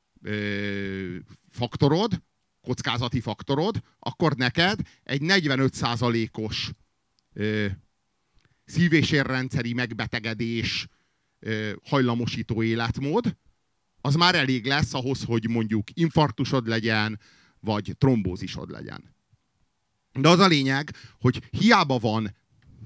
Speaker 2: faktorod, kockázati faktorod, akkor neked egy 45%-os szív- és érrendszeri megbetegedés hajlamosító életmód, az már elég lesz ahhoz, hogy mondjuk infarktusod legyen, vagy trombózisod legyen. De az a lényeg, hogy hiába van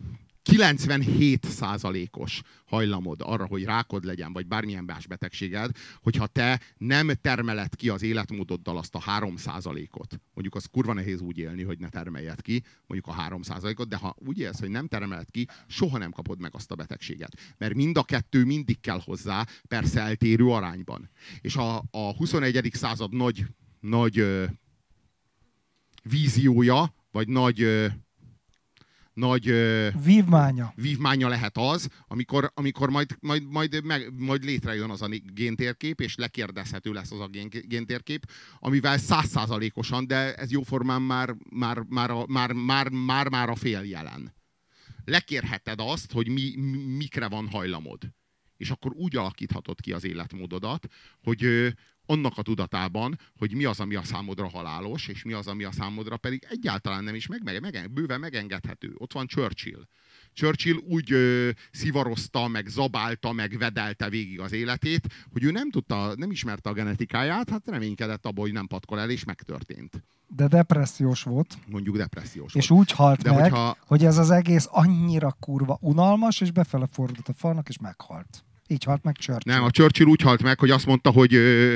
Speaker 2: 97%-os hajlamod arra, hogy rákod legyen, vagy bármilyen más betegséged, hogyha te nem termeled ki az életmódoddal azt a 3%-ot. Mondjuk az kurva nehéz úgy élni, hogy ne termeljed ki, mondjuk a 3%-ot, de ha úgy élsz, hogy nem termeled ki, soha nem kapod meg azt a betegséget. Mert mind a kettő mindig kell hozzá, persze eltérő arányban. És a 21. század nagy víziója, vagy nagy vívmánya lehet az, amikor majd létrejön az a géntérkép, és lekérdezhető lesz az a géntérkép, amivel 100%-osan, de ez jóformán már a féljelen. Lekérheted azt, hogy mikre van hajlamod. És akkor úgy alakíthatod ki az életmódodat, hogy annak a tudatában, hogy mi az, ami a számodra halálos, és mi az, ami a számodra pedig egyáltalán nem is bőven megengedhető. Ott van Churchill. Churchill úgy szivarozta, meg zabálta, meg vedelte végig az életét, hogy ő nem ismerte a genetikáját, hát reménykedett abban, hogy nem patkol el, és megtörtént.
Speaker 3: De depressziós volt.
Speaker 2: Mondjuk depressziós
Speaker 3: és
Speaker 2: volt.
Speaker 3: És úgy halt meg, hogy ez az egész annyira kurva unalmas, és befele fordult a falnak, és meghalt. Így halt meg Churchill.
Speaker 2: Nem, a Churchill úgy halt meg, hogy azt mondta, hogy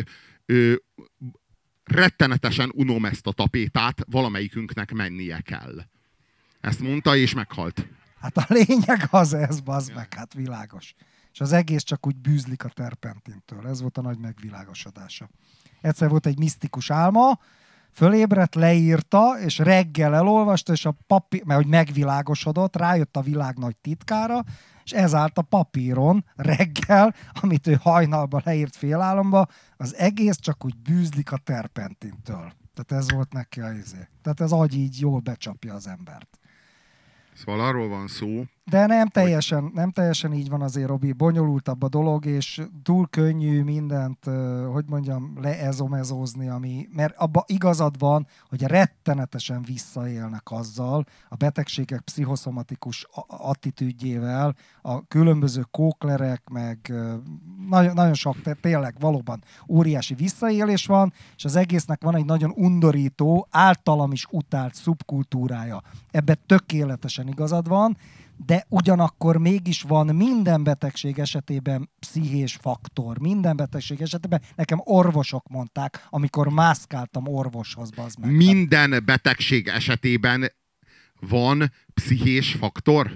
Speaker 2: rettenetesen unom ezt a tapétát, valamelyikünknek mennie kell. Ezt mondta, és meghalt.
Speaker 3: Hát a lényeg az ez, bazd meg, hát világos. És az egész csak úgy bűzlik a terpentintől. Ez volt a nagy megvilágosodása. Egyszer volt egy misztikus álma, fölébredt, leírta, és reggel elolvasta, és mert hogy megvilágosodott, rájött a világ nagy titkára, és ez állt a papíron reggel, amit ő hajnalban leírt félálomba, az egész csak úgy bűzlik a terpentintől. Tehát ez volt neki a izé. Tehát az agy így jól becsapja az embert.
Speaker 2: Szóval arról van szó,
Speaker 3: De nem teljesen így van azért, Robi. Bonyolultabb a dolog, és túl könnyű mindent, hogy mondjam, leezomezózni, mert abban igazad van, hogy rettenetesen visszaélnek azzal, a betegségek pszichoszomatikus attitűdjével, a különböző kóklerek, meg nagyon sok, tényleg valóban óriási visszaélés van, és az egésznek van egy nagyon undorító, általam is utált szubkultúrája. Ebben tökéletesen igazad van, de ugyanakkor mégis van minden betegség esetében pszichés faktor. Minden betegség esetében nekem orvosok mondták, amikor mászkáltam orvoshoz, bazd meg.
Speaker 2: Minden betegség esetében van pszichés faktor?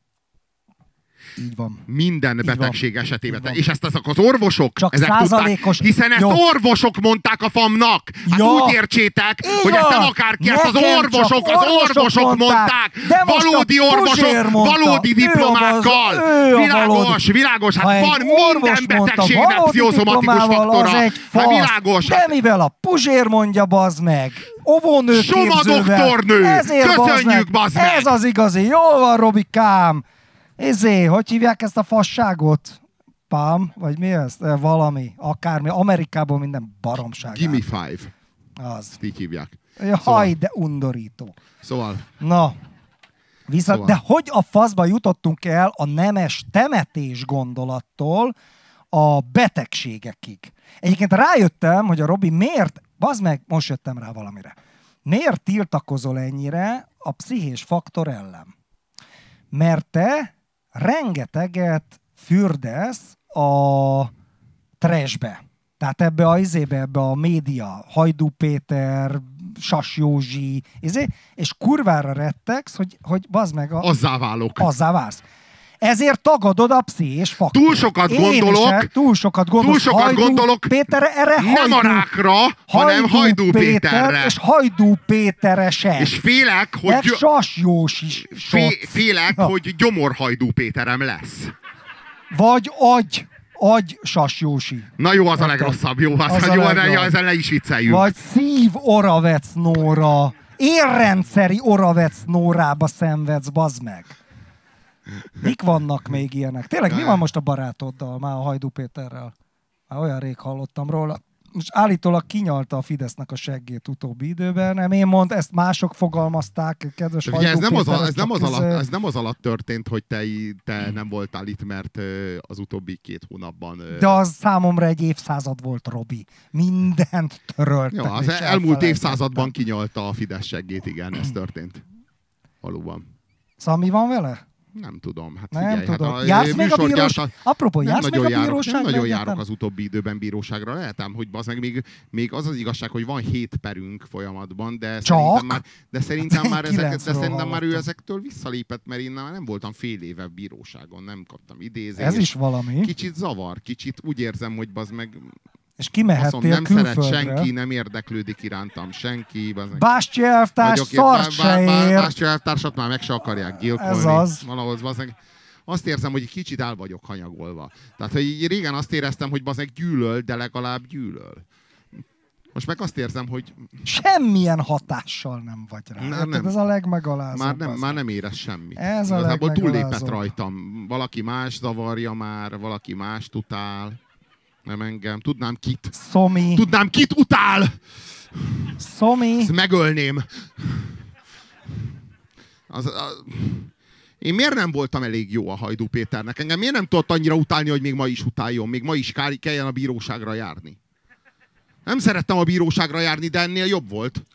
Speaker 3: Így van.
Speaker 2: Minden
Speaker 3: Így
Speaker 2: betegség
Speaker 3: van.
Speaker 2: esetében. És ezt ezek az orvosok,
Speaker 3: csak
Speaker 2: ezek
Speaker 3: százalékos...
Speaker 2: tudták, hiszen ezt
Speaker 3: Jó.
Speaker 2: orvosok mondták a famnak. Hát
Speaker 3: Ja.
Speaker 2: úgy értsétek,
Speaker 3: Így
Speaker 2: hogy ezt nem
Speaker 3: van.
Speaker 2: akárki, ezt az
Speaker 3: Nekem
Speaker 2: orvosok,
Speaker 3: csak orvosok mondták. De most
Speaker 2: valódi
Speaker 3: a
Speaker 2: orvosok,
Speaker 3: Puzsér mondta.
Speaker 2: valódi diplomákkal.
Speaker 3: Ő a valódi.
Speaker 2: Világos,
Speaker 3: Ha
Speaker 2: hát
Speaker 3: egy
Speaker 2: van
Speaker 3: orvos
Speaker 2: minden
Speaker 3: mondta,
Speaker 2: betegségnek
Speaker 3: valódi
Speaker 2: pszichoszomatikus
Speaker 3: diplomával,
Speaker 2: faktora.
Speaker 3: az egy
Speaker 2: Hát
Speaker 3: fasz.
Speaker 2: világos.
Speaker 3: De mivel a Puzsér mondja, bazd meg. Óvónő
Speaker 2: Soma
Speaker 3: képzővel.
Speaker 2: doktornő.
Speaker 3: Ezért,
Speaker 2: Köszönjük, bazd meg.
Speaker 3: Ez az igazi. Jó van, Robikám. Hogy hívják ezt a fasságot? Pám? Vagy mi ez? Valami. Akármi. Amerikában minden baromság.
Speaker 2: Gimme five.
Speaker 3: Az.
Speaker 2: Ezt így hívják.
Speaker 3: Jaj, de undorító.
Speaker 2: Szóval...
Speaker 3: Na, viszont,
Speaker 2: Szóval.
Speaker 3: de hogy a faszba jutottunk el a nemes temetés gondolattól a betegségekig? Egyébként rájöttem, hogy a Robi miért, bazd meg, most jöttem rá valamire. Miért tiltakozol ennyire a pszichés faktor ellen? Mert te rengeteget fürdesz a trashbe. Tehát ebbe a média, Hajdú Péter, Sas Józsi, és kurvára rettegsz, hogy bazd meg
Speaker 2: Azzá válok.
Speaker 3: azzá válsz. Ezért tagadod a pszichés faktort.
Speaker 2: Túl sokat gondolok.
Speaker 3: Túl sokat gondolok. Péter, erre
Speaker 2: Nem a rákra, hanem Hajdú Péterre.
Speaker 3: És Hajdú Péteresek.
Speaker 2: És félek, hogy...
Speaker 3: Meg Sas Józsi.
Speaker 2: Félek, hogy Gyomorhajdú Péterem lesz.
Speaker 3: Vagy agy Sas Józsi.
Speaker 2: Na jó, az a legrosszabb. Jó,
Speaker 3: Az a
Speaker 2: jó,
Speaker 3: legrosszabb.
Speaker 2: ezen le is vicceljünk.
Speaker 3: Vagy Szív Oravec Nóra. Érrendszeri Oravec Nórába szenvedsz, bazd meg. Mik vannak még ilyenek? Tényleg, mi van most a barátoddal, már a Hajdú Péterrel? Már olyan rég hallottam róla. És állítólag kinyalta a Fidesznek a seggét utóbbi időben. Nem én mond, ezt mások fogalmazták, kedves Hajdú
Speaker 2: ez
Speaker 3: Péter.
Speaker 2: nem az alatt történt, hogy te nem voltál itt, mert az utóbbi 2 hónapban...
Speaker 3: De az számomra egy évszázad volt, Robi. Mindent töröltem.
Speaker 2: Jó, az
Speaker 3: és
Speaker 2: elmúlt
Speaker 3: elfelejtettem.
Speaker 2: évszázadban kinyalta a Fidesz seggét, igen, ez történt. Valóban.
Speaker 3: Szóval mi van vele?
Speaker 2: Nem tudom. Hát
Speaker 3: Nem
Speaker 2: figyelj,
Speaker 3: tudom.
Speaker 2: Hát
Speaker 3: Jársz még a bíróság? Apropó, jársz még a bíróságra?
Speaker 2: Nem nagyon járok az utóbbi időben bíróságra. Lehetem, hogy bazd meg még az az igazság, hogy van 7 perünk folyamatban, de szerintem már ő ezektől visszalépett, mert én már nem voltam fél éve bíróságon, nem kaptam idézést.
Speaker 3: Ez is valami.
Speaker 2: Kicsit zavar, kicsit úgy érzem, hogy bazd meg...
Speaker 3: És kimehettél
Speaker 2: nem szeret
Speaker 3: külföldre.
Speaker 2: senki, nem érdeklődik irántam senki.
Speaker 3: Bástya elvtárs szart se ér.
Speaker 2: Bástya elvtársat már meg se akarják gyilkolni.
Speaker 3: Ez az.
Speaker 2: Valahogy bazeg. Azt érzem, hogy egy kicsit el vagyok hanyagolva. Tehát, hogy így régen azt éreztem, hogy bazeg gyűlöl, de legalább gyűlöl. Most meg azt érzem, hogy...
Speaker 3: Semmilyen hatással nem vagy rá. Nem. Ez a legmegalázóbb.
Speaker 2: Már nem érez semmit.
Speaker 3: Ez a
Speaker 2: igazából túllépett
Speaker 3: legmegalázóbb.
Speaker 2: rajtam. Valaki más zavarja már, valaki más utál. Nem engem. Tudnám kit utál!
Speaker 3: Szomi.
Speaker 2: Ezt megölném. Én miért nem voltam elég jó a Hajdú Péternek? Engem miért nem tudott annyira utálni, hogy még ma is utáljon? Még ma is kelljen a bíróságra járni. Nem szerettem a bíróságra járni, de ennél jobb volt.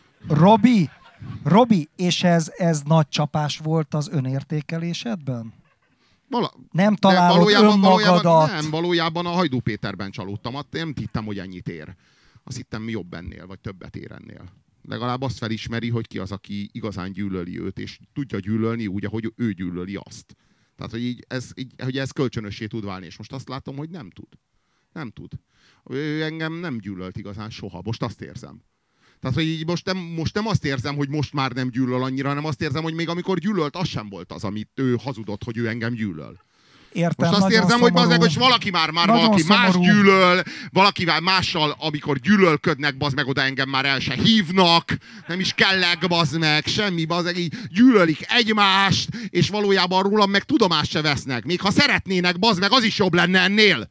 Speaker 3: Robi, és ez nagy csapás volt az önértékelésedben? Nem találod önmagadat.
Speaker 2: Valójában a Hajdú Péterben csalódtam. Nem hittem, hogy ennyit ér. Azt hittem, jobb ennél, vagy többet ér ennél. Legalább azt felismeri, hogy ki az, aki igazán gyűlöli őt, és tudja gyűlölni úgy, ahogy ő gyűlöli azt. Tehát, hogy ez kölcsönössé tud válni, és most azt látom, hogy nem tud. Nem tud. Ő engem nem gyűlölt igazán soha. Most azt érzem. Tehát, hogy így most nem azt érzem, hogy most már nem gyűlöl annyira, hanem azt érzem, hogy még amikor gyűlölt, az sem volt az, amit ő hazudott, hogy ő engem gyűlöl.
Speaker 3: Értem,
Speaker 2: most azt érzem, hogy bazd meg, hogy valaki már valaki más
Speaker 3: szomorú.
Speaker 2: gyűlöl, valakivel mással, amikor gyűlölködnek, bazd meg, oda engem már el se hívnak, nem is kellek, bazd meg, semmi, bazd meg, így gyűlölik egymást, és valójában rólam meg tudomást se vesznek. Még ha szeretnének, bazd meg, az is jobb lenne ennél.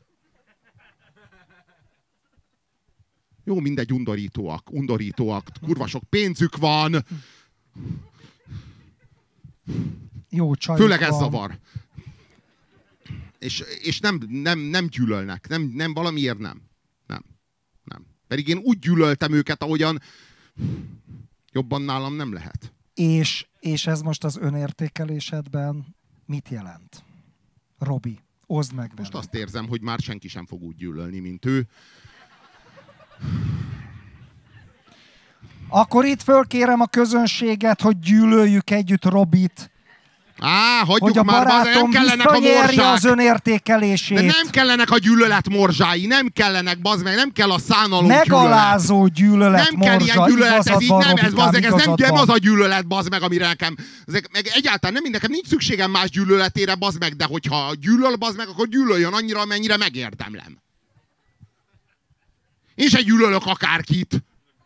Speaker 2: Jó, mindegy, undorítóak, kurva sok pénzük van.
Speaker 3: Jó csajok
Speaker 2: Főleg ez
Speaker 3: van.
Speaker 2: zavar. És nem gyűlölnek. Nem, valamiért nem. Nem. Pedig én úgy gyűlöltem őket, ahogyan jobban nálam nem lehet.
Speaker 3: És ez most az önértékelésedben mit jelent? Robi, oszd meg velem.
Speaker 2: Most azt érzem, hogy már senki sem fog úgy gyűlölni, mint ő.
Speaker 3: Akkor itt fölkérem a közönséget, hogy gyűlöljük együtt Robit,
Speaker 2: Hagyjuk
Speaker 3: hogy a
Speaker 2: már,
Speaker 3: barátom
Speaker 2: nem kellenek a
Speaker 3: visszanyerje
Speaker 2: morzsák.
Speaker 3: az önértékelését.
Speaker 2: De nem kellenek a gyűlölet morzsái, nem kellenek, bazd meg, nem kell a szánalom
Speaker 3: Megalázó gyűlölet
Speaker 2: nem kell ilyen
Speaker 3: morzsa.
Speaker 2: gyűlölet, ez így
Speaker 3: Igazad van,
Speaker 2: nem, ez,
Speaker 3: Robikám,
Speaker 2: bazd meg, ez
Speaker 3: igazad
Speaker 2: nem
Speaker 3: van.
Speaker 2: az a gyűlölet, bazd meg, amire nekem, meg egyáltalán nem, nekem nincs szükségem más gyűlöletére, bazd meg, de hogyha gyűlöl, bazd meg, akkor gyűlöljön annyira, amennyire megérdemlem. Én se gyűlölök akárkit.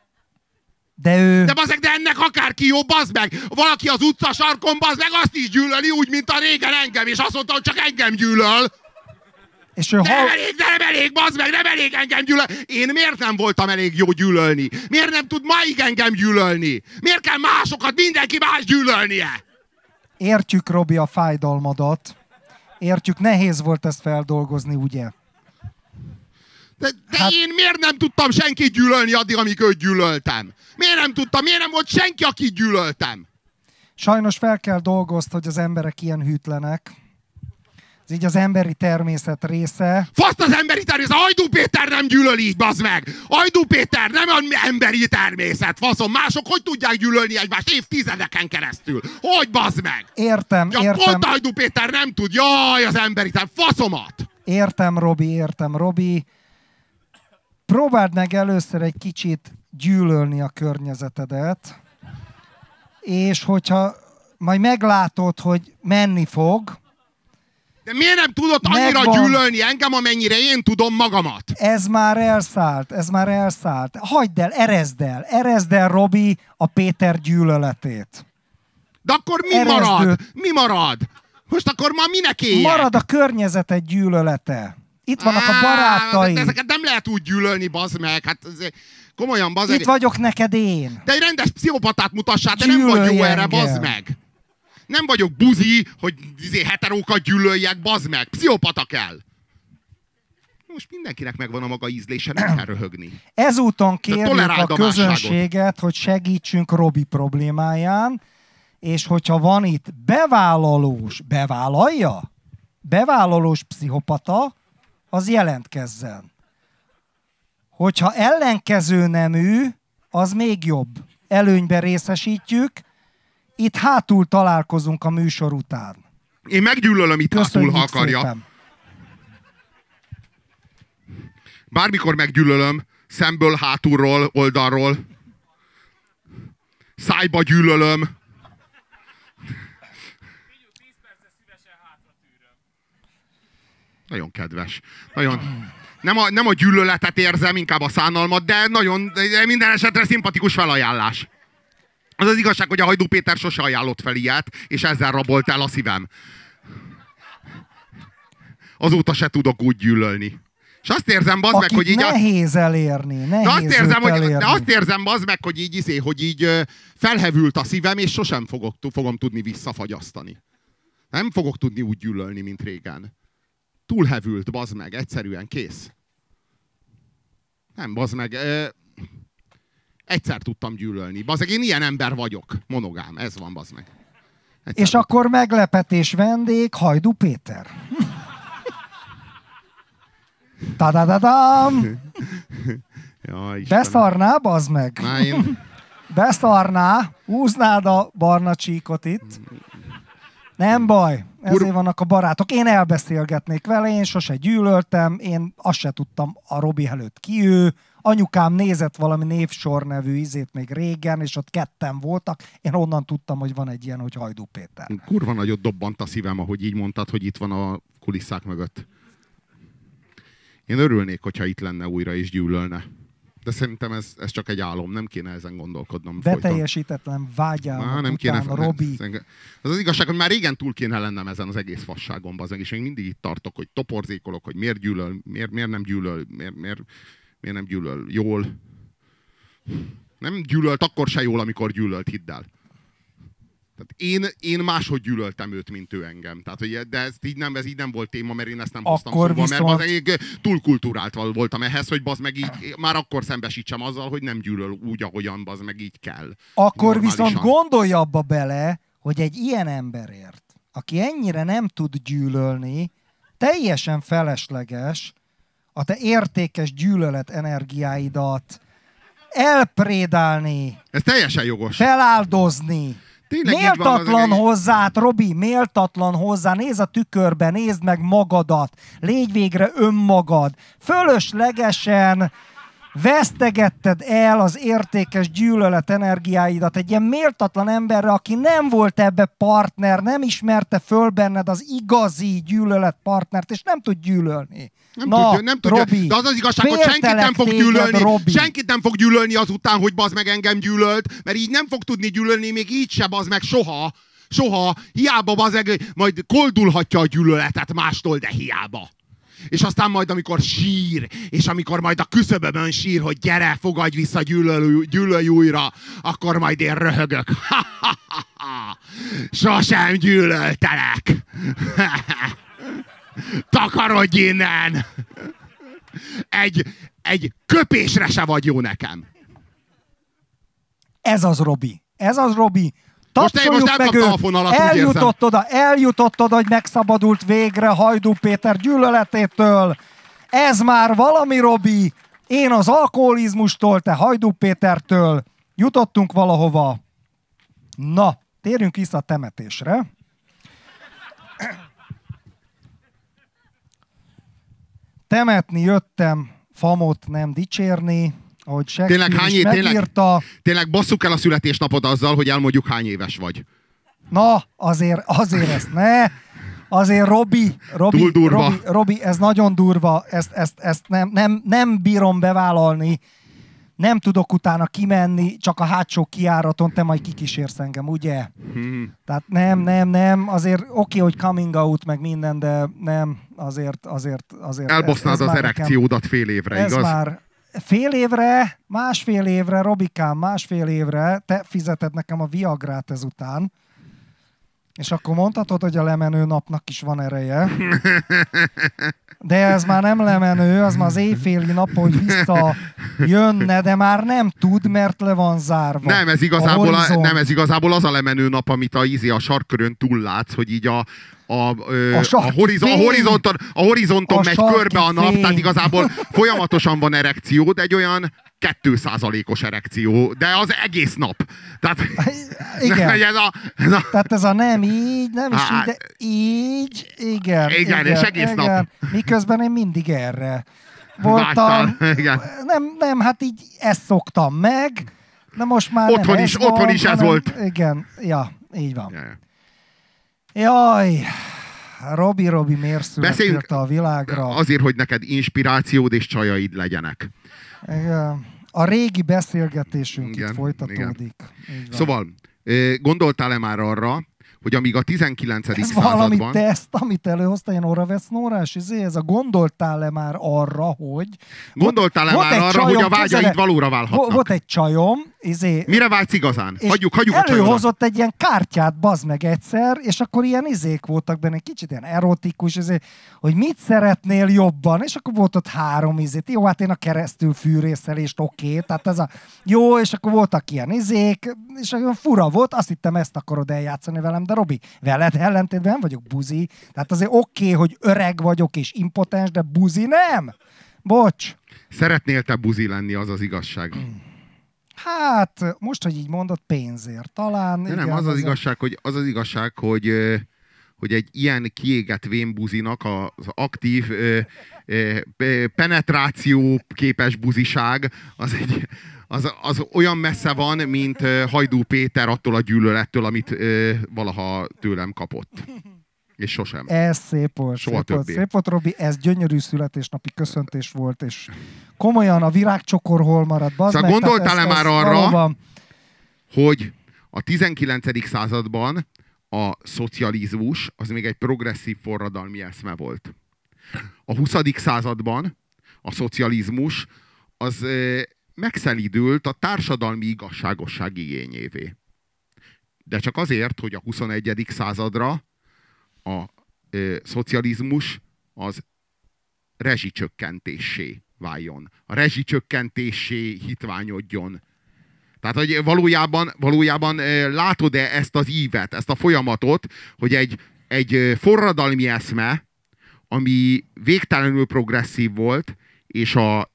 Speaker 2: De bazd meg, de ennek akárki jó, bazd meg. Valaki az utca sarkon, bazd meg, azt is gyűlöli, úgy, mint a régen engem, és azt mondta, hogy csak engem gyűlöl.
Speaker 3: És ő
Speaker 2: De nem elég, bazd meg, nem elég engem gyűlöl. Én miért nem voltam elég jó gyűlölni? Miért nem tud máig engem gyűlölni? Miért kell másokat, mindenki más gyűlölnie?
Speaker 3: Értjük, Robi, a fájdalmadat. Értjük, nehéz volt ezt feldolgozni, ugye?
Speaker 2: De én miért nem tudtam senkit gyűlölni addig, amíg őt gyűlöltem? Miért nem tudtam? Miért nem volt senki, akit gyűlöltem?
Speaker 3: Sajnos fel kell dolgozni, hogy az emberek ilyen hűtlenek. Ez így az emberi természet része.
Speaker 2: Faszt az emberi természet! Hajdú Péter nem gyűlöl így, bazd meg! Hajdú Péter nem emberi természet, faszom! Mások hogy tudják gyűlölni egymást évtizedeken keresztül? Hogy, bazd meg?
Speaker 3: Értem.
Speaker 2: Pont Hajdú Péter nem tud! Jaj, az emberi természet! Faszomat!
Speaker 3: Értem, Robi. Próbáld meg először egy kicsit gyűlölni a környezetedet, és hogyha majd meglátod, hogy menni fog.
Speaker 2: De miért nem tudod annyira gyűlölni engem, amennyire én tudom magamat?
Speaker 3: Ez már elszállt. Hagyd el, erezd el, Robi, a Péter gyűlöletét.
Speaker 2: De akkor mi marad? Most akkor ma minek éljek?
Speaker 3: Marad a környezeted gyűlölete. Itt vannak a barátai.
Speaker 2: De ezeket nem lehet úgy gyűlölni, bazd meg. Hát komolyan, bazd meg.
Speaker 3: Itt vagyok neked én.
Speaker 2: De egy rendes pszichopatát mutassál, de nem vagy jó erre, bazd meg. Nem vagyok buzi, hogy heterókat gyűlöljek, bazd meg. Pszichopata kell. Most mindenkinek megvan a maga ízlése, nem kell röhögni.
Speaker 3: Ezúton kérjük a közönséget, hogy segítsünk Robi problémáján, és hogyha van itt bevállalós pszichopata, az jelentkezzen. Hogyha ellenkező nemű, az még jobb. Előnyben részesítjük. Itt hátul találkozunk a műsor után.
Speaker 2: Én meggyűlölöm itt hátul, ha akarja.
Speaker 3: Szépen.
Speaker 2: Bármikor meggyűlölöm, szemből, hátulról, oldalról. Szájba gyűlölöm. Nagyon kedves. Nagyon... Nem a gyűlöletet érzem, inkább a szánalmat, de minden esetre szimpatikus felajánlás. Az az igazság, hogy a Hajdú Péter sose ajánlott fel ilyet, és ezzel rabolt el a szívem. Azóta se tudok úgy gyűlölni. És azt érzem, bazd meg, hogy így...
Speaker 3: nehéz elérni,
Speaker 2: de azt érzem, bazd meg, hogy így felhevült a szívem, és sosem fogom tudni visszafagyasztani. Nem fogok tudni úgy gyűlölni, mint régen. Túlhevült, bazd meg, egyszerűen, kész. Nem, bazd meg, egyszer tudtam gyűlölni. Bazd meg, én ilyen ember vagyok, monogám, ez van, bazd meg. Egyszer
Speaker 3: és akkor meglepetés vendég, Hajdú Péter. Tadadadam!
Speaker 2: Ja,
Speaker 3: beszarná, bazd meg? Beszarná, húznád a barna csíkot itt. Nem baj, ezért vannak a barátok. Én elbeszélgetnék vele, én sose gyűlöltem, én azt se tudtam a Robi előtt ki ő. Anyukám nézett valami névsor nevű izét még régen, és ott ketten voltak. Én onnan tudtam, hogy van egy ilyen, hogy Hajdú Péter.
Speaker 2: Kurva nagyot dobbant a szívem, ahogy így mondtad, hogy itt van a kulisszák mögött. Én örülnék, hogyha itt lenne újra és gyűlölne. De szerintem ez csak egy álom, nem kéne ezen gondolkodnom.
Speaker 3: Beteljesítetlen vágyálom
Speaker 2: nem
Speaker 3: után,
Speaker 2: kéne,
Speaker 3: Robi.
Speaker 2: Az igazság, hogy már régen túl kéne lennem ezen az egész fasságomban, és még mindig itt tartok, hogy toporzékolok, hogy miért gyűlöl, miért nem gyűlöl, miért nem gyűlöl jól. Nem gyűlölt akkor se jól, amikor gyűlölt, hidd el. Tehát én máshogy gyűlöltem őt, mint ő engem. Tehát, de ez így nem volt téma, mert én ezt nem hoztam szóval,
Speaker 3: viszont...
Speaker 2: mert túl kultúrált voltam ehhez, hogy bazd meg így, már akkor szembesítsem azzal, hogy nem gyűlöl úgy, ahogyan bazd meg így kell.
Speaker 3: Akkor normálisan. Viszont gondolj abba bele, hogy egy ilyen emberért, aki ennyire nem tud gyűlölni, teljesen felesleges a te értékes gyűlölet energiáidat elprédálni.
Speaker 2: Ez teljesen jogos.
Speaker 3: Feláldozni. Tényleg méltatlan hozzád, Robi, méltatlan hozzá. Nézd a tükörbe, nézd meg magadat. Légy végre önmagad. Fölöslegesen vesztegetted el az értékes gyűlölet energiáidat egy ilyen méltatlan emberre, aki nem volt ebbe partner, nem ismerte föl benned az igazi gyűlölet partnert, és nem tud gyűlölni.
Speaker 2: Nem tudja.
Speaker 3: Robi,
Speaker 2: de az az igazság, hogy senkit nem fog gyűlölni.
Speaker 3: Robi.
Speaker 2: Senkit nem fog gyűlölni azután, hogy bazd meg engem gyűlölt, mert így nem fog tudni gyűlölni, még így se bazd meg soha. Soha. Hiába bazd meg, majd koldulhatja a gyűlöletet mástól, de hiába. És aztán majd, amikor sír, és amikor majd a küszöbömön sír, hogy gyere, fogadj vissza, gyűlölj újra, akkor majd én röhögök. Sosem gyűlöltelek. Takarodj innen! Egy köpésre se vagy jó nekem.
Speaker 3: Ez az, Robi. Ez az, Robi.
Speaker 2: Most elkapta a fonalat,
Speaker 3: eljutott oda, hogy megszabadult végre Hajdú Péter gyűlöletétől. Ez már valami, Robi. Én az alkoholizmustól, te Hajdú Pétertől jutottunk valahova. Na, térjünk vissza a temetésre. Temetni jöttem, famot nem dicsérni, ahogy Shakespeare is megírta.
Speaker 2: Tényleg basszuk el a születésnapod azzal, hogy elmondjuk, hány éves vagy.
Speaker 3: Na, azért ezt ne. Azért Robi, ez nagyon durva. Ezt nem bírom bevállalni. Nem tudok utána kimenni, csak a hátsó kijáraton te majd kikísérsz engem, ugye? Tehát nem. Azért oké, hogy coming out, meg minden, de nem, azért.
Speaker 2: Elbosznád az erekciódat fél évre,
Speaker 3: ez
Speaker 2: igaz?
Speaker 3: Már fél évre, másfél évre, Robikám, másfél évre, te fizeted nekem a Viagrát ezután, és akkor mondhatod, hogy a lemenő napnak is van ereje. De ez már nem lemenő, az már az éjféli nap, hogy visszajönne, de már nem tud, mert le van zárva.
Speaker 2: Nem, ez igazából az a lemenő nap, amit a sarkkörön túllátsz, hogy így a horizonton megy körbe a nap, tehát igazából folyamatosan van erekció, de egy olyan 2%-os erekció, de az egész nap. Tehát,
Speaker 3: igen. Tehát ez a nem így, nem is így, de így, igen,
Speaker 2: és egész nap.
Speaker 3: Miközben én mindig erre voltam. Nem, hát így ezt szoktam meg, de most már
Speaker 2: otthon is ez volt.
Speaker 3: Igen, ja, így van. Jaj, Robi, miért születtél a világra?
Speaker 2: Azért, hogy neked inspirációd és csajaid legyenek.
Speaker 3: Igen. A régi beszélgetésünk itt folytatódik.
Speaker 2: Szóval, gondoltál-e már arra, hogy amíg a 19.
Speaker 3: ez
Speaker 2: században...
Speaker 3: valami teszt, amit előhozta, ilyen oravesz-nórás, ez a gondoltál-e már arra, hogy...
Speaker 2: Gondoltál-e már arra, hogy a vágyaid valóra válhatnak?
Speaker 3: Volt egy csajom,
Speaker 2: Mire vágysz igazán? Hagyjuk a
Speaker 3: előhozott egy ilyen kártyát, bazd meg egyszer, és akkor ilyen izék voltak benne, kicsit ilyen erotikus, hogy mit szeretnél jobban, és akkor volt ott 3 izét. Jó, hát én a keresztül fűrészelést, oké, tehát ez a jó, és akkor voltak ilyen izék, és olyan fura volt, azt hittem, ezt akarod eljátszani velem, de Robi, veled ellentétben nem vagyok buzi, tehát azért oké, hogy öreg vagyok és impotens, de buzi nem. Bocs.
Speaker 2: Szeretnél te buzi lenni, az az igazság.
Speaker 3: Hát, most, hogy így mondod, pénzért talán.
Speaker 2: De nem, az az igazság, hogy egy ilyen kiégett vénbuzinak az aktív penetráció képes buziság az olyan messze van, mint Hajdú Péter attól a gyűlölettől, amit valaha tőlem kapott. És sosem.
Speaker 3: Ez szép volt,
Speaker 2: Soha többé.
Speaker 3: szép volt, Robi, ez gyönyörű születésnapi köszöntés volt, és komolyan a virágcsokor hol marad, bazd
Speaker 2: Szóval
Speaker 3: meg.
Speaker 2: gondoltál-e már arra,
Speaker 3: valóban...
Speaker 2: hogy a 19. században a szocializmus az még egy progresszív forradalmi eszme volt. A 20. században a szocializmus az megszelídült a társadalmi igazságosság igényévé. De csak azért, hogy a 21. századra a szocializmus az rezsicsökkentésé váljon. A rezsicsökkentésé hitványodjon. Tehát, hogy valójában látod-e ezt az ívet, ezt a folyamatot, hogy egy forradalmi eszme, ami végtelenül progresszív volt, és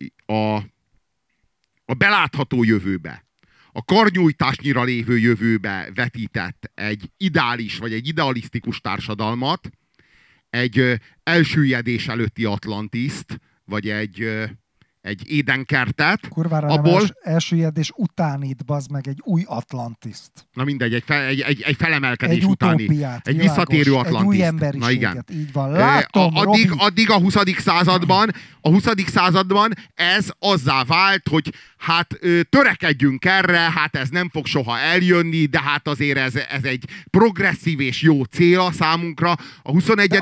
Speaker 2: a belátható jövőbe, a karnyújtásnyira lévő jövőbe vetített egy ideális, vagy egy idealisztikus társadalmat, egy elsüllyedés előtti Atlantiszt, vagy egy édenkertet.
Speaker 3: Kurvára
Speaker 2: abból...
Speaker 3: nem elsüllyedés utánit, bazd meg, egy új Atlantiszt.
Speaker 2: Na mindegy, egy felemelkedés
Speaker 3: egy
Speaker 2: utáni.
Speaker 3: Utópiát,
Speaker 2: egy
Speaker 3: világos,
Speaker 2: visszatérő Atlantiszt.
Speaker 3: Egy új emberiséget,
Speaker 2: na igen.
Speaker 3: Így van. Látom,
Speaker 2: addig a 20. században ez azzá vált, hogy hát törekedjünk erre, hát ez nem fog soha eljönni, de hát azért ez egy progresszív és jó cél a számunkra. A 21.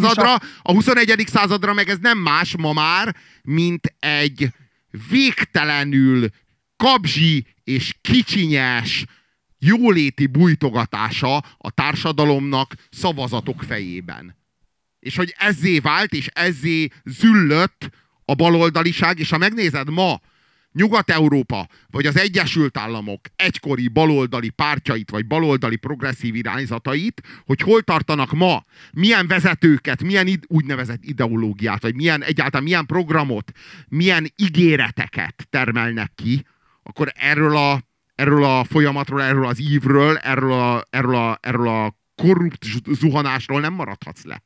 Speaker 2: századra meg ez nem más ma már, mint egy végtelenül kabzsi és kicsinyes jóléti bújtogatása a társadalomnak szavazatok fejében. És hogy ezzé vált, és ezzé züllött a baloldaliság, és ha megnézed ma Nyugat-Európa, vagy az Egyesült Államok egykori baloldali pártjait, vagy baloldali progresszív irányzatait, hogy hol tartanak ma, milyen vezetőket, milyen úgynevezett ideológiát, vagy egyáltalán milyen programot, milyen ígéreteket termelnek ki, akkor erről a folyamatról, erről az ívről, erről a korrupt zuhanásról nem maradhatsz le.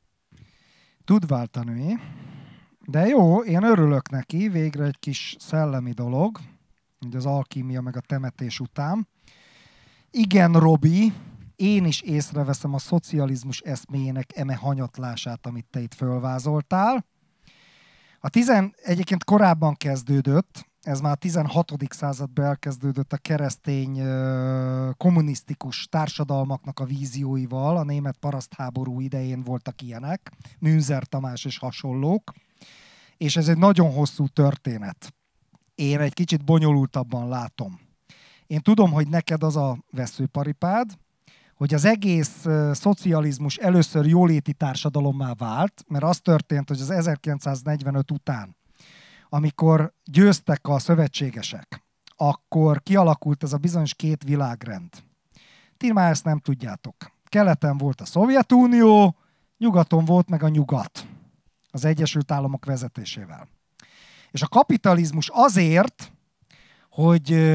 Speaker 3: Tud váltani. De jó, én örülök neki, végre egy kis szellemi dolog, ugye az alkímia meg a temetés után. Igen, Robi, én is észreveszem a szocializmus eszméjének eme hanyatlását, amit te itt fölvázoltál. Egyébként korábban kezdődött, ez már a 16. században elkezdődött a keresztény kommunisztikus társadalmaknak a vízióival, a német parasztháború idején voltak ilyenek, Münzer Tamás és hasonlók, és ez egy nagyon hosszú történet. Én egy kicsit bonyolultabban látom. Én tudom, hogy neked az a veszőparipád, hogy az egész szocializmus először jóléti társadalommá vált, mert az történt, hogy az 1945 után, amikor győztek a szövetségesek, akkor kialakult ez a bizonyos két világrend. Ti már ezt nem tudjátok. Keleten volt a Szovjetunió, nyugaton volt meg a nyugat, az Egyesült Államok vezetésével. És a kapitalizmus azért, hogy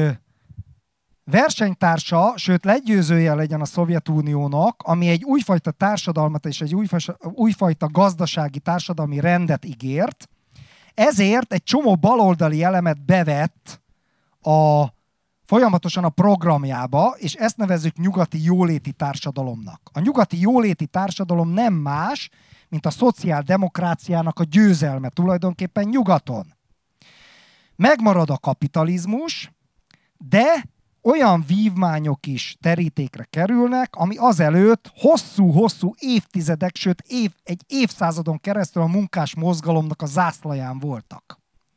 Speaker 3: versenytársa, sőt legyőzője legyen a Szovjetuniónak, ami egy újfajta társadalmat és egy újfajta gazdasági társadalmi rendet ígért, ezért egy csomó baloldali elemet bevett folyamatosan a programjába, és ezt nevezzük nyugati jóléti társadalomnak. A nyugati jóléti társadalom nem más, mint a szociáldemokráciának a győzelme tulajdonképpen nyugaton. Megmarad a kapitalizmus, de olyan vívmányok is terítékre kerülnek, ami azelőtt hosszú-hosszú évtizedek, sőt egy évszázadon keresztül a munkás mozgalomnak a zászlaján voltak.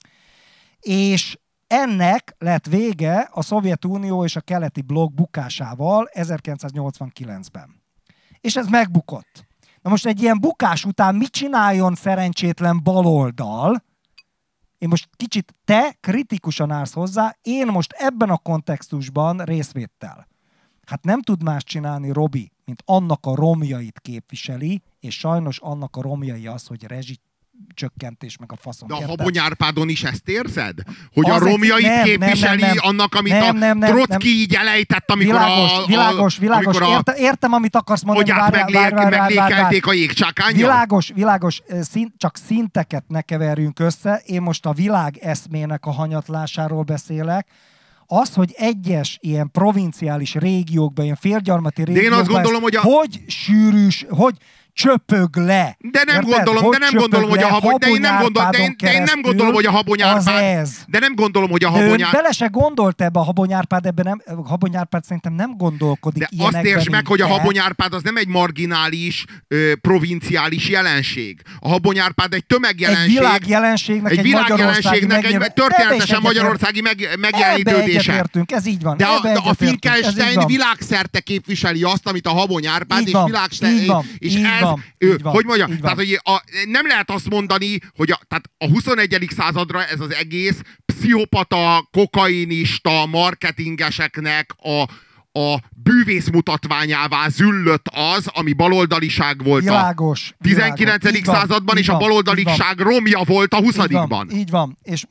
Speaker 3: És ennek lett vége a Szovjetunió és a keleti blokk bukásával 1989-ben. És ez megbukott. Na most egy ilyen bukás után mit csináljon szerencsétlen baloldal? Én most kicsit te kritikusan állsz hozzá, én most ebben a kontextusban részvéttel. Hát nem tud más csinálni Robi, mint annak a romjait képviseli, és sajnos annak a romjai az, hogy rezsicsökkentés meg a faszom.
Speaker 2: De a
Speaker 3: érted?
Speaker 2: Habony Árpádon is ezt érzed? Hogy
Speaker 3: Az
Speaker 2: a romjait
Speaker 3: nem,
Speaker 2: képviseli
Speaker 3: nem.
Speaker 2: annak, amit
Speaker 3: Nem.
Speaker 2: Trocki így elejtett, amikor
Speaker 3: Világos. Értem, amit akarsz mondani.
Speaker 2: meglékelték a jégcsákánnyal?
Speaker 3: Világos. Csak szinteket ne keverjünk össze. Én most a világ eszmének a hanyatlásáról beszélek. Az, hogy egyes ilyen provinciális régiókban, ilyen félgyarmati régiókban,
Speaker 2: én azt gondolom, hogy
Speaker 3: hogy sűrűs, hogy csöpög le.
Speaker 2: De nem
Speaker 3: Érted?
Speaker 2: gondolom,
Speaker 3: hogy
Speaker 2: de nem gondolom, hogy a
Speaker 3: Habony
Speaker 2: de én nem gondolom, de én nem gondolom, hogy a Habony Árpád. De nem gondolom, hogy a Habony Árpád.
Speaker 3: Bele se gondolt ebbe a Habony Árpád, ebben nem, Habony Árpád szerintem nem gondolkodik
Speaker 2: de
Speaker 3: ilyenekben.
Speaker 2: azt értsd meg, hogy a Habony Árpád az nem egy marginális, provinciális jelenség. A Habony Árpád egy tömegjelenség.
Speaker 3: Egy világjelenségnek, egy
Speaker 2: történetesen magyarországi megjelenítődése.
Speaker 3: Ez így van.
Speaker 2: De a Finkelstein világszerte képviseli azt, amit a Habony Árpád, és világszerte. Hogy mondjam, tehát, hogy nem lehet azt mondani, hogy tehát a 21. századra ez az egész pszichopata, kokainista, marketingeseknek a bűvész mutatványává züllött az, ami baloldaliság volt
Speaker 3: világos,
Speaker 2: a 19. században, és a baloldaliság romja volt a 20-ban.
Speaker 3: Így van. És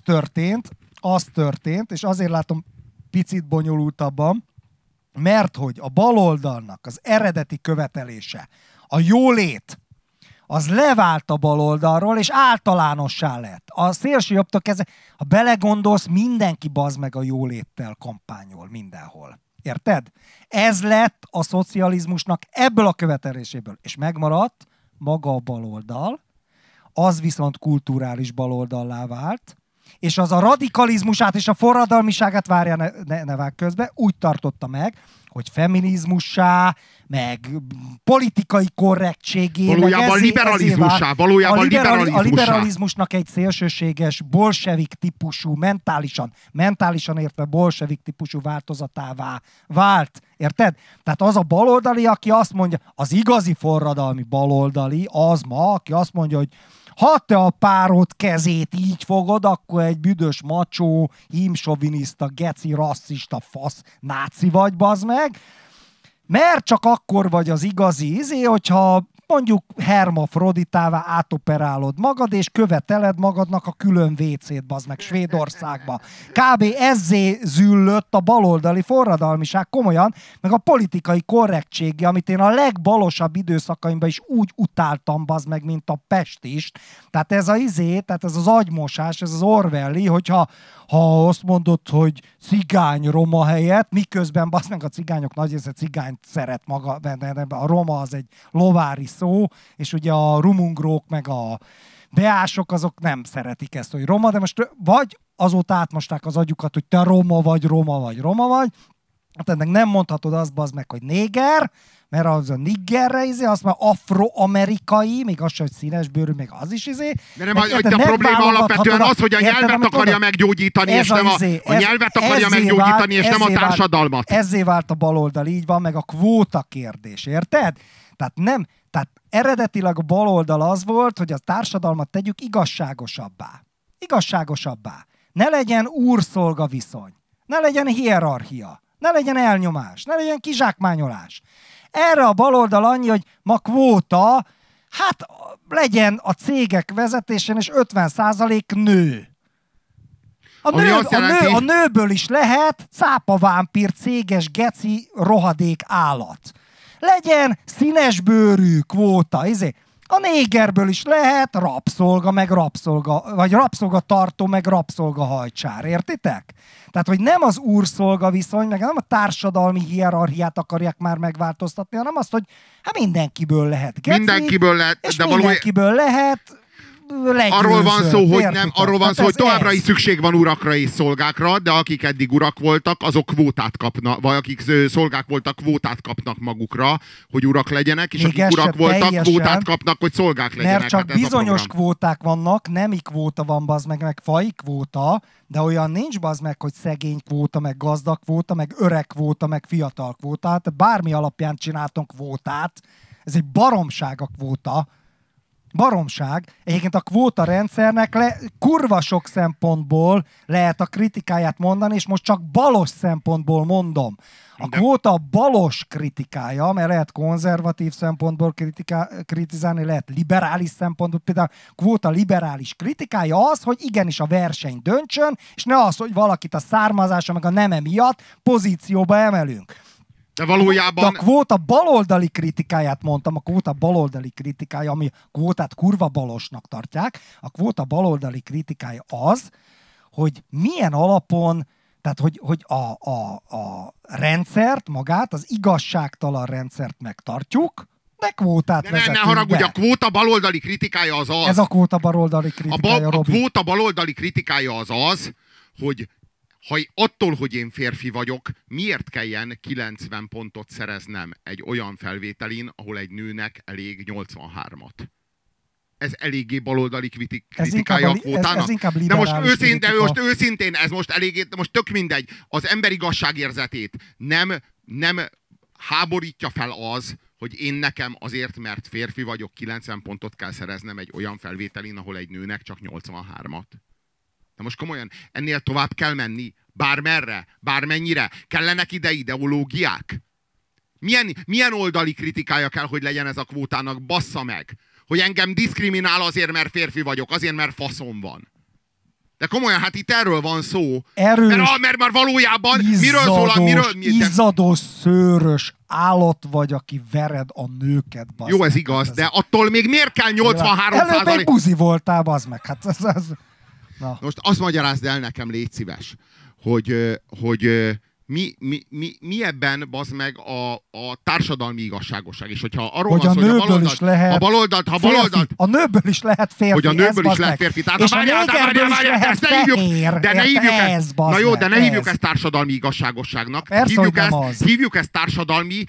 Speaker 3: az történt, és azért látom picit bonyolultabban, mert hogy a baloldalnak az eredeti követelése, a jólét, az levált a baloldalról, és általánossá lett. A szélső jobbtól kezdve, ha belegondolsz, mindenki bazd meg a jóléttel kampányol mindenhol. Érted? Ez lett a szocializmusnak ebből a követeléséből. És megmaradt maga a baloldal, az viszont kulturális baloldallá vált, és az a radikalizmusát és a forradalmiságát, várja, ne vágj közbe, úgy tartotta meg, hogy feminizmussá, meg politikai korrektségé,
Speaker 2: valójában liberalizmussá,
Speaker 3: a liberalizmusnak egy szélsőséges, bolsevik típusú, mentálisan értve bolsevik típusú változatává vált. Érted? Tehát az a baloldali, aki azt mondja, az igazi forradalmi baloldali, az ma, aki azt mondja, hogy ha te a párod kezét így fogod, akkor egy büdös macsó, hímsoviniszta, geci, rasszista, fasz, náci vagy, bazd meg. Mert csak akkor vagy az igazi hogyha mondjuk hermafroditává átoperálod magad, és követeled magadnak a külön WC-t, bazd meg, Svédországba. Kb. Ezzé züllött a baloldali forradalmiság komolyan, meg a politikai korrektsége, amit én a legbalosabb időszakaimban is úgy utáltam, bazd meg, mint a pestist. Tehát ez tehát ez az agymosás, ez az Orwelli, hogyha azt mondod, hogy cigány roma helyett, miközben bazd meg a cigányok nagy része cigányt szeret maga, a roma az egy lovári szó, és ugye a rumungrók meg a beások azok nem szeretik ezt, hogy roma, de most vagy azóta átmosták az agyukat, hogy te roma vagy, hát ennek nem mondhatod azt, bazd meg, hogy néger, mert az a niggerre azt már afroamerikai, még az sem, hogy színesbőrű, még az is
Speaker 2: De nem, a probléma alapvetően az, hogy a nyelvet akarja meggyógyítani, és nem a nyelvet akarja meggyógyítani, és nem a társadalmat.
Speaker 3: Ezzé vált a baloldal, így van, meg a kvóta kérdés, érted? Tehát eredetileg a baloldal az volt, hogy a társadalmat tegyük igazságosabbá. Ne legyen úr-szolga viszony, ne legyen hierarchia, ne legyen elnyomás, ne legyen kizsákmányolás. Erre a baloldal annyi, hogy ma kvóta, hát legyen a cégek vezetésén és 50% nő. A nőből is lehet cápavámpír, céges, geci, rohadék állat. Legyen színesbőrű kvóta, A négerből is lehet rabszolga, meg rabszolga, vagy rabszolgatartó, meg rabszolgahajcsár, értitek? Tehát, hogy nem az úrszolga viszony, meg nem a társadalmi hierarchiát akarják már megváltoztatni, hanem azt, hogy hát mindenkiből lehet geci,
Speaker 2: mindenkiből lehet,
Speaker 3: és de mindenkiből lehet legyőző.
Speaker 2: Arról van szó, hogy továbbra is szükség van urakra és szolgákra, de akik eddig urak voltak, azok kvótát kapnak, vagy akik szolgák voltak, kvótát kapnak magukra, hogy urak legyenek, és még akik urak voltak, kvótát kapnak, hogy szolgák legyenek.
Speaker 3: Mert csak bizonyos kvóták vannak, nemi kvóta van, bazd meg faji kvóta, de olyan nincs, bazd meg, hogy szegény kvóta, meg gazdag kvóta, meg öreg kvóta, meg fiatal kvóta. Hát bármi alapján csináltunk kvótát, ez egy baromság a kvóta. Baromság. Egyébként a kvóta rendszernek kurva sok szempontból lehet a kritikáját mondani, és most csak balos szempontból mondom. A kvóta a balos kritikája, mert lehet konzervatív szempontból kritizálni, lehet liberális szempontból. Például a kvóta liberális kritikája az, hogy igenis a verseny döntsön, és ne az, hogy valakit a származása meg a neme miatt pozícióba emelünk.
Speaker 2: De valójában...
Speaker 3: De a kvóta baloldali kritikáját mondtam, a kvóta baloldali kritikája, ami a kvótát kurva balosnak tartják, a kvóta baloldali kritikája az, hogy milyen alapon, tehát hogy a rendszert magát, az igazságtalan rendszert megtartjuk, De kvótát
Speaker 2: De
Speaker 3: vezetünk
Speaker 2: ne haragudj,
Speaker 3: be.
Speaker 2: a kvóta baloldali kritikája az az.
Speaker 3: Ez a kvóta baloldali kritikája,
Speaker 2: A
Speaker 3: Robi.
Speaker 2: kvóta baloldali kritikája az az, hogy attól, hogy én férfi vagyok, miért kelljen 90 pontot szereznem egy olyan felvételin, ahol egy nőnek elég 83-at. Ez eléggé baloldali kritikája a kvótának.
Speaker 3: Ez inkább
Speaker 2: De
Speaker 3: liberális
Speaker 2: most őszintén, ez most eléggé, most tök mindegy, az ember igazságérzetét nem háborítja fel az, hogy én nekem azért, mert férfi vagyok, 90 pontot kell szereznem egy olyan felvételin, ahol egy nőnek csak 83-at. De most komolyan, ennél tovább kell menni? Bármerre? Bármennyire? Kellenek ide ideológiák? Milyen oldali kritikája kell, hogy legyen ez a kvótának? Bassza meg! Hogy engem diszkriminál azért, mert férfi vagyok, azért, mert faszom van. De komolyan, hát itt erről van szó.
Speaker 3: Erős,
Speaker 2: mert már valójában
Speaker 3: izzados, szőrös állat vagy, aki vered a nőket.
Speaker 2: Jó, ez igaz, de attól még miért kell 83%?
Speaker 3: Előbb egy buzi voltál, bazd meg. Hát ez... Na.
Speaker 2: Most azt magyarázd el nekem, légy szíves, hogy mi ebben, bazd meg, a társadalmi igazságosság. És hogyha arról
Speaker 3: hogy
Speaker 2: van szó, hogy
Speaker 3: a baloldalt, a nőből is lehet férfi.
Speaker 2: Hogy a nőből is lehet férfi.
Speaker 3: És a négerből is lehet fehér.
Speaker 2: De ne hívjuk ezt társadalmi igazságosságnak. Hívjuk ezt társadalmi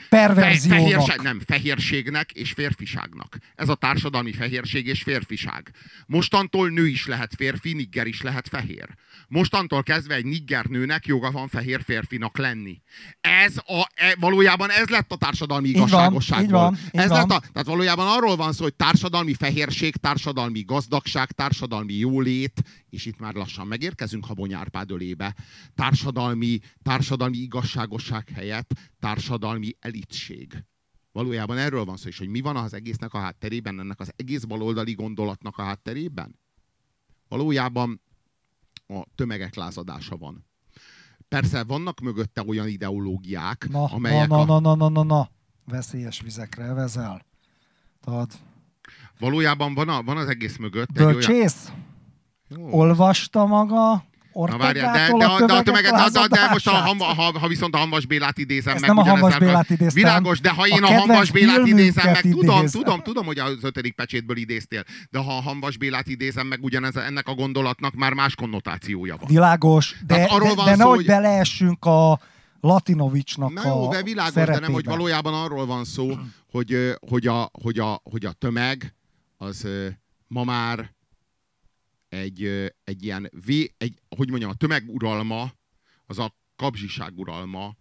Speaker 2: fehérségnek és férfiságnak. Ez a társadalmi fehérség és férfiság. Mostantól nő is lehet férfi, nigger is lehet fehér. Mostantól kezdve egy nigger nőnek joga van fehér férfinak lenni. Valójában ez lett a társadalmi igazságosságból. Tehát valójában arról van szó, hogy társadalmi fehérség, társadalmi gazdagság, társadalmi jólét, és itt már lassan megérkezünk Habony Árpád ölébe, társadalmi igazságosság helyett társadalmi elitség. Valójában erről van szó, és hogy mi van az egésznek a hátterében, ennek az egész baloldali gondolatnak a hátterében? Valójában a tömegek lázadása van. Persze vannak mögötte olyan ideológiák, amelyek...
Speaker 3: Veszélyes vizekre vezel. Tudod.
Speaker 2: Valójában van az egész mögött
Speaker 3: Bölcsész? Olvasta maga Ortegától a tömegek lázadását?
Speaker 2: De most ha viszont a Hamvas Bélát idézem
Speaker 3: ezt
Speaker 2: meg...
Speaker 3: nem a Hamvas Bélát idéztem.
Speaker 2: Világos, de ha én a Hamvas Bélát idézem meg... Tudom, hogy az 5. pecsétből idéztél, de ha a Hamvas Bélát idézem meg, ennek a gondolatnak már más konnotációja van.
Speaker 3: Világos, de nehogy beleessünk a Latinovicsnak
Speaker 2: de világos, szerepébe. De nem, hogy valójában arról van szó, hogy a tömeg az ma már egy ilyen, a tömeguralma, az a kapzsiság uralma,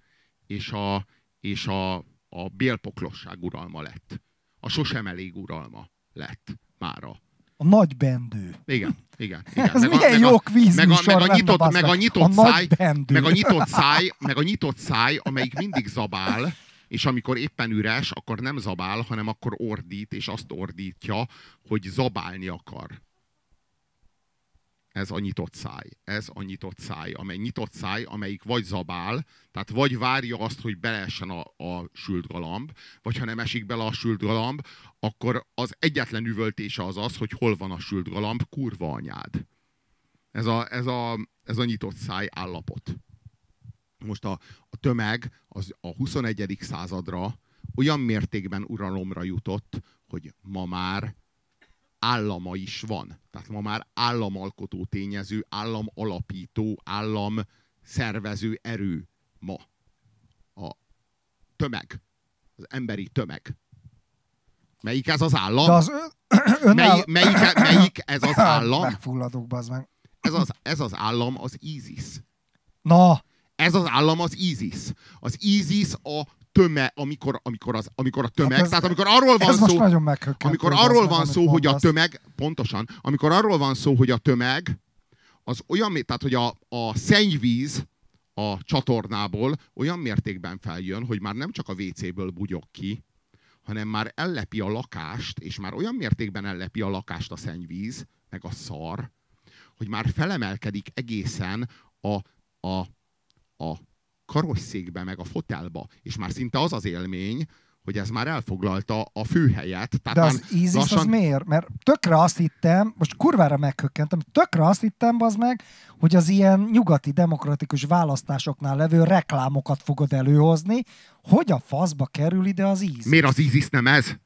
Speaker 2: és a bélpoklosság uralma lett. A sosem elég uralma lett mára.
Speaker 3: A nagy bendő.
Speaker 2: Igen.
Speaker 3: Ez milyen jó kvízműsor lenne,
Speaker 2: meg a nyitott száj, amelyik mindig zabál, és amikor éppen üres, akkor nem zabál, hanem akkor ordít, és azt ordítja, hogy zabálni akar. Ez a nyitott száj. Nyitott száj, amelyik vagy zabál, tehát vagy várja azt, hogy beleessen a sült galamb, vagy ha nem esik bele a sült galamb, akkor az egyetlen üvöltése az, hogy hol van a sült galamb, kurva anyád. Ez a nyitott száj állapot. Most a tömeg az a 21. századra olyan mértékben uralomra jutott, hogy ma már állama is van. Tehát ma már államalkotó tényező, államalapító, államszervező erő ma. A tömeg. Az emberi tömeg. Melyik ez az állam?
Speaker 3: De az
Speaker 2: melyik ez az állam?
Speaker 3: Megfulladok, bazd meg.
Speaker 2: Ez az állam az ISIS.
Speaker 3: Na!
Speaker 2: Ez az állam az ISIS. Az ISIS a tömeg, amikor a tömeg, hát tehát amikor arról van szó, amikor arról van szó, hogy a tömeg, pontosan, amikor arról van szó, hogy a tömeg az olyan, tehát hogy a szennyvíz a csatornából olyan mértékben feljön, hogy már nem csak a WC-ből bugyog ki, hanem már ellepi a lakást, és már olyan mértékben ellepi a lakást a szennyvíz, meg a szar, hogy már felemelkedik egészen a karosszékbe, meg a fotelba, és már szinte az az élmény, hogy ez már elfoglalta a főhelyet. Tehát
Speaker 3: de az ISIS az miért? Mert tökre azt hittem, most kurvára meghökkentem, tökre azt hittem, az meg, hogy az ilyen nyugati demokratikus választásoknál levő reklámokat fogod előhozni, hogy a faszba kerül ide az ISIS.
Speaker 2: Miért az ISIS nem ez?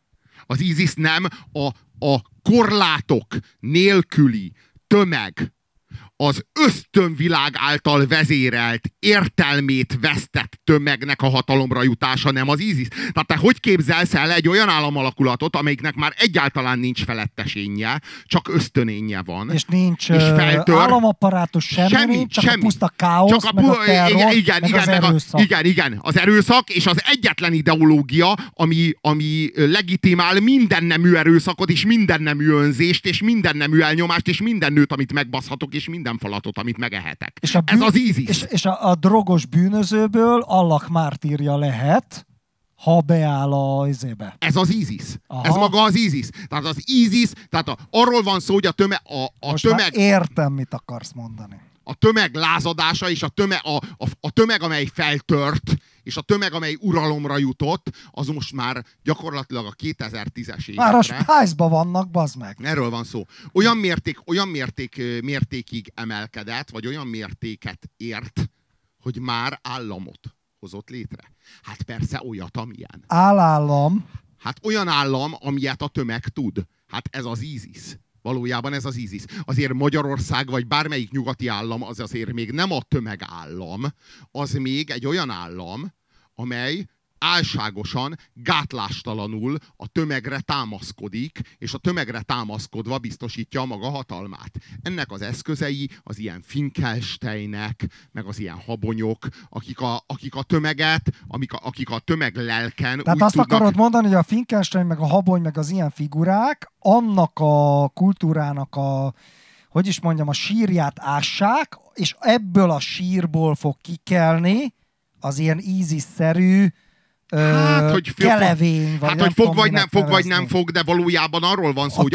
Speaker 2: Az ISIS nem a korlátok nélküli tömeg, az ösztönvilág által vezérelt, értelmét vesztett tömegnek a hatalomra jutása, nem az ISIS. Tehát te hogy képzelsz el egy olyan államalakulatot, amelyiknek már egyáltalán nincs felettesénye, csak ösztönénye van.
Speaker 3: És nincs
Speaker 2: és
Speaker 3: államapparátus, semmi nincs, csak a puszta káosz,
Speaker 2: csak
Speaker 3: meg a terror,
Speaker 2: igen,
Speaker 3: meg az erőszak.
Speaker 2: Igen, az erőszak, és az egyetlen ideológia, ami legitimál minden nemű erőszakot, és minden nemű önzést, és minden nemű elnyomást, és minden nőt, amit megbaszhatok, és minden falatot, amit megehetek. Ez az ISIS.
Speaker 3: És a drogos bűnözőből Allah mártírja lehet, ha beáll a izébe.
Speaker 2: Ez az ISIS.
Speaker 3: Aha.
Speaker 2: Ez maga az ISIS. Tehát az ISIS, tehát arról van szó, hogy a tömeg...
Speaker 3: Most már értem, mit akarsz mondani.
Speaker 2: A tömeg lázadása, és a tömeg, amely feltört, és a tömeg, amely uralomra jutott, az most már gyakorlatilag a 2010-es évekre.
Speaker 3: Már a Spice-ba vannak, bazd meg.
Speaker 2: Erről van szó. Olyan mértékig emelkedett, vagy olyan mértéket ért, hogy már államot hozott létre. Hát persze olyat, amilyen.
Speaker 3: Állam.
Speaker 2: Hát olyan állam, amilyet a tömeg tud. Hát ez az ISIS. Valójában ez az ISIS. Azért Magyarország, vagy bármelyik nyugati állam, az azért még nem a tömegállam, az még egy olyan állam, amely álságosan, gátlástalanul a tömegre támaszkodik, és a tömegre támaszkodva biztosítja a maga hatalmát. Ennek az eszközei az ilyen Finkelsteinek, meg az ilyen habonyok, akik a tömeget, akik a tömeg lelken
Speaker 3: Tehát
Speaker 2: úgy
Speaker 3: azt
Speaker 2: tudnak...
Speaker 3: akarod mondani, hogy a Finkelstein, meg a habony, meg az ilyen figurák annak a kultúrának a sírját ássák, és ebből a sírból fog kikelni az ilyen ISIS-szerű kelevény, vagy
Speaker 2: hogy fog vagy nem fog, de valójában arról van szó,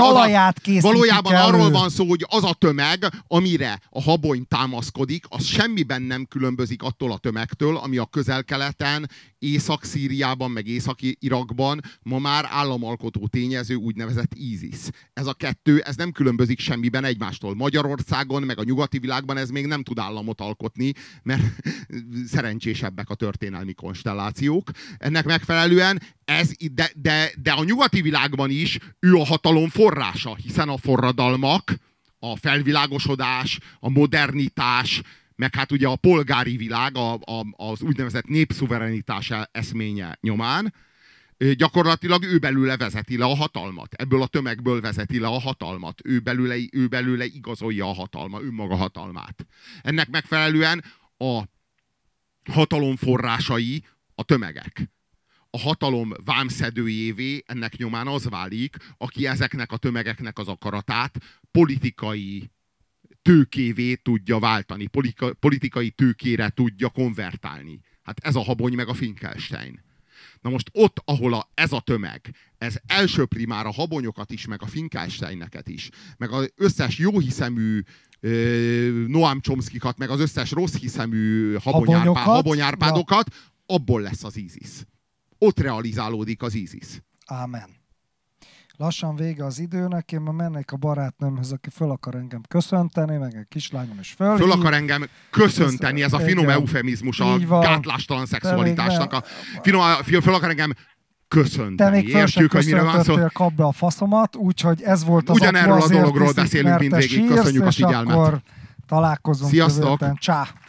Speaker 2: hogy az a tömeg, amire a habony támaszkodik, az semmiben nem különbözik attól a tömegtől, ami a Közel-Keleten, Észak-Szíriában, meg Észak-Irakban ma már államalkotó tényező, úgynevezett ISIS. Ez a kettő, ez nem különbözik semmiben egymástól. Magyarországon, meg a nyugati világban ez még nem tud államot alkotni, mert szerencsésebbek a történelmi konstellációk. Ennek megfelelően de a nyugati világban is ő a hatalom forrása, hiszen a forradalmak, a felvilágosodás, a modernitás, meg hát ugye a polgári világ, az úgynevezett népszuverenitás eszménye nyomán gyakorlatilag ő belőle vezeti le a hatalmat. Ebből a tömegből vezeti le a hatalmat. Ő belőle igazolja a hatalma, önmaga hatalmát. Ennek megfelelően a hatalom forrásai a tömegek. A hatalom vámszedőjévé ennek nyomán az válik, aki ezeknek a tömegeknek az akaratát politikai tőkévé tudja váltani, politikai tőkére tudja konvertálni. Hát ez a habony meg a Finkelstein. Na most ott, ahol ez a tömeg, ez elsőprimár a habonyokat is, meg a Finkelsteineket is, meg az összes jóhiszemű Noam Chomskykat, meg az összes rosszhiszemű habonyárpádokat, abból lesz az ISIS. Ott realizálódik az ISIS.
Speaker 3: Ámen. Lassan vége az időnek, én már mennék a barátnőmhöz, aki föl akar engem köszönteni, meg egy kislányom is föl.
Speaker 2: Föl akar engem köszönteni, ez a finom eufemizmus a gátlástalan szexualitásnak. Föl akar engem köszönteni.
Speaker 3: Te még föl sem köszöntöttél, kap be a faszomat, úgyhogy ez volt az
Speaker 2: ugyanerről a dologról beszélünk mindvégig. Köszönjük a figyelmet.
Speaker 3: Akkor találkozunk.
Speaker 2: Sziasztok!
Speaker 3: Csá!